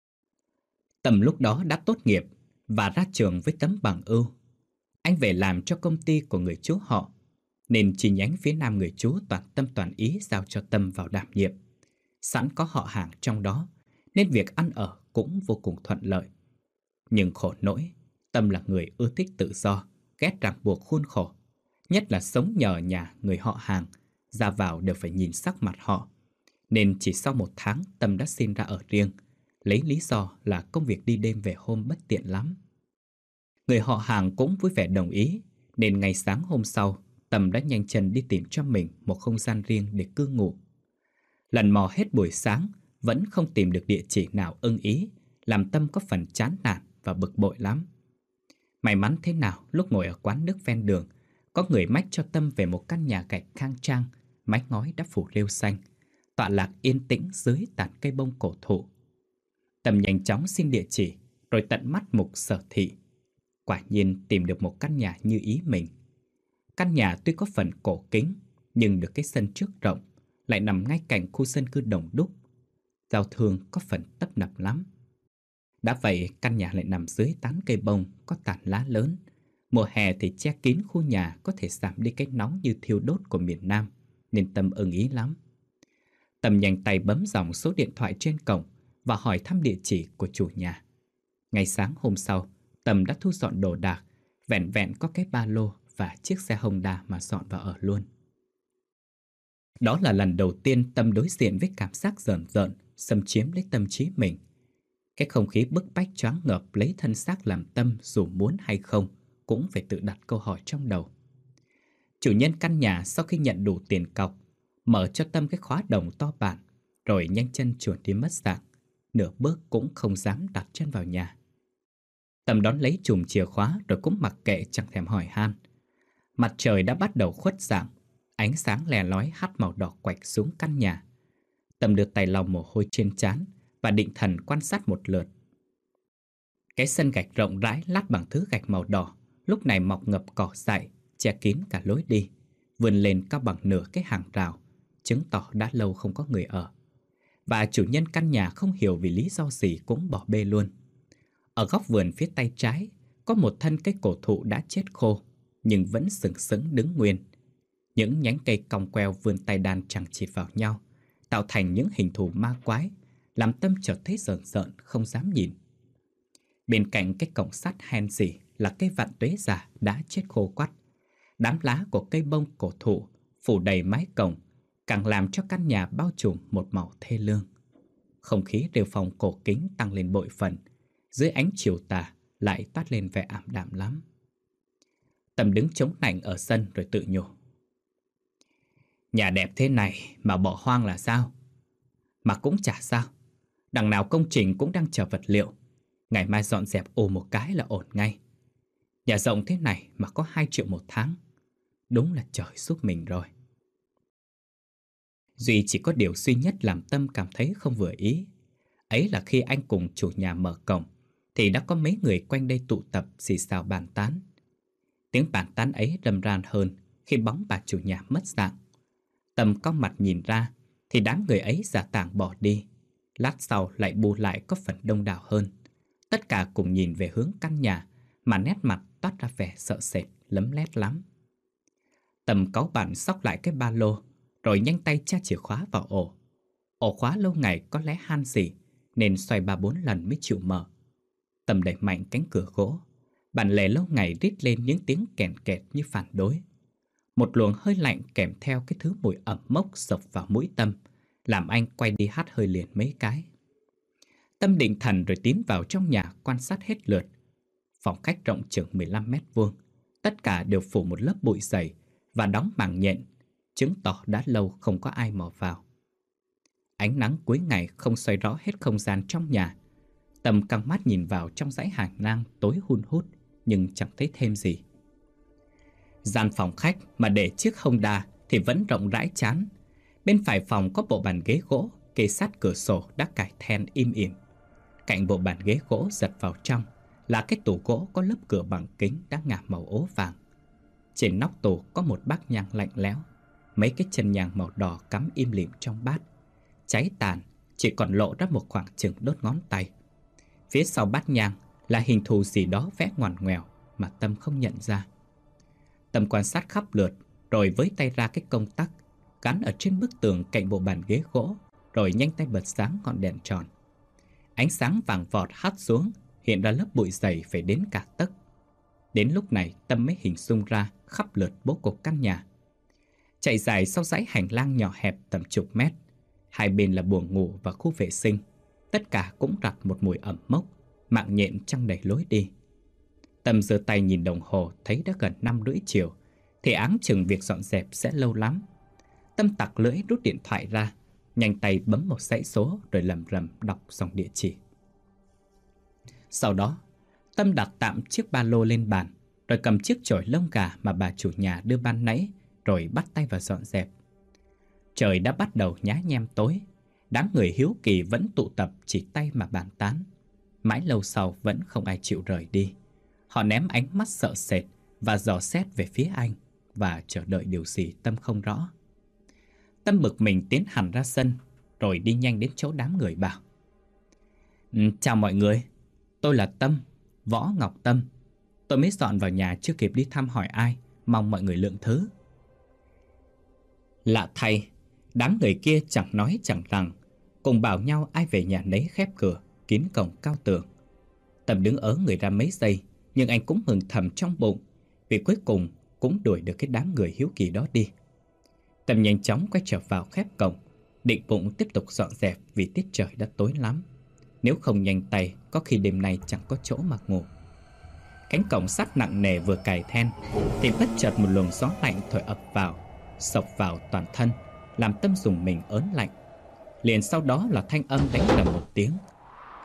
A: Tâm lúc đó đã tốt nghiệp và ra trường với tấm bằng ưu. Anh về làm cho công ty của người chú họ, nên chi nhánh phía Nam người chú toàn Tâm toàn ý giao cho Tâm vào đảm nhiệm. Sẵn có họ hàng trong đó, nên việc ăn ở cũng vô cùng thuận lợi. Nhưng khổ nỗi, Tâm là người ưa thích tự do, ghét ràng buộc khuôn khổ. Nhất là sống nhờ nhà người họ hàng, ra vào đều phải nhìn sắc mặt họ. Nên chỉ sau 1 tháng Tâm đã xin ra ở riêng, lấy lý do là công việc đi đêm về hôm bất tiện lắm. Người họ hàng cũng vui vẻ đồng ý, nên ngày sáng hôm sau, Tâm đã nhanh chân đi tìm cho mình một không gian riêng để cư ngụ. Lần mò hết buổi sáng, vẫn không tìm được địa chỉ nào ưng ý, làm Tâm có phần chán nản và bực bội lắm. May mắn thế nào lúc ngồi ở quán nước ven đường, có người mách cho Tâm về một căn nhà gạch khang trang, mái ngói đã phủ rêu xanh, tọa lạc yên tĩnh dưới tán cây bông cổ thụ. Tâm nhanh chóng xin địa chỉ, rồi tận mắt mục sở thị. Quả nhiên tìm được một căn nhà như ý mình. Căn nhà tuy có phần cổ kính, nhưng được cái sân trước rộng, lại nằm ngay cạnh khu dân cư đông đúc. Giao thương có phần tấp nập lắm. Đã vậy, căn nhà lại nằm dưới tán cây bông có tán lá lớn. Mùa hè thì che kín khu nhà, có thể giảm đi cái nóng như thiêu đốt của miền Nam, nên Tâm ưng ý lắm. Tâm nhanh tay bấm dòng số điện thoại trên cổng và hỏi thăm địa chỉ của chủ nhà. Ngày sáng hôm sau, Tâm đã thu dọn đồ đạc, vẹn vẹn có cái ba lô và chiếc xe Honda mà dọn vào ở luôn. Đó là lần đầu tiên Tâm đối diện với cảm giác rờn rợn xâm chiếm lấy tâm trí mình. Cái không khí bức bách choáng ngợp lấy thân xác làm Tâm dù muốn hay không cũng phải tự đặt câu hỏi trong đầu. Chủ nhân căn nhà sau khi nhận đủ tiền cọc, mở cho Tâm cái khóa đồng to bản, rồi nhanh chân chuồn đi mất dạng. Nửa bước cũng không dám đặt chân vào nhà. Tâm đón lấy chùm chìa khóa rồi cũng mặc kệ chẳng thèm hỏi han. Mặt trời đã bắt đầu khuất dạng, ánh sáng lè lói hắt màu đỏ quạch xuống căn nhà. Tâm đưa tay lau mồ hôi trên trán và định thần quan sát một lượt. Cái sân gạch rộng rãi lát bằng thứ gạch màu đỏ lúc này mọc ngập cỏ dại, che kín cả lối đi, vươn lên cao bằng nửa cái hàng rào, chứng tỏ đã lâu không có người ở. Và chủ nhân căn nhà không hiểu vì lý do gì cũng bỏ bê luôn. Ở góc vườn phía tay trái có một thân cây cổ thụ đã chết khô, nhưng vẫn sừng sững đứng nguyên. Những nhánh cây cong queo vươn tay đan chằng chịt vào nhau, tạo thành những hình thù ma quái, làm Tâm chợt thấy rợn rợn không dám nhìn. Bên cạnh cái cổng sắt hen rỉ là cây vạn tuế già đã chết khô quắt. Đám lá của cây bông cổ thụ phủ đầy mái cổng, càng làm cho căn nhà bao trùm một màu thê lương. Không khí rêu phong cổ kính tăng lên bội phần, dưới ánh chiều tà lại toát lên vẻ ảm đạm lắm. Tâm đứng chống nạnh ở sân rồi tự nhủ. Nhà đẹp thế này mà bỏ hoang là sao? Mà cũng chả sao. Đằng nào công trình cũng đang chờ vật liệu. Ngày mai dọn dẹp ồ một cái là ổn ngay. Nhà rộng thế này mà có 2 triệu một tháng. Đúng là trời giúp mình rồi. Duy chỉ có điều duy nhất làm Tâm cảm thấy không vừa ý. Ấy là khi anh cùng chủ nhà mở cổng thì đã có mấy người quanh đây tụ tập xì xào bàn tán. Tiếng bàn tán ấy rầm ran hơn khi bóng bà chủ nhà mất dạng. Tâm cong mặt nhìn ra thì đám người ấy giả tảng bỏ đi. Lát sau lại bù lại có phần đông đảo hơn. Tất cả cùng nhìn về hướng căn nhà mà nét mặt toát ra vẻ sợ sệt, lấm lét lắm. Tâm cáu bẳn xốc lại cái ba lô rồi nhanh tay tra chìa khóa vào ổ. Ổ khóa lâu ngày có lẽ han rỉ nên xoay 3-4 lần mới chịu mở. Tâm đẩy mạnh cánh cửa gỗ. Bản lề lâu ngày rít lên những tiếng kèn kẹt như phản đối. Một luồng hơi lạnh kèm theo cái thứ mùi ẩm mốc sộc vào mũi Tâm, làm anh quay đi hắt hơi liền mấy cái. Tâm định thần rồi tiến vào trong nhà quan sát hết lượt. Phòng khách rộng chừng 15 mét vuông, tất cả đều phủ một lớp bụi dày và đóng màng nhện, chứng tỏ đã lâu không có ai mò vào. Ánh nắng cuối ngày không soi rõ hết không gian trong nhà. Tâm căng mắt nhìn vào trong dãy hành lang tối hun hút nhưng chẳng thấy thêm gì. Gian phòng khách mà để chiếc Honda thì vẫn rộng rãi chán. Bên phải phòng có bộ bàn ghế gỗ kê sát cửa sổ đã cài then im ỉm. Cạnh bộ bàn ghế gỗ giật vào trong là cái tủ gỗ có lớp cửa bằng kính đã ngả màu ố vàng. Trên nóc tủ có một bát nhang lạnh lẽo, mấy cái chân nhang màu đỏ cắm im lìm trong bát. Cháy tàn, chỉ còn lộ ra một khoảng chừng đốt ngón tay. Phía sau bát nhang là hình thù gì đó vẽ ngoằn ngoèo mà Tâm không nhận ra. Tâm quan sát khắp lượt rồi với tay ra cái công tắc gắn ở trên bức tường cạnh bộ bàn ghế gỗ, rồi nhanh tay bật sáng ngọn đèn tròn. Ánh sáng vàng vọt hắt xuống, hiện ra lớp bụi dày phải đến cả tấc. Đến lúc này Tâm mới hình dung ra khắp lượt bố cục căn nhà. Chạy dài sau dãy hành lang nhỏ hẹp tầm chục mét, hai bên là buồng ngủ và khu vệ sinh. Tất cả cũng rặt một mùi ẩm mốc, mạng nhện trăng đầy lối đi. Tâm giơ tay nhìn đồng hồ thấy đã gần 5:30 chiều, thì áng chừng việc dọn dẹp sẽ lâu lắm. Tâm tặc lưỡi rút điện thoại ra, nhanh tay bấm một dãy số rồi lầm rầm đọc dòng địa chỉ. Sau đó, Tâm đặt tạm chiếc ba lô lên bàn, rồi cầm chiếc chổi lông gà mà bà chủ nhà đưa ban nãy, rồi bắt tay vào dọn dẹp. Trời đã bắt đầu nhá nhem tối, đám người hiếu kỳ vẫn tụ tập chỉ tay mà bàn tán. Mãi lâu sau vẫn không ai chịu rời đi. Họ ném ánh mắt sợ sệt và dò xét về phía anh và chờ đợi điều gì Tâm không rõ. Tâm bực mình tiến hẳn ra sân, rồi đi nhanh đến chỗ đám người bảo: Chào mọi người, tôi là Tâm, Võ Ngọc Tâm. Tôi mới dọn vào nhà chưa kịp đi thăm hỏi ai, mong mọi người lượng thứ. Lạ thay, đám người kia chẳng nói chẳng rằng, cùng bảo nhau ai về nhà nấy khép cửa, kín cổng cao tường. Tâm đứng ớ người ra mấy giây, nhưng anh cũng mừng thầm trong bụng, vì cuối cùng cũng đuổi được cái đám người hiếu kỳ đó đi. Tâm nhanh chóng quay trở vào khép cổng, định bụng tiếp tục dọn dẹp vì tiết trời đã tối lắm. Nếu không nhanh tay, có khi đêm nay chẳng có chỗ mà ngủ. Cánh cổng sắt nặng nề vừa cài then, thì bất chợt một luồng gió lạnh thổi ập vào, xộc vào toàn thân, làm Tâm dùng mình ớn lạnh. Liền sau đó là thanh âm đánh đầm một tiếng.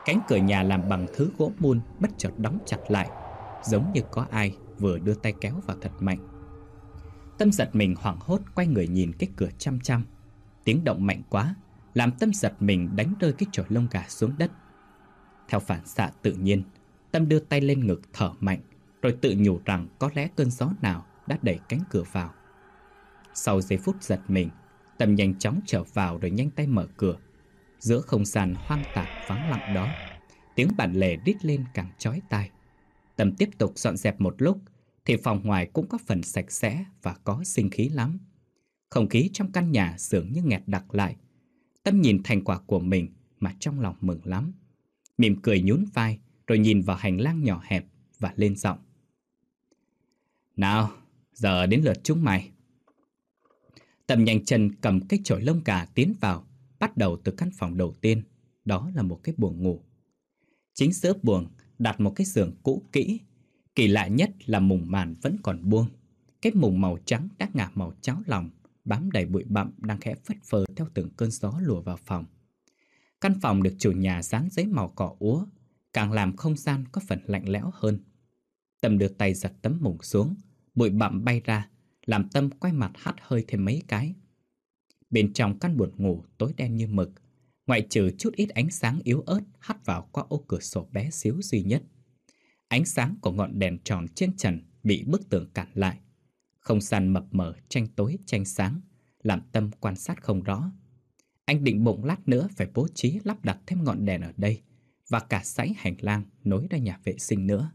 A: Cánh cửa nhà làm bằng thứ gỗ mun bất chợt đóng chặt lại, giống như có ai vừa đưa tay kéo vào thật mạnh. Tâm giật mình hoảng hốt quay người nhìn cái cửa chăm chăm. Tiếng động mạnh quá, làm Tâm giật mình đánh rơi cái chổi lông gà xuống đất. Theo phản xạ tự nhiên, Tâm đưa tay lên ngực thở mạnh, rồi tự nhủ rằng có lẽ cơn gió nào đã đẩy cánh cửa vào. Sau giây phút giật mình, Tâm nhanh chóng trở vào rồi nhanh tay mở cửa. Giữa không gian hoang tàn vắng lặng đó, tiếng bản lề rít lên càng chói tai. Tâm tiếp tục dọn dẹp một lúc thì phòng ngoài cũng có phần sạch sẽ và có sinh khí lắm. Không khí trong căn nhà dường như nghẹt đặc lại. Tâm nhìn thành quả của mình mà trong lòng mừng lắm. Mỉm cười nhún vai rồi nhìn vào hành lang nhỏ hẹp và lên giọng: "Nào, giờ đến lượt chúng mày." Tâm nhanh chân cầm cái chổi lông gà tiến vào, bắt đầu từ căn phòng đầu tiên. Đó là một cái buồng ngủ. Chính giữa buồng đặt một cái giường cũ kỹ. Kỳ lạ nhất là mùng màn vẫn còn buông. Cái mùng màu trắng đã ngả màu cháo lòng, bám đầy bụi bặm đang khẽ phất phơ theo từng cơn gió lùa vào phòng. Căn phòng được chủ nhà dán giấy màu cỏ úa, càng làm không gian có phần lạnh lẽo hơn. Tâm đưa tay giật tấm mùng xuống, bụi bặm bay ra, làm Tâm quay mặt hắt hơi thêm mấy cái. Bên trong căn buồng ngủ tối đen như mực, ngoại trừ chút ít ánh sáng yếu ớt hắt vào qua ô cửa sổ bé xíu duy nhất. Ánh sáng của ngọn đèn tròn trên trần bị bức tường cản lại. Không gian mập mờ tranh tối tranh sáng, làm Tâm quan sát không rõ. Anh định bụng lát nữa phải bố trí lắp đặt thêm ngọn đèn ở đây và cả dãy hành lang nối ra nhà vệ sinh nữa.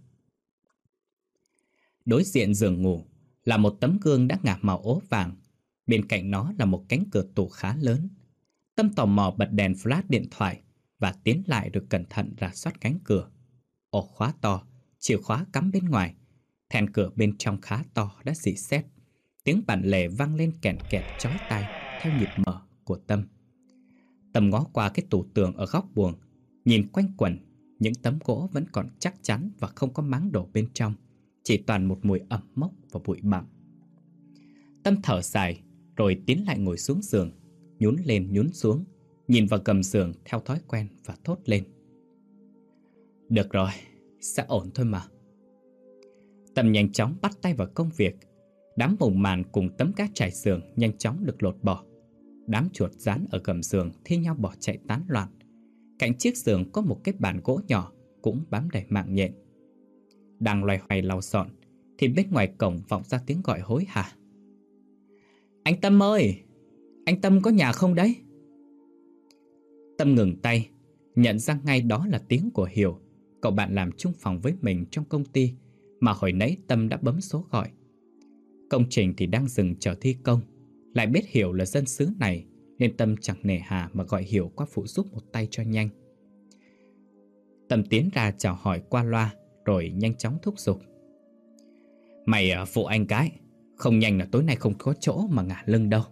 A: Đối diện giường ngủ là một tấm gương đã ngả màu ố vàng. Bên cạnh nó là một cánh cửa tủ khá lớn. Tâm tò mò bật đèn flash điện thoại và tiến lại rồi cẩn thận rà soát cánh cửa. Ổ khóa to, chìa khóa cắm bên ngoài. Then cửa bên trong khá to đã rỉ sét. Tiếng bản lề vang lên kèn kẹt chói tai theo nhịp mở của Tâm. Tâm ngó qua cái tủ tường ở góc buồng, nhìn quanh quẩn. Những tấm gỗ vẫn còn chắc chắn và không có máng đổ bên trong, chỉ toàn một mùi ẩm mốc và bụi bặm. Tâm thở dài rồi tiến lại ngồi xuống giường, nhún lên nhún xuống, nhìn vào gầm giường theo thói quen và thốt lên: "Được rồi, sẽ ổn thôi mà." Tâm nhanh chóng bắt tay vào công việc. Đám mùng màn cùng tấm cát trải giường nhanh chóng được lột bỏ. Đám chuột dán ở gầm giường thi nhau bỏ chạy tán loạn. Cạnh chiếc giường có một cái bàn gỗ nhỏ cũng bám đầy mạng nhện. Đang loay hoay lau dọn thì bên ngoài cổng vọng ra tiếng gọi hối hả: "Anh Tâm ơi! Anh Tâm có nhà không đấy?" Tâm ngừng tay, nhận ra ngay đó là tiếng của Hiểu, cậu bạn làm chung phòng với mình trong công ty mà hồi nãy Tâm đã bấm số gọi. Công trình thì đang dừng chờ thi công, lại biết Hiểu là dân xứ này nên Tâm chẳng nề hà mà gọi Hiểu qua phụ giúp một tay cho nhanh. Tâm tiến ra chào hỏi qua loa rồi nhanh chóng thúc giục: "Mày phụ anh cái, không nhanh là tối nay không có chỗ mà ngả lưng đâu."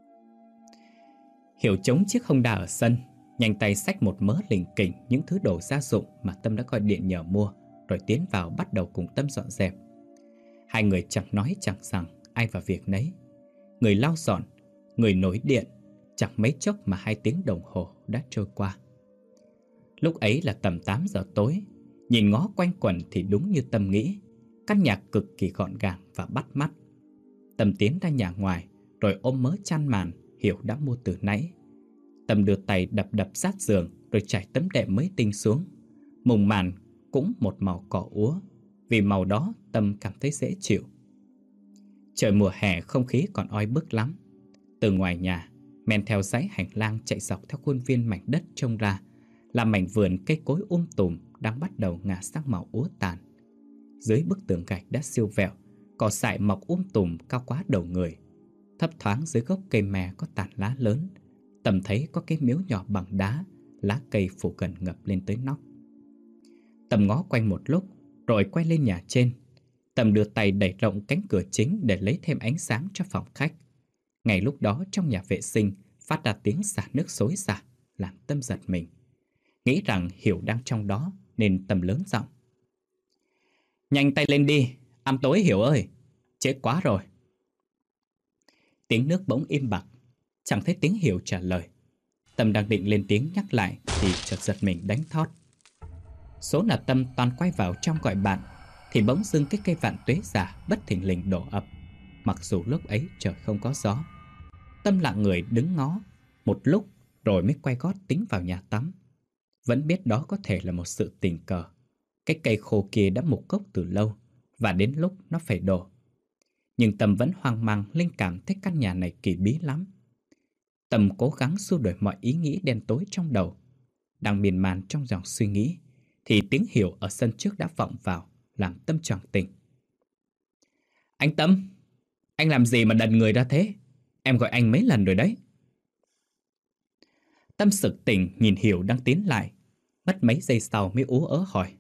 A: Hiểu chống chiếc Honda ở sân, nhanh tay xách một mớ lỉnh kỉnh những thứ đồ gia dụng mà Tâm đã gọi điện nhờ mua, rồi tiến vào bắt đầu cùng Tâm dọn dẹp. Hai người chẳng nói chẳng rằng, ai vào việc nấy. Người lau dọn, người nối điện. Chẳng mấy chốc mà 2 tiếng đồng hồ đã trôi qua. Lúc ấy là tầm 8 giờ tối. Nhìn ngó quanh quẩn thì đúng như Tâm nghĩ, căn nhà cực kỳ gọn gàng và bắt mắt. Tâm tiến ra nhà ngoài rồi ôm mớ chăn màn Hiểu đã mua từ nãy. Tâm đưa tay đập đập sát giường rồi trải tấm đệm mới tinh xuống. Mùng màn cũng một màu cỏ úa, vì màu đó Tâm cảm thấy dễ chịu. Trời mùa hè không khí còn oi bức lắm. Từ ngoài nhà, men theo dãy hành lang chạy dọc theo khuôn viên mảnh đất trông ra là mảnh vườn cây cối tùm đang bắt đầu ngả sang màu úa tàn. Dưới bức tường gạch đã siêu vẹo, cỏ dại mọc tùm cao quá đầu người. Thấp thoáng dưới gốc cây me có tàn lá lớn, Tâm thấy có cái miếu nhỏ bằng đá, lá cây phủ gần ngập lên tới nóc. Tâm ngó quanh một lúc rồi quay lên nhà trên. Tâm đưa tay đẩy rộng cánh cửa chính để lấy thêm ánh sáng cho phòng khách. Ngay lúc đó trong nhà vệ sinh phát ra tiếng xả nước xối xả, làm Tâm giật mình. Nghĩ rằng Hiểu đang trong đó nên Tâm lớn giọng: "Nhanh tay lên đi, ăn tối Hiểu ơi, trễ quá rồi." Tiếng nước bỗng im bặt, chẳng thấy tiếng Hiểu trả lời. Tâm đang định lên tiếng nhắc lại thì chợt giật mình đánh thót. Số là Tâm toàn quay vào trong gọi bạn, thì bỗng dưng cái cây vạn tuế già bất thình lình đổ ập. Mặc dù lúc ấy trời không có gió. Tâm lặng người đứng ngó một lúc rồi mới quay gót tính vào nhà tắm. Vẫn biết đó có thể là một sự tình cờ. Cái cây khô kia đã mục gốc từ lâu, và đến lúc nó phải đổ. Nhưng Tâm vẫn hoang mang, linh cảm thấy căn nhà này kỳ bí lắm. Tâm cố gắng xua đuổi mọi ý nghĩ đen tối trong đầu. Đang miên man trong dòng suy nghĩ, thì tiếng Hiểu ở sân trước đã vọng vào, làm Tâm choàng tỉnh. Anh Tâm, anh làm gì mà đần người ra thế? Em gọi anh mấy lần rồi đấy. Tâm sực tỉnh nhìn Hiểu đang tiến lại. Mất mấy giây sau mới ú ớ hỏi.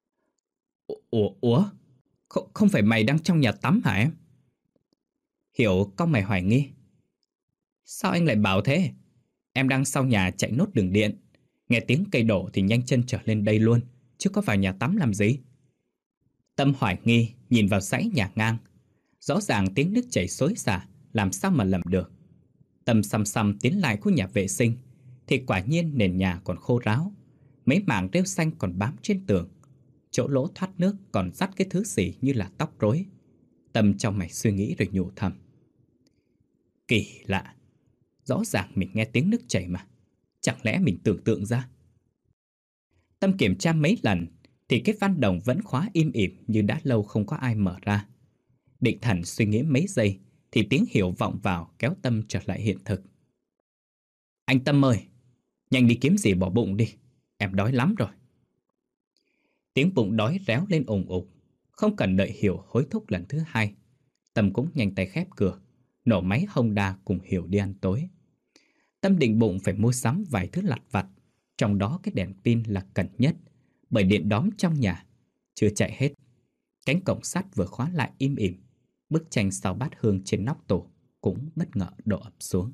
A: Ủa? Không phải mày đang trong nhà tắm hả em? Hiểu cau mày hoài nghi. Sao anh lại bảo thế? Em đang sau nhà chạy nốt đường điện. Nghe tiếng cây đổ thì nhanh chân trở lên đây luôn, chứ có vào nhà tắm làm gì. Tâm hoài nghi nhìn vào dãy nhà ngang. Rõ ràng tiếng nước chảy xối xả, làm sao mà lầm được. Tâm xăm xăm tiến lại khu nhà vệ sinh, thì quả nhiên nền nhà còn khô ráo. Mấy mảng rêu xanh còn bám trên tường. Chỗ lỗ thoát nước còn dắt cái thứ gì như là tóc rối. Tâm trong mày suy nghĩ rồi nhủ thầm. Kỳ lạ, rõ ràng mình nghe tiếng nước chảy mà. Chẳng lẽ mình tưởng tượng ra? Tâm kiểm tra mấy lần thì cái van đồng vẫn khóa im ỉm như đã lâu không có ai mở ra. Định thần suy nghĩ mấy giây thì tiếng Hiểu vọng vào kéo Tâm trở lại hiện thực. Anh Tâm ơi, nhanh đi kiếm gì bỏ bụng đi, em đói lắm rồi. Tiếng bụng đói réo lên ùng ục. Không cần đợi Hiểu hối thúc lần thứ hai, Tâm cũng nhanh tay khép cửa, nổ máy Honda cùng Hiểu đi ăn tối. Tâm định bụng phải mua sắm vài thứ lặt vặt, trong đó cái đèn pin là cần nhất, bởi điện đóm trong nhà chưa chạy hết. Cánh cổng sắt vừa khóa lại im ỉm. Bức tranh sao bát hương trên nóc tủ cũng bất ngờ đổ ập xuống.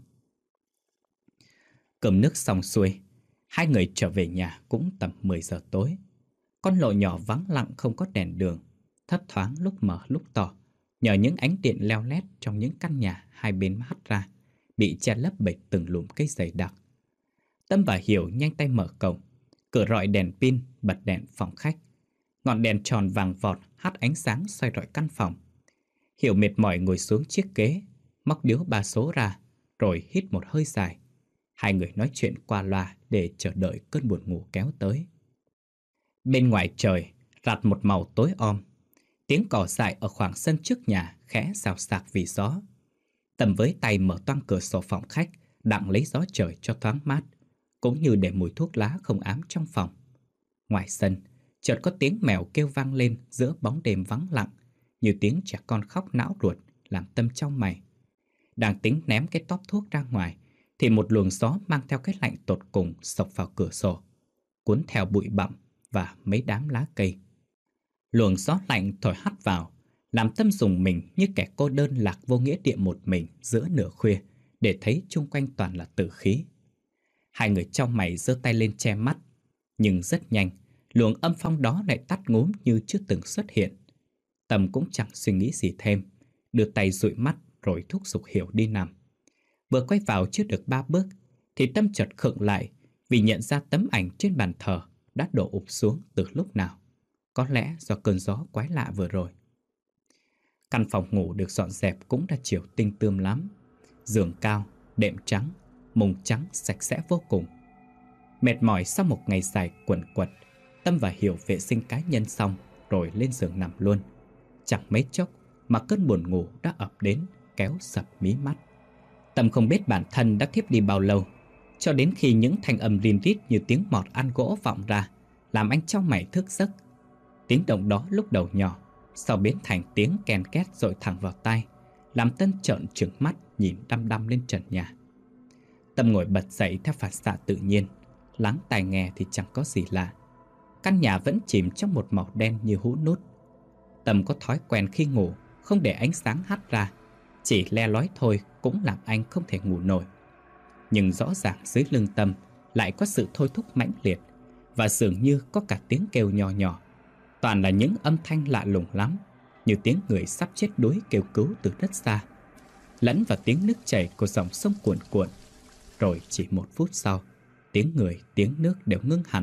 A: Cơm nước xong xuôi, hai người trở về nhà cũng tầm 10 giờ tối. Con lộ nhỏ vắng lặng không có đèn đường, thấp thoáng lúc mở lúc tỏ, nhờ những ánh điện leo lét trong những căn nhà hai bên hắt ra, bị che lấp bởi từng lùm cây dày đặc. Tâm và Hiểu nhanh tay mở cổng, cửa rọi đèn pin, bật đèn phòng khách. Ngọn đèn tròn vàng vọt hắt ánh sáng xoay rọi căn phòng. Hiểu mệt mỏi ngồi xuống chiếc ghế, móc điếu 3 số ra, rồi hít một hơi dài. Hai người nói chuyện qua loa để chờ đợi cơn buồn ngủ kéo tới. Bên ngoài trời rạt một màu tối om. Tiếng cỏ dại ở khoảng sân trước nhà khẽ xào xạc vì gió. Tâm với tay mở toang cửa sổ phòng khách, đặng lấy gió trời cho thoáng mát, cũng như để mùi thuốc lá không ám trong phòng. Ngoài sân, chợt có tiếng mèo kêu vang lên giữa bóng đêm vắng lặng, như tiếng trẻ con khóc não ruột, làm Tâm trong mày. Đang tính ném cái tóp thuốc ra ngoài, thì một luồng gió mang theo cái lạnh tột cùng xộc vào cửa sổ, cuốn theo bụi bặm và mấy đám lá cây. Luồng gió lạnh thổi hắt vào, làm Tâm rùng mình như kẻ cô đơn lạc vô nghĩa địa một mình giữa nửa khuya, để thấy chung quanh toàn là tử khí. Hai người trong mày giơ tay lên che mắt, nhưng rất nhanh, luồng âm phong đó lại tắt ngúm như chưa từng xuất hiện. Tâm cũng chẳng suy nghĩ gì thêm, đưa tay dụi mắt rồi thúc giục Hiểu đi nằm. Vừa quay vào chưa được 3 bước thì Tâm chợt khựng lại, vì nhận ra tấm ảnh trên bàn thờ đã đổ ụp xuống từ lúc nào. Có lẽ do cơn gió quái lạ vừa rồi. Căn phòng ngủ được dọn dẹp cũng đã chiều tinh tươm lắm. Giường cao, đệm trắng, mùng trắng sạch sẽ vô cùng. Mệt mỏi sau một ngày dài quần quật, Tâm và Hiểu vệ sinh cá nhân xong rồi lên giường nằm luôn. Chẳng mấy chốc mà cơn buồn ngủ đã ập đến, kéo sập mí mắt. Tâm không biết bản thân đã thiếp đi bao lâu, cho đến khi những thanh âm rin rít như tiếng mọt ăn gỗ vọng ra, làm anh chau mày thức giấc. Tiếng động đó lúc đầu nhỏ, sau biến thành tiếng ken két dội thẳng vào tai, làm Tâm trợn trừng mắt nhìn đăm đăm lên trần nhà. Tâm ngồi bật dậy theo phản xạ tự nhiên, lắng tai nghe thì chẳng có gì lạ. Căn nhà vẫn chìm trong một màu đen như hũ nút. Tâm có thói quen khi ngủ không để ánh sáng hắt ra, chỉ le lói thôi cũng làm anh không thể ngủ nổi. Nhưng rõ ràng dưới lưng Tâm lại có sự thôi thúc mãnh liệt, và dường như có cả tiếng kêu nhỏ nhỏ. Toàn là những âm thanh lạ lùng lắm, như tiếng người sắp chết đuối kêu cứu từ rất xa, lẫn vào tiếng nước chảy của dòng sông cuồn cuộn. Rồi chỉ 1 phút sau, tiếng người tiếng nước đều ngưng hẳn,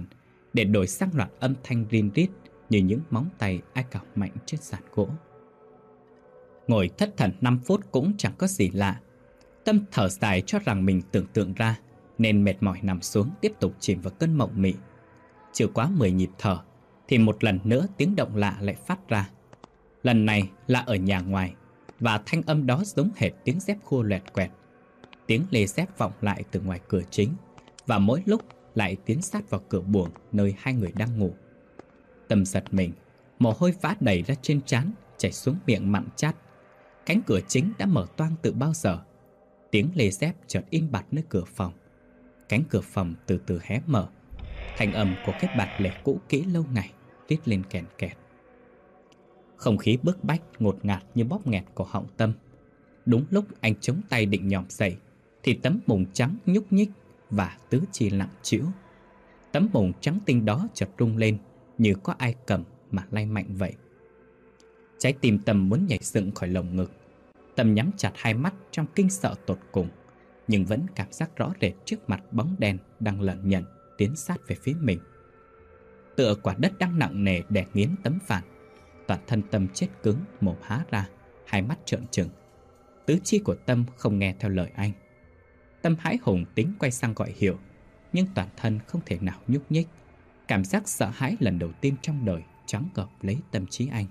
A: để đổi sang loạt âm thanh rin rít như những móng tay ai cào mạnh trên sàn gỗ. Ngồi thất thần 5 phút cũng chẳng có gì lạ. Tâm thở dài cho rằng mình tưởng tượng ra, nên mệt mỏi nằm xuống tiếp tục chìm vào cơn mộng mị. Chưa quá 10 nhịp thở thì một lần nữa tiếng động lạ lại phát ra. Lần này là ở nhà ngoài, và thanh âm đó giống hệt tiếng dép khua loẹt quẹt. Tiếng lê dép vọng lại từ ngoài cửa chính, và mỗi lúc lại tiến sát vào cửa buồng nơi hai người đang ngủ. Tâm giật mình, mồ hôi vã đầy ra trên trán, chảy xuống miệng mặn chát. Cánh cửa chính đã mở toang từ bao giờ. Tiếng lê dép chợt im bặt nơi cửa phòng. Cánh cửa phòng từ từ hé mở. Thanh âm của cái bạt lề cũ kỹ lâu ngày rít lên kèn kẹt. Không khí bức bách ngột ngạt như bóp nghẹt cổ họng Tâm. Đúng lúc anh chống tay định nhòm dậy thì tấm mùng trắng nhúc nhích và tứ chi lặng trĩu. Tấm mùng trắng tinh đó chợt rung lên như có ai cầm mà lay mạnh vậy. Trái tim Tâm muốn nhảy dựng khỏi lồng ngực. Tâm nhắm chặt hai mắt trong kinh sợ tột cùng, nhưng vẫn cảm giác rõ rệt trước mặt bóng đen đang lẩn nhẩn tiến sát về phía mình. Tựa quả đất đang nặng nề đè nghiến tấm phản, toàn thân Tâm chết cứng, mồm há ra, hai mắt trợn trừng. Tứ chi của Tâm không nghe theo lời anh. Tâm hãi hùng tính quay sang gọi Hiểu, nhưng toàn thân không thể nào nhúc nhích. Cảm giác sợ hãi lần đầu tiên trong đời choáng ngợp lấy tâm trí anh.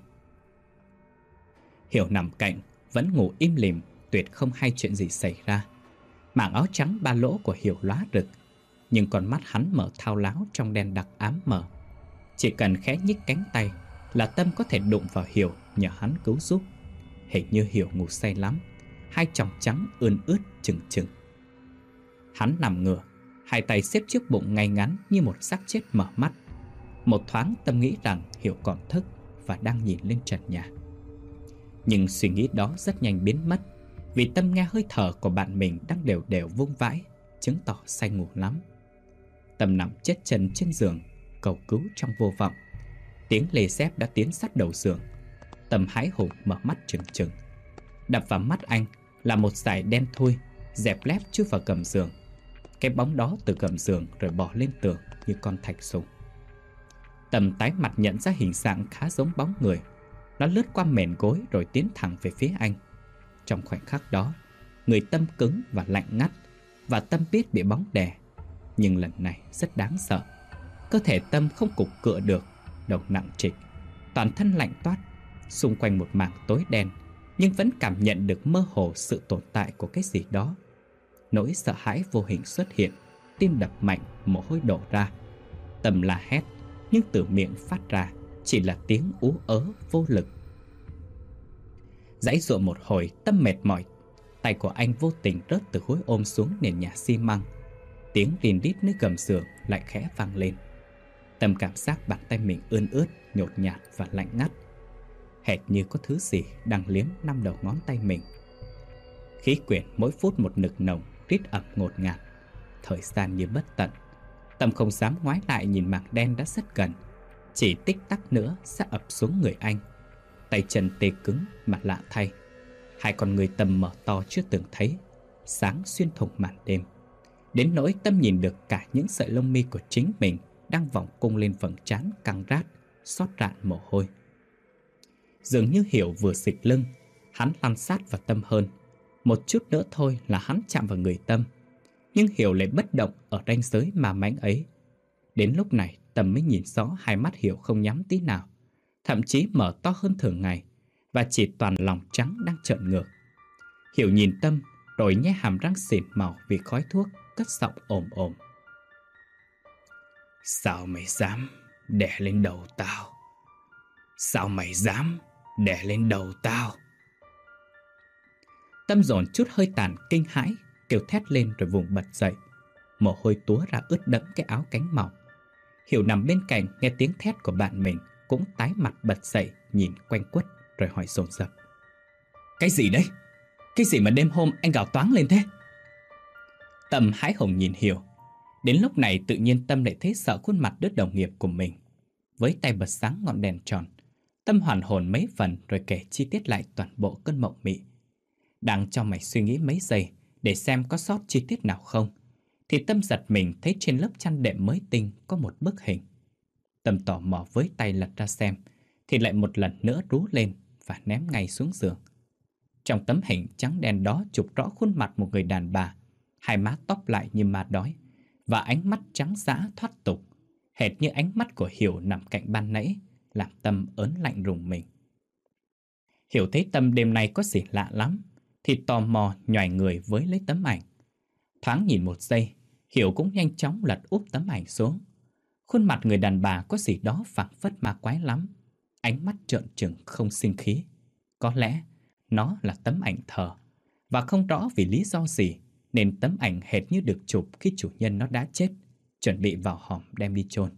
A: Hiểu nằm cạnh, vẫn ngủ im lìm, tuyệt không hay chuyện gì xảy ra. Mảng áo trắng ba lỗ của Hiểu lóa rực, nhưng con mắt hắn mở thao láo trong đen đặc ám mờ. Chỉ cần khẽ nhích cánh tay là Tâm có thể đụng vào Hiểu nhờ hắn cứu giúp. Hình như Hiểu ngủ say lắm, hai tròng trắng ươn ướt chừng chừng. Hắn nằm ngửa, hai tay xếp trước bụng ngay ngắn như một xác chết mở mắt. Một thoáng Tâm nghĩ rằng Hiểu còn thức và đang nhìn lên trần nhà. Nhưng suy nghĩ đó rất nhanh biến mất, vì Tâm nghe hơi thở của bạn mình đang đều đều vung vãi, chứng tỏ say ngủ lắm. Tâm nằm chết chân trên giường, cầu cứu trong vô vọng. Tiếng lê dép đã tiến sát đầu giường. Tâm hãi hùng mở mắt trừng trừng. Đập vào mắt anh là một dải đen thui dẹp lép chui vào gầm giường. Cái bóng đó từ gầm giường rồi bò lên tường như con thạch sùng. Tâm tái mặt nhận ra hình dạng khá giống bóng người. Nó lướt qua mền gối rồi tiến thẳng về phía anh. Trong khoảnh khắc đó, người Tâm cứng và lạnh ngắt, và Tâm biết bị bóng đè. Nhưng lần này rất đáng sợ. Cơ thể Tâm không cục cựa được, đầu nặng trịch, toàn thân lạnh toát, xung quanh một mảng tối đen, nhưng vẫn cảm nhận được mơ hồ sự tồn tại của cái gì đó. Nỗi sợ hãi vô hình xuất hiện, tim đập mạnh, mồ hôi đổ ra. Tâm la hét, nhưng từ miệng phát ra chỉ là tiếng ú ớ vô lực. Giãy giụa một hồi, Tâm mệt mỏi, tay của anh vô tình rớt từ khối ôm xuống nền nhà xi măng. Tiếng rin rít nơi gầm giường lại khẽ vang lên. Tâm cảm giác bàn tay mình ươn ướt, nhột nhạt và lạnh ngắt, hệt như có thứ gì đang liếm 5 đầu ngón tay mình. Khí quyển mỗi phút một nực nồng, rít ẩm ngột ngạt. Thời gian như bất tận. Tâm không dám ngoái lại nhìn mảng đen đã rất gần. Chỉ tích tắc nữa sẽ ập xuống người anh. Tay chân tê cứng, mặt lạ thay. Hai con người Tâm mở to chưa từng thấy, sáng xuyên thủng màn đêm. Đến nỗi Tâm nhìn được cả những sợi lông mi của chính mình đang vòng cung lên vầng trán căng rát, xót rạn mồ hôi. Dường như Hiểu vừa xịch lưng, hắn lăn sát vào Tâm hơn. Một chút nữa thôi là hắn chạm vào người Tâm. Nhưng Hiểu lại bất động ở ranh giới ma mãnh ấy. Đến lúc này Tâm mới nhìn rõ hai mắt Hiểu không nhắm tí nào, thậm chí mở to hơn thường ngày, và chỉ toàn lòng trắng đang trợn ngược. Hiểu nhìn Tâm rồi nhe hàm răng xịt màu vì khói thuốc, cất giọng ồm ồm: "Sao mày dám đè lên đầu tao? Sao mày dám đè lên đầu tao?" Tâm dồn chút hơi tàn kinh hãi, kêu thét lên rồi vùng bật dậy. Mồ hôi túa ra ướt đẫm cái áo cánh mỏng. Hiểu nằm bên cạnh nghe tiếng thét của bạn mình cũng tái mặt bật dậy, nhìn quanh quất rồi hỏi dồn dập: "Cái gì đấy? Cái gì mà đêm hôm anh gào toáng lên thế?" Tâm hãi hùng nhìn Hiểu. Đến lúc này tự nhiên Tâm lại thấy sợ khuôn mặt đứa đồng nghiệp của mình. Với tay bật sáng ngọn đèn tròn, Tâm hoàn hồn mấy phần rồi kể chi tiết lại toàn bộ cơn mộng mị. Đang cho mày suy nghĩ mấy giây để xem có sót chi tiết nào không, thì Tâm giật mình thấy trên lớp chăn đệm mới tinh có một bức hình. Tâm tò mò với tay lật ra xem, thì lại một lần nữa rú lên và ném ngay xuống giường. Trong tấm hình trắng đen đó chụp rõ khuôn mặt một người đàn bà, hai má tóc lại như ma đói, và ánh mắt trắng dã thoát tục, hệt như ánh mắt của Hiểu nằm cạnh ban nãy, làm Tâm ớn lạnh rùng mình. Hiểu thấy Tâm đêm nay có gì lạ lắm, thì tò mò nhoài người với lấy tấm ảnh. Thoáng nhìn một giây, Hiểu cũng nhanh chóng lật úp tấm ảnh xuống. Khuôn mặt người đàn bà có gì đó phảng phất ma quái lắm, ánh mắt trợn trừng không sinh khí. Có lẽ nó là tấm ảnh thờ, và không rõ vì lý do gì nên tấm ảnh hệt như được chụp khi chủ nhân nó đã chết, chuẩn bị vào hòm đem đi chôn.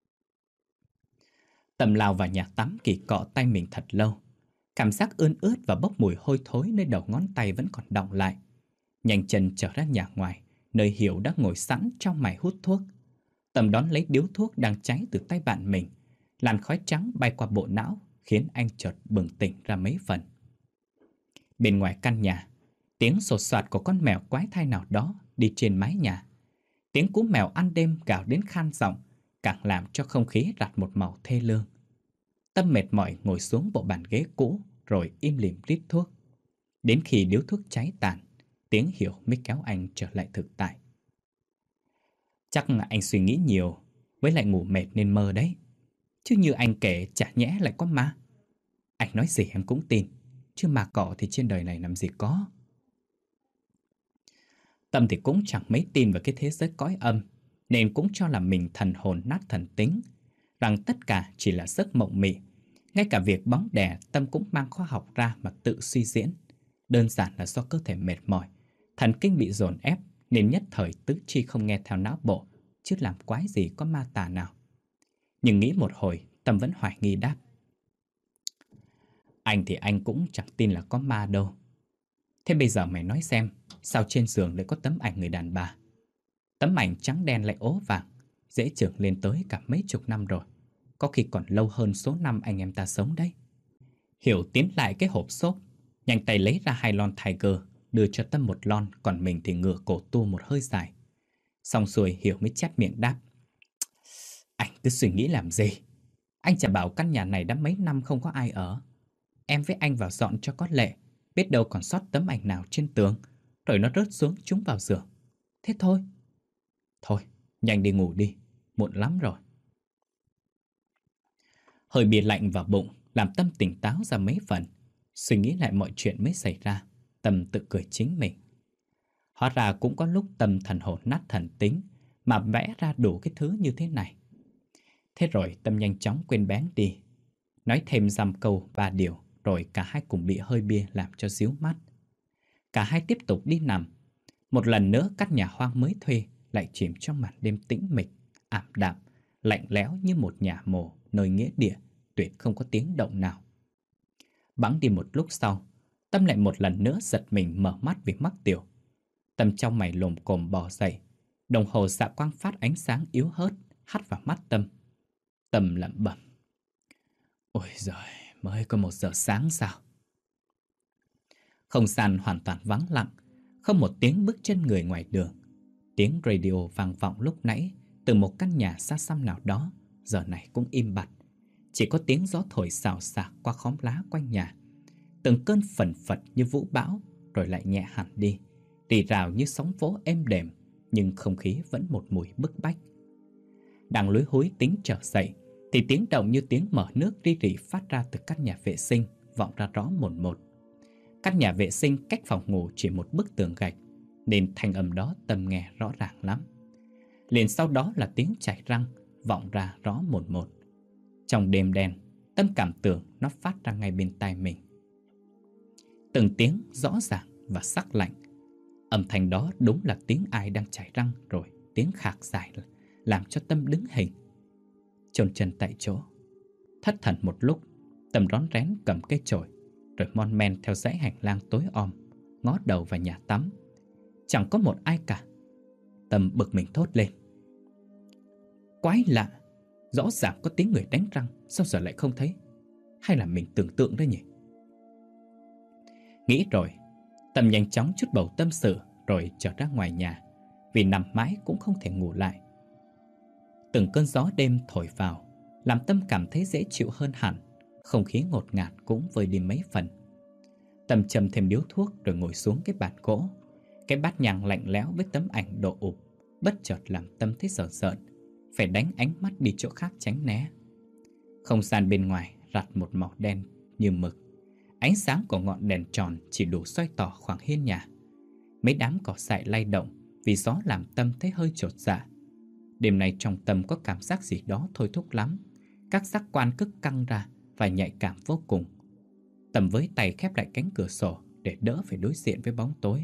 A: Tâm lao vào nhà tắm kỳ cọ tay mình thật lâu. Cảm giác ươn ướt và bốc mùi hôi thối nơi đầu ngón tay vẫn còn đọng lại. Nhanh chân trở ra nhà ngoài, nơi Hiểu đã ngồi sẵn trong mải hút thuốc. Tâm đón lấy điếu thuốc đang cháy từ tay bạn mình. Làn khói trắng bay qua bộ não khiến anh chợt bừng tỉnh ra mấy phần. Bên ngoài căn nhà, tiếng sột soạt của con mèo quái thai nào đó đi trên mái nhà. Tiếng cú mèo ăn đêm gào đến khan giọng, càng làm cho không khí rặt một màu thê lương. Tâm mệt mỏi ngồi xuống bộ bàn ghế cũ rồi im lìm rít thuốc. Đến khi điếu thuốc cháy tàn, tiếng Hiểu mới kéo anh trở lại thực tại. Chắc anh suy nghĩ nhiều, với lại ngủ mệt nên mơ đấy. Chứ như anh kể chả nhẽ lại có ma. Anh nói gì em cũng tin, chứ ma cỏ thì trên đời này làm gì có. Tâm thì cũng chẳng mấy tin vào cái thế giới cõi âm, nên cũng cho là mình thần hồn nát thần tính, rằng tất cả chỉ là giấc mộng mị. Ngay cả việc bóng đè, Tâm cũng mang khoa học ra mà tự suy diễn. Đơn giản là do cơ thể mệt mỏi, thần kinh bị dồn ép, nên nhất thời tứ chi không nghe theo não bộ, chứ làm quái gì có ma tà nào. Nhưng nghĩ một hồi, Tâm vẫn hoài nghi đáp: anh thì anh cũng chẳng tin là có ma đâu. Thế bây giờ mày nói xem, sao trên giường lại có tấm ảnh người đàn bà? Tấm ảnh trắng đen lại ố vàng, dễ chừng lên tới cả mấy chục năm rồi. Có khi còn lâu hơn số năm anh em ta sống đấy. Hiểu tiến lại cái hộp xốp, nhanh tay lấy ra 2 lon Tiger, đưa cho Tâm 1 lon, còn mình thì ngửa cổ tu một hơi dài. Xong xuôi Hiểu mới chép miệng đáp: anh cứ suy nghĩ làm gì? Anh chả bảo căn nhà này đã mấy năm không có ai ở. Em với anh vào dọn cho có lệ, biết đâu còn sót tấm ảnh nào trên tường, rồi nó rớt xuống trúng vào giường. Thế thôi. Thôi, nhanh đi ngủ đi, muộn lắm rồi. Hơi bia lạnh vào bụng làm Tâm tỉnh táo ra mấy phần. Suy nghĩ lại mọi chuyện mới xảy ra, Tâm tự cười chính mình. Hóa ra cũng có lúc Tâm thần hồn nát thần tính mà vẽ ra đủ cái thứ như thế này. Thế rồi Tâm nhanh chóng quên bén đi, nói thêm dăm câu 3 điều, rồi cả hai cùng bị hơi bia làm cho díu mắt. Cả hai tiếp tục đi nằm. Một lần nữa căn nhà hoang mới thuê lại chìm trong màn đêm tĩnh mịch, ảm đạm, lạnh lẽo như một nhà mồ nơi nghĩa địa, tuyệt không có tiếng động nào. Bẵng đi một lúc sau, Tâm lại một lần nữa giật mình mở mắt vì mắc tiểu. Tâm trong mày lồm cồm bò dậy, đồng hồ dạ quang phát ánh sáng yếu hớt hắt vào mắt Tâm. Tâm lẩm bẩm: ôi giời, mới có 1 giờ sáng sao? Không gian hoàn toàn vắng lặng, không một tiếng bước chân người ngoài đường. Tiếng radio vang vọng lúc nãy từ một căn nhà xa xăm nào đó giờ này cũng im bặt. Chỉ có tiếng gió thổi xào xạc qua khóm lá quanh nhà. Từng cơn phần phật như vũ bão, rồi lại nhẹ hẳn đi, rì rào như sóng vỗ êm đềm, nhưng không khí vẫn một mùi bức bách. Đang lúi húi tính trở dậy thì tiếng động như tiếng mở nước rì rì phát ra từ căn nhà vệ sinh vọng ra rõ mồn một. Căn nhà vệ sinh cách phòng ngủ chỉ một bức tường gạch, nên thanh âm đó Tâm nghe rõ ràng lắm. Liền sau đó là tiếng chảy răng vọng ra rõ mồn một. Trong đêm đen, Tâm cảm tưởng nó phát ra ngay bên tai mình. Từng tiếng rõ ràng và sắc lạnh. Âm thanh đó đúng là tiếng ai đang chảy răng, rồi tiếng khạc dài làm cho Tâm đứng hình, chôn chân tại chỗ. Thất thần một lúc, Tâm rón rén cầm cây chổi, rồi mon men theo dãy hành lang tối om, ngó đầu vào nhà tắm. Chẳng có một ai cả. Tâm bực mình thốt lên: quái lạ, rõ ràng có tiếng người đánh răng, sao giờ lại không thấy? Hay là mình tưởng tượng đấy nhỉ? Nghĩ rồi, Tâm nhanh chóng trút bầu tâm sự rồi trở ra ngoài nhà, vì nằm mãi cũng không thể ngủ lại. Từng cơn gió đêm thổi vào, làm Tâm cảm thấy dễ chịu hơn hẳn. Không khí ngột ngạt cũng vơi đi mấy phần. Tâm châm thêm điếu thuốc rồi ngồi xuống cái bàn gỗ. Cái bát nhang lạnh lẽo với tấm ảnh độ ụp bất chợt làm Tâm thấy sợ sợn, phải đánh ánh mắt đi chỗ khác tránh né. Không gian bên ngoài rặt một màu đen như mực. Ánh sáng của ngọn đèn tròn chỉ đủ soi tỏ khoảng hiên nhà. Mấy đám cỏ dại lay động vì gió làm Tâm thấy hơi chột dạ. Đêm nay trong Tâm có cảm giác gì đó thôi thúc lắm. Các giác quan cứ căng ra và nhạy cảm vô cùng. Tâm với tay khép lại cánh cửa sổ để đỡ phải đối diện với bóng tối.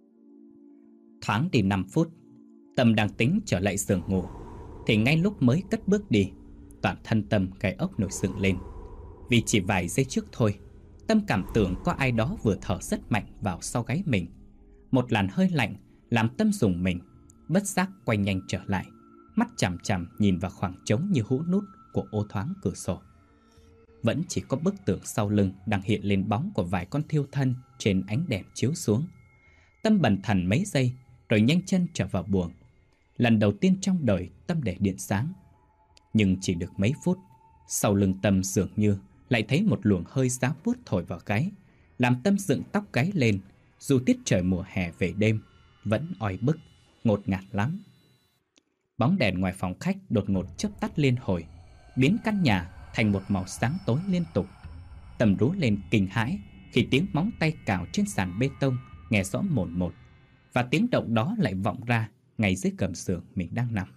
A: Thoáng đi 5 phút, Tâm đang tính trở lại giường ngủ thì ngay lúc mới cất bước đi, toàn thân Tâm gai ốc nổi dựng lên. Vì chỉ vài giây trước thôi, Tâm cảm tưởng có ai đó vừa thở rất mạnh vào sau gáy mình. Một làn hơi lạnh làm Tâm rùng mình, bất giác quay nhanh trở lại, mắt chằm chằm nhìn vào khoảng trống như hũ nút của ô thoáng cửa sổ. Vẫn chỉ có bức tường sau lưng đang hiện lên bóng của vài con thiêu thân trên ánh đèn chiếu xuống. Tâm bần thần mấy giây rồi nhanh chân trở vào buồng. Lần đầu tiên trong đời Tâm để điện sáng. Nhưng chỉ được mấy phút, sau lưng Tâm dường như lại thấy một luồng hơi giá buốt thổi vào gáy, làm Tâm dựng tóc gáy lên. Dù tiết trời mùa hè về đêm vẫn oi bức, ngột ngạt lắm. Bóng đèn ngoài phòng khách đột ngột chớp tắt liên hồi, biến căn nhà thành một màu sáng tối liên tục. Tâm rú lên kinh hãi khi tiếng móng tay cào trên sàn bê tông nghe rõ mồn một, và tiếng động đó lại vọng ra ngay dưới gầm giường mình đang nằm.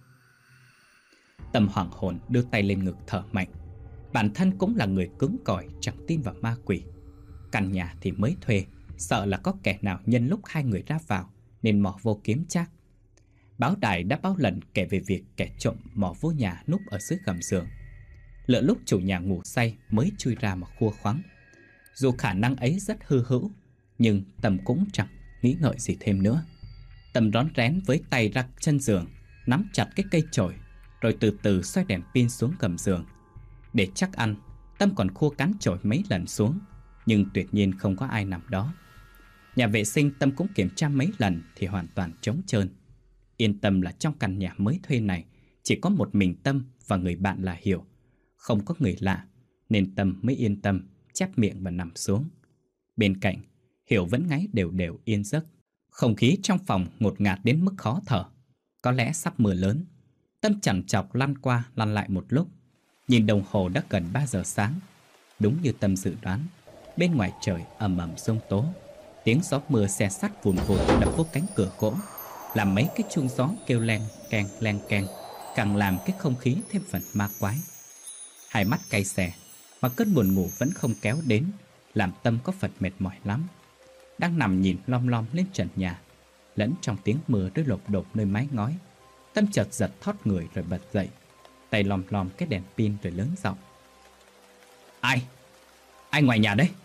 A: Tâm hoảng hồn đưa tay lên ngực thở mạnh. Bản thân cũng là người cứng cỏi, chẳng tin vào ma quỷ. Căn nhà thì mới thuê, sợ là có kẻ nào nhân lúc hai người ra vào nên mò vô kiếm trác. Báo đài đã bao lần kể về việc kẻ trộm mò vô nhà núp ở dưới gầm giường, lỡ lúc chủ nhà ngủ say mới chui ra mà khua khoắng. Dù khả năng ấy rất hư hữu, nhưng Tâm cũng chẳng nghĩ ngợi gì thêm nữa. Tâm rón rén với tay ra chân giường, nắm chặt cái cây chổi, rồi từ từ xoay đèn pin xuống gầm giường. Để chắc ăn, Tâm còn khua cán chổi mấy lần xuống, nhưng tuyệt nhiên không có ai nằm đó. Nhà vệ sinh Tâm cũng kiểm tra mấy lần thì hoàn toàn trống trơn. Yên tâm là trong căn nhà mới thuê này chỉ có một mình Tâm và người bạn là Hiểu, không có người lạ, nên Tâm mới yên tâm chép miệng và nằm xuống. Bên cạnh, Hiểu vẫn ngáy đều đều yên giấc. Không khí trong phòng ngột ngạt đến mức khó thở. Có lẽ sắp mưa lớn. Tâm chằn chọc lăn qua lăn lại một lúc. Nhìn đồng hồ đã gần 3 giờ sáng. Đúng như Tâm dự đoán, bên ngoài trời ầm ầm giông tố. Tiếng gió mưa xe sắt vùn vụt đập vô cánh cửa gỗ, làm mấy cái chuông gió kêu len keng, càng làm cái không khí thêm phần ma quái. Hai mắt cay xè, mà cơn buồn ngủ vẫn không kéo đến, làm Tâm có phần mệt mỏi lắm. Đang nằm nhìn lom lom lên trần nhà, lẫn trong tiếng mưa rơi lộp đột nơi mái ngói, Tâm chợt giật thót người rồi bật dậy, tay lom lom cái đèn pin rồi lớn giọng: Ai ngoài nhà đấy?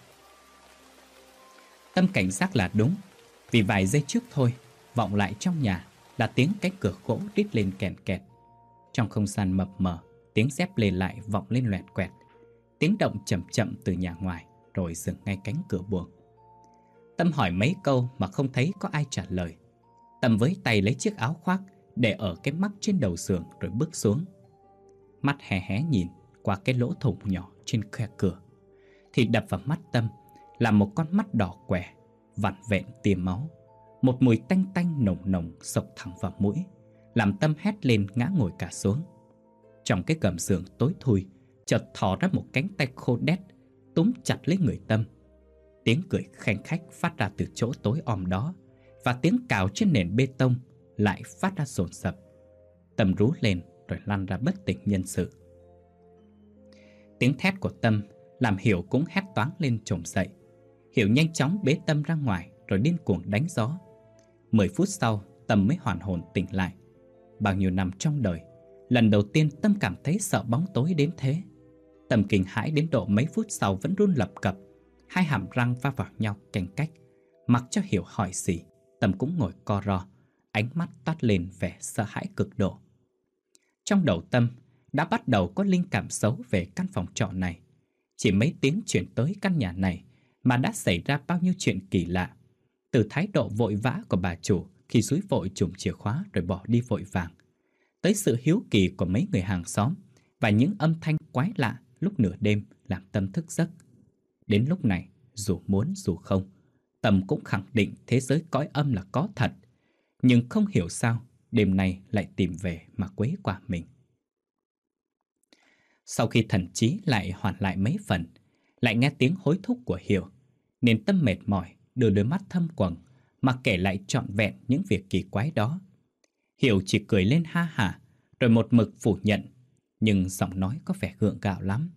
A: Tâm cảnh giác là đúng, vì vài giây trước thôi, vọng lại trong nhà là tiếng cánh cửa gỗ rít lên kèn kẹt. Trong không gian mập mờ, tiếng dép lê lại vọng lên loẹt quẹt. Tiếng động chậm chậm từ nhà ngoài rồi dừng ngay cánh cửa buồng. Tâm hỏi mấy câu mà không thấy có ai trả lời. Tâm với tay lấy chiếc áo khoác để ở cái mắc trên đầu giường rồi bước xuống. Mắt hé hé nhìn qua cái lỗ thủng nhỏ trên khe cửa, thì đập vào mắt Tâm là một con mắt đỏ què, vặn vẹn tia máu. Một mùi tanh tanh nồng nồng xộc thẳng vào mũi, làm Tâm hét lên ngã ngồi cả xuống. Trong cái gầm giường tối thui, chợt thò ra một cánh tay khô đét túm chặt lấy người Tâm. Tiếng cười khanh khách phát ra từ chỗ tối om đó, và tiếng cào trên nền bê tông lại phát ra dồn dập. Tâm rú lên rồi lăn ra bất tỉnh nhân sự. Tiếng thét của Tâm làm Hiểu cũng hét toáng lên trồm dậy. Hiểu nhanh chóng bế Tâm ra ngoài rồi điên cuồng đánh gió. 10 phút sau, Tâm mới hoàn hồn tỉnh lại. Bao nhiêu năm trong đời, lần đầu tiên Tâm cảm thấy sợ bóng tối đến thế. Tâm kinh hãi đến độ mấy phút sau vẫn run lập cập, hai hàm răng va vào nhau canh cách. Mặc cho Hiểu hỏi gì, Tâm cũng ngồi co ro, ánh mắt toát lên vẻ sợ hãi cực độ. Trong đầu Tâm đã bắt đầu có linh cảm xấu về căn phòng trọ này. Chỉ mấy tiếng chuyển tới căn nhà này mà đã xảy ra bao nhiêu chuyện kỳ lạ. Từ thái độ vội vã của bà chủ khi dúi vội chùm chìa khóa rồi bỏ đi vội vàng, tới sự hiếu kỳ của mấy người hàng xóm và những âm thanh quái lạ lúc nửa đêm làm Tâm thức giấc. Đến lúc này, dù muốn dù không, Tâm cũng khẳng định thế giới cõi âm là có thật. Nhưng không hiểu sao đêm nay lại tìm về mà quấy quả mình. Sau khi thần trí lại hoàn lại mấy phần, lại nghe tiếng hối thúc của Hiểu, nên Tâm mệt mỏi đưa đôi mắt thâm quầng mà kể lại trọn vẹn những việc kỳ quái đó. Hiểu chỉ cười lên ha hả, rồi một mực phủ nhận, nhưng giọng nói có vẻ gượng gạo lắm.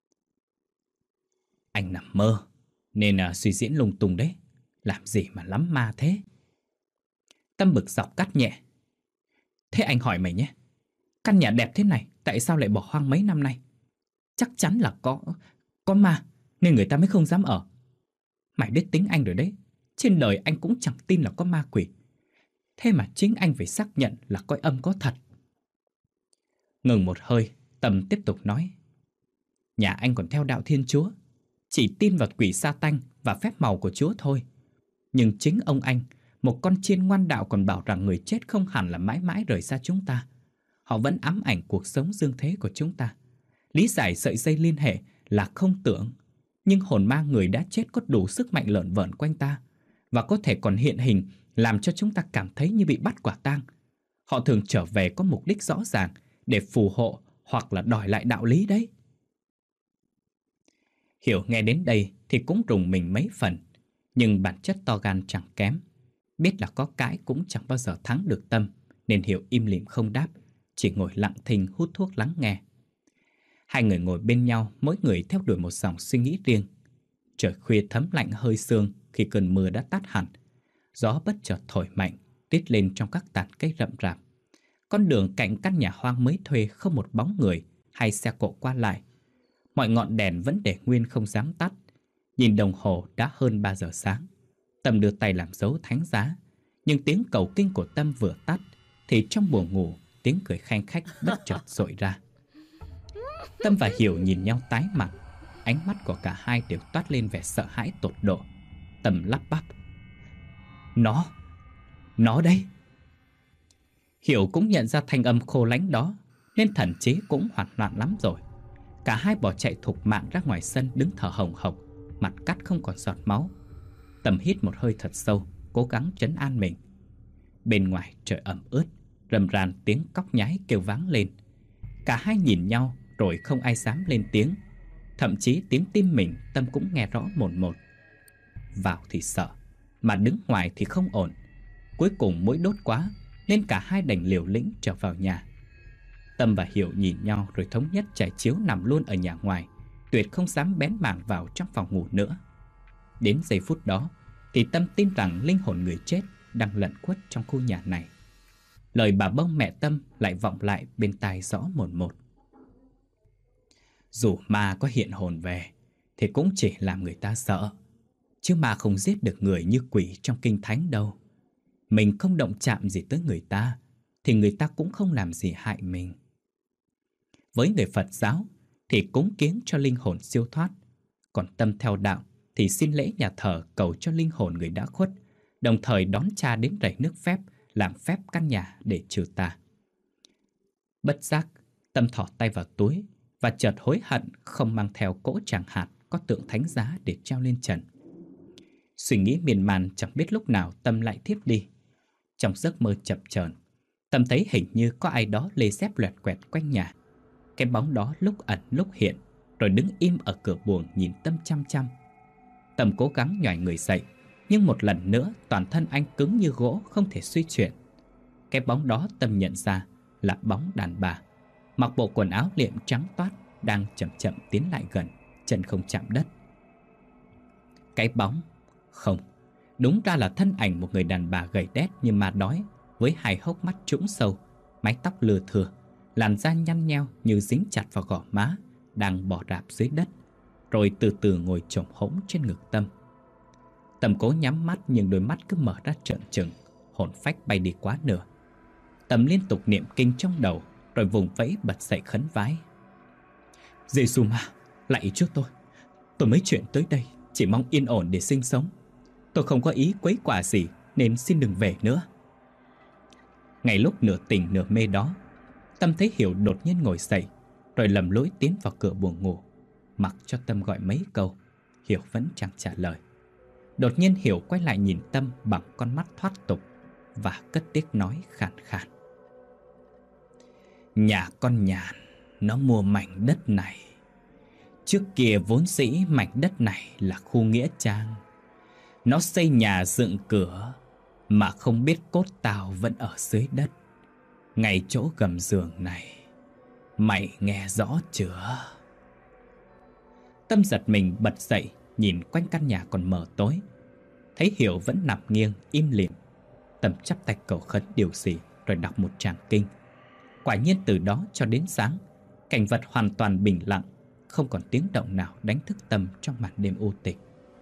A: Anh nằm mơ, nên suy diễn lung tung đấy. Làm gì mà lắm ma thế? Tâm bực dọc cắt nhẹ. Thế anh hỏi mày nhé, căn nhà đẹp thế này tại sao lại bỏ hoang mấy năm nay? Chắc chắn là có ma, nên người ta mới không dám ở. Mày biết tính anh rồi đấy, trên đời anh cũng chẳng tin là có ma quỷ. Thế mà chính anh phải xác nhận là cõi âm có thật. Ngừng một hơi, Tâm tiếp tục nói. Nhà anh còn theo đạo Thiên Chúa, chỉ tin vào quỷ sa tanh và phép màu của Chúa thôi. Nhưng chính ông anh, một con chiên ngoan đạo, còn bảo rằng người chết không hẳn là mãi mãi rời xa chúng ta. Họ vẫn ám ảnh cuộc sống dương thế của chúng ta. Lý giải sợi dây liên hệ là không tưởng, nhưng hồn ma người đã chết có đủ sức mạnh lởn vởn quanh ta, và có thể còn hiện hình làm cho chúng ta cảm thấy như bị bắt quả tang. Họ thường trở về có mục đích rõ ràng để phù hộ hoặc là đòi lại đạo lý đấy. Hiểu nghe đến đây thì cũng rùng mình mấy phần, nhưng bản chất to gan chẳng kém. Biết là có cãi cũng chẳng bao giờ thắng được Tâm, nên Hiểu im lìm không đáp, chỉ ngồi lặng thinh hút thuốc lắng nghe. Hai người ngồi bên nhau, mỗi người theo đuổi một dòng suy nghĩ riêng. Trời khuya thấm lạnh hơi sương khi cơn mưa đã tắt hẳn. Gió bất chợt thổi mạnh, rít lên trong các tàn cây rậm rạp. Con đường cạnh căn nhà hoang mới thuê không một bóng người hay xe cộ qua lại. Mọi ngọn đèn vẫn để nguyên không dám tắt. Nhìn đồng hồ đã hơn 3 giờ sáng. Tâm đưa tay làm dấu thánh giá, nhưng tiếng cầu kinh của Tâm vừa tắt thì trong buồng ngủ tiếng cười khanh khách bất chợt dội ra. Tâm và Hiểu nhìn nhau tái mặt, ánh mắt của cả hai đều toát lên vẻ sợ hãi tột độ. Tâm lắp bắp. Nó đây. Hiểu cũng nhận ra thanh âm khô lánh đó, nên thần trí cũng hoảng loạn lắm rồi. Cả hai bỏ chạy thục mạng ra ngoài sân, đứng thở hồng hộc, mặt cắt không còn giọt máu. Tâm hít một hơi thật sâu, cố gắng trấn an mình. Bên ngoài trời ẩm ướt, rầm ràn tiếng cóc nhái kêu vang lên. Cả hai nhìn nhau rồi không ai dám lên tiếng. Thậm chí tiếng tim mình Tâm cũng nghe rõ mồn một. Vào thì sợ, mà đứng ngoài thì không ổn. Cuối cùng mũi đốt quá, nên cả hai đành liều lĩnh trở vào nhà. Tâm và Hiểu nhìn nhau rồi thống nhất trải chiếu nằm luôn ở nhà ngoài, tuyệt không dám bén mảng vào trong phòng ngủ nữa. Đến giây phút đó thì Tâm tin rằng linh hồn người chết đang lẩn khuất trong khu nhà này. Lời bà bông mẹ Tâm lại vọng lại bên tai rõ mồn một. Dù ma có hiện hồn về thì cũng chỉ làm người ta sợ, chứ ma không giết được người như quỷ trong kinh thánh đâu. Mình không động chạm gì tới người ta thì người ta cũng không làm gì hại mình. Với người Phật giáo thì cúng kiến cho linh hồn siêu thoát, còn Tâm theo đạo thì xin lễ nhà thờ cầu cho linh hồn người đã khuất, đồng thời đón cha đến rảy nước phép làm phép căn nhà để trừ tà. Bất giác, Tâm thỏ tay vào túi và chợt hối hận không mang theo cỗ tràng hạt có tượng thánh giá để treo lên trần. Suy nghĩ miên man chẳng biết lúc nào Tâm lại thiếp đi. Trong giấc mơ chập chờn, Tâm thấy hình như có ai đó lê dép loẹt quẹt quanh nhà. Cái bóng đó lúc ẩn lúc hiện, rồi đứng im ở cửa buồng nhìn Tâm chăm chăm. Tâm cố gắng nhòi người dậy, nhưng một lần nữa toàn thân anh cứng như gỗ, không thể suy chuyển. Cái bóng đó Tâm nhận ra là bóng đàn bà, mặc bộ quần áo liệm trắng toát, đang chậm chậm tiến lại gần, chân không chạm đất. Cái bóng không, đúng ra là thân ảnh một người đàn bà gầy đét như ma đói, với hai hốc mắt trũng sâu, mái tóc lưa thưa, làn da nhăn nheo như dính chặt vào gò má, đang bò rạp dưới đất, rồi từ từ ngồi chồm hổm trên ngực Tâm. Tâm cố nhắm mắt nhưng đôi mắt cứ mở ra trợn trừng, hồn phách bay đi quá nửa. Tâm liên tục niệm kinh trong đầu, rồi vùng vẫy bật dậy khấn vái. Giê-xu ma, lạy Chúa tôi mới chuyển tới đây chỉ mong yên ổn để sinh sống. Tôi không có ý quấy quả gì, nên xin đừng về nữa. Ngay lúc nửa tỉnh nửa mê đó, Tâm thấy Hiểu đột nhiên ngồi dậy, rồi lầm lũi tiến vào cửa buồng ngủ. Mặc cho Tâm gọi mấy câu, Hiểu vẫn chẳng trả lời. Đột nhiên Hiểu quay lại nhìn Tâm bằng con mắt thoát tục và cất tiếng nói khàn khàn: Nhà con Nhàn nó mua mảnh đất này. Trước kia vốn dĩ mảnh đất này là khu nghĩa trang. Nó xây nhà dựng cửa mà không biết cốt tao vẫn ở dưới đất, ngay chỗ gầm giường này. Mày nghe rõ chưa? Tâm giật mình bật dậy, nhìn quanh căn nhà còn mờ tối. Thấy Hiểu vẫn nằm nghiêng im lìm. Tâm chắp tay cầu khấn điều gì rồi đọc một tràng kinh. Quả nhiên từ đó cho đến sáng, cảnh vật hoàn toàn bình lặng, không còn tiếng động nào đánh thức Tâm trong màn đêm u tịch.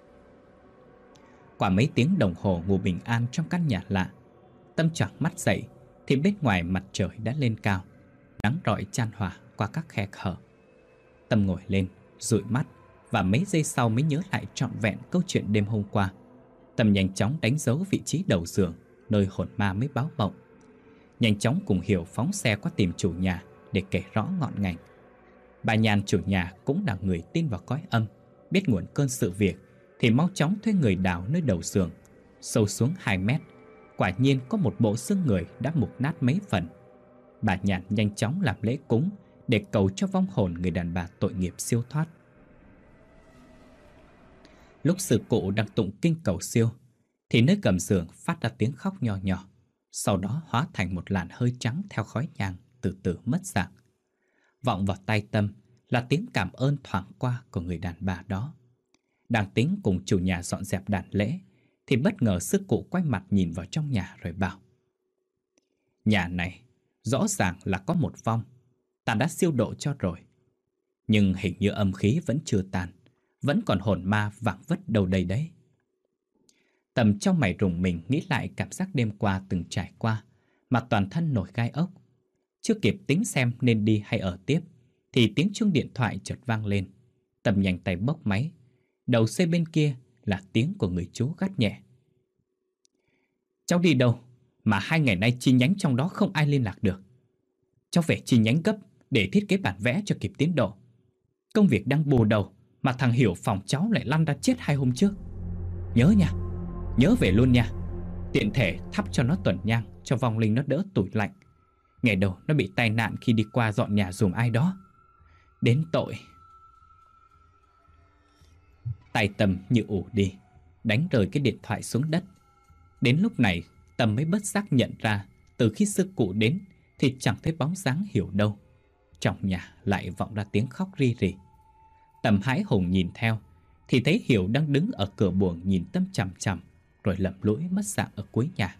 A: Qua mấy tiếng đồng hồ ngủ bình an trong căn nhà lạ, Tâm choàng mắt dậy thì bên ngoài mặt trời đã lên cao, nắng rọi chan hòa qua các khe hở. Tâm ngồi lên, dụi mắt và mấy giây sau mới nhớ lại trọn vẹn câu chuyện đêm hôm qua. Tâm nhanh chóng đánh dấu vị trí đầu giường, nơi hồn ma mới báo mộng. Nhanh chóng cùng Hiểu phóng xe qua tìm chủ nhà để kể rõ ngọn ngành. Bà Nhàn chủ nhà cũng là người tin vào cõi âm, biết nguồn cơn sự việc thì mau chóng thuê người đào nơi đầu giường. Sâu xuống 2 mét, quả nhiên có một bộ xương người đã mục nát mấy phần. Bà Nhàn nhanh chóng làm lễ cúng để cầu cho vong hồn người đàn bà tội nghiệp siêu thoát. Lúc sư cụ đang tụng kinh cầu siêu thì nơi gầm giường phát ra tiếng khóc nho nhỏ, sau đó hóa thành một làn hơi trắng theo khói nhang từ từ mất dạng. Vọng vào tai Tâm là tiếng cảm ơn thoảng qua của người đàn bà đó. Đang tính cùng chủ nhà dọn dẹp đàn lễ thì bất ngờ sư cụ quay mặt nhìn vào trong nhà rồi bảo: Nhà này rõ ràng là có một vong, ta đã siêu độ cho rồi, nhưng hình như âm khí vẫn chưa tàn, vẫn còn hồn ma vảng vất đâu đây đấy. Tâm trong mày rùng mình nghĩ lại cảm giác đêm qua từng trải qua, mà toàn thân nổi gai ốc. Chưa kịp tính xem nên đi hay ở tiếp thì tiếng chuông điện thoại chợt vang lên. Tâm nhanh tay bốc máy. Đầu dây bên kia là tiếng của người chú gắt nhẹ: Cháu đi đâu mà 2 ngày nay chi nhánh trong đó không ai liên lạc được? Cháu về chi nhánh gấp để thiết kế bản vẽ cho kịp tiến độ. Công việc đang bù đầu mà thằng Hiểu phòng cháu lại lăn ra chết 2 hôm trước. Nhớ nha, nhớ về luôn nha. Tiện thể thắp cho nó tuần nhang cho vong linh nó đỡ tủi lạnh. Ngày đầu nó bị tai nạn khi đi qua dọn nhà giùm ai đó. Đến tội. Tay Tâm như ù đi, đánh rơi cái điện thoại xuống đất. Đến lúc này Tâm mới bất giác nhận ra từ khi sư cụ đến thì chẳng thấy bóng dáng Hiểu đâu. Trong nhà lại vọng ra tiếng khóc ri rỉ. Tâm hãi hùng nhìn theo thì thấy Hiểu đang đứng ở cửa buồng nhìn Tâm chằm chằm, rồi lầm lũi mất dạng ở cuối nhà.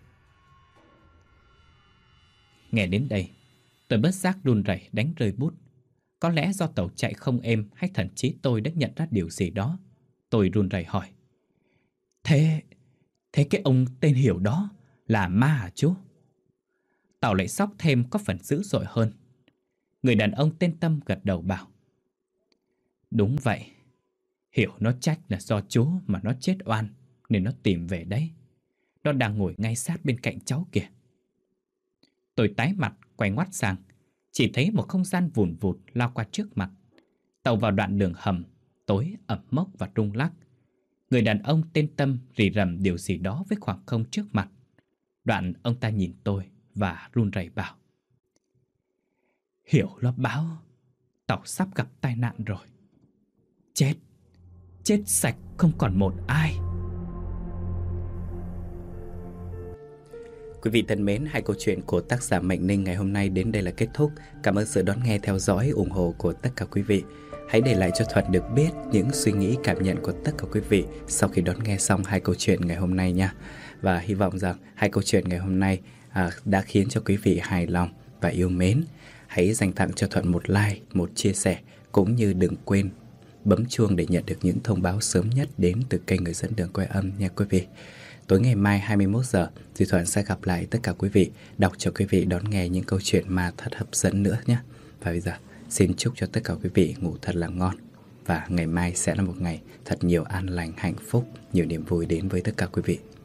A: Nghe đến đây, tôi bất giác run rẩy đánh rơi bút. Có lẽ do tàu chạy không êm hay thậm chí tôi đã nhận ra điều gì đó. Tôi run rẩy hỏi: Thế cái ông tên Hiểu đó là ma hả chú? Tàu lại sốc thêm có phần dữ dội hơn. Người đàn ông tên Tâm gật đầu bảo: Đúng vậy, Hiểu nó trách là do chú mà nó chết oan nên nó tìm về đấy. Nó đang ngồi ngay sát bên cạnh cháu kìa. Tôi tái mặt quay ngoắt sang, chỉ thấy một không gian vùn vụt lao qua trước mặt. Tàu vào đoạn đường hầm tối ẩm mốc và rung lắc. Người đàn ông tên Tâm rì rầm điều gì đó với khoảng không trước mặt. Đoạn ông ta nhìn tôi và run rẩy bảo: Hiểu nó báo tàu sắp gặp tai nạn rồi. Chết sạch không còn một ai. Quý vị thân mến, 2 câu chuyện của tác giả Mạnh Ninh ngày hôm nay đến đây là kết thúc. Cảm ơn sự đón nghe, theo dõi, ủng hộ của tất cả quý vị. Hãy để lại cho Thuận được biết những suy nghĩ, cảm nhận của tất cả quý vị sau khi đón nghe xong 2 câu chuyện ngày hôm nay nha. Và hy vọng rằng 2 câu chuyện ngày hôm nay đã khiến cho quý vị hài lòng và yêu mến. Hãy dành tặng cho Thuận một like, một chia sẻ, cũng như đừng quên bấm chuông để nhận được những thông báo sớm nhất đến từ kênh Người Dẫn Đường Quay Âm nha quý vị. Tối ngày mai 21 giờ, Duy Thuận sẽ gặp lại tất cả quý vị, đọc cho quý vị đón nghe những câu chuyện ma thật hấp dẫn nữa nhé. Và bây giờ, xin chúc cho tất cả quý vị ngủ thật là ngon. Và ngày mai sẽ là một ngày thật nhiều an lành, hạnh phúc, nhiều niềm vui đến với tất cả quý vị.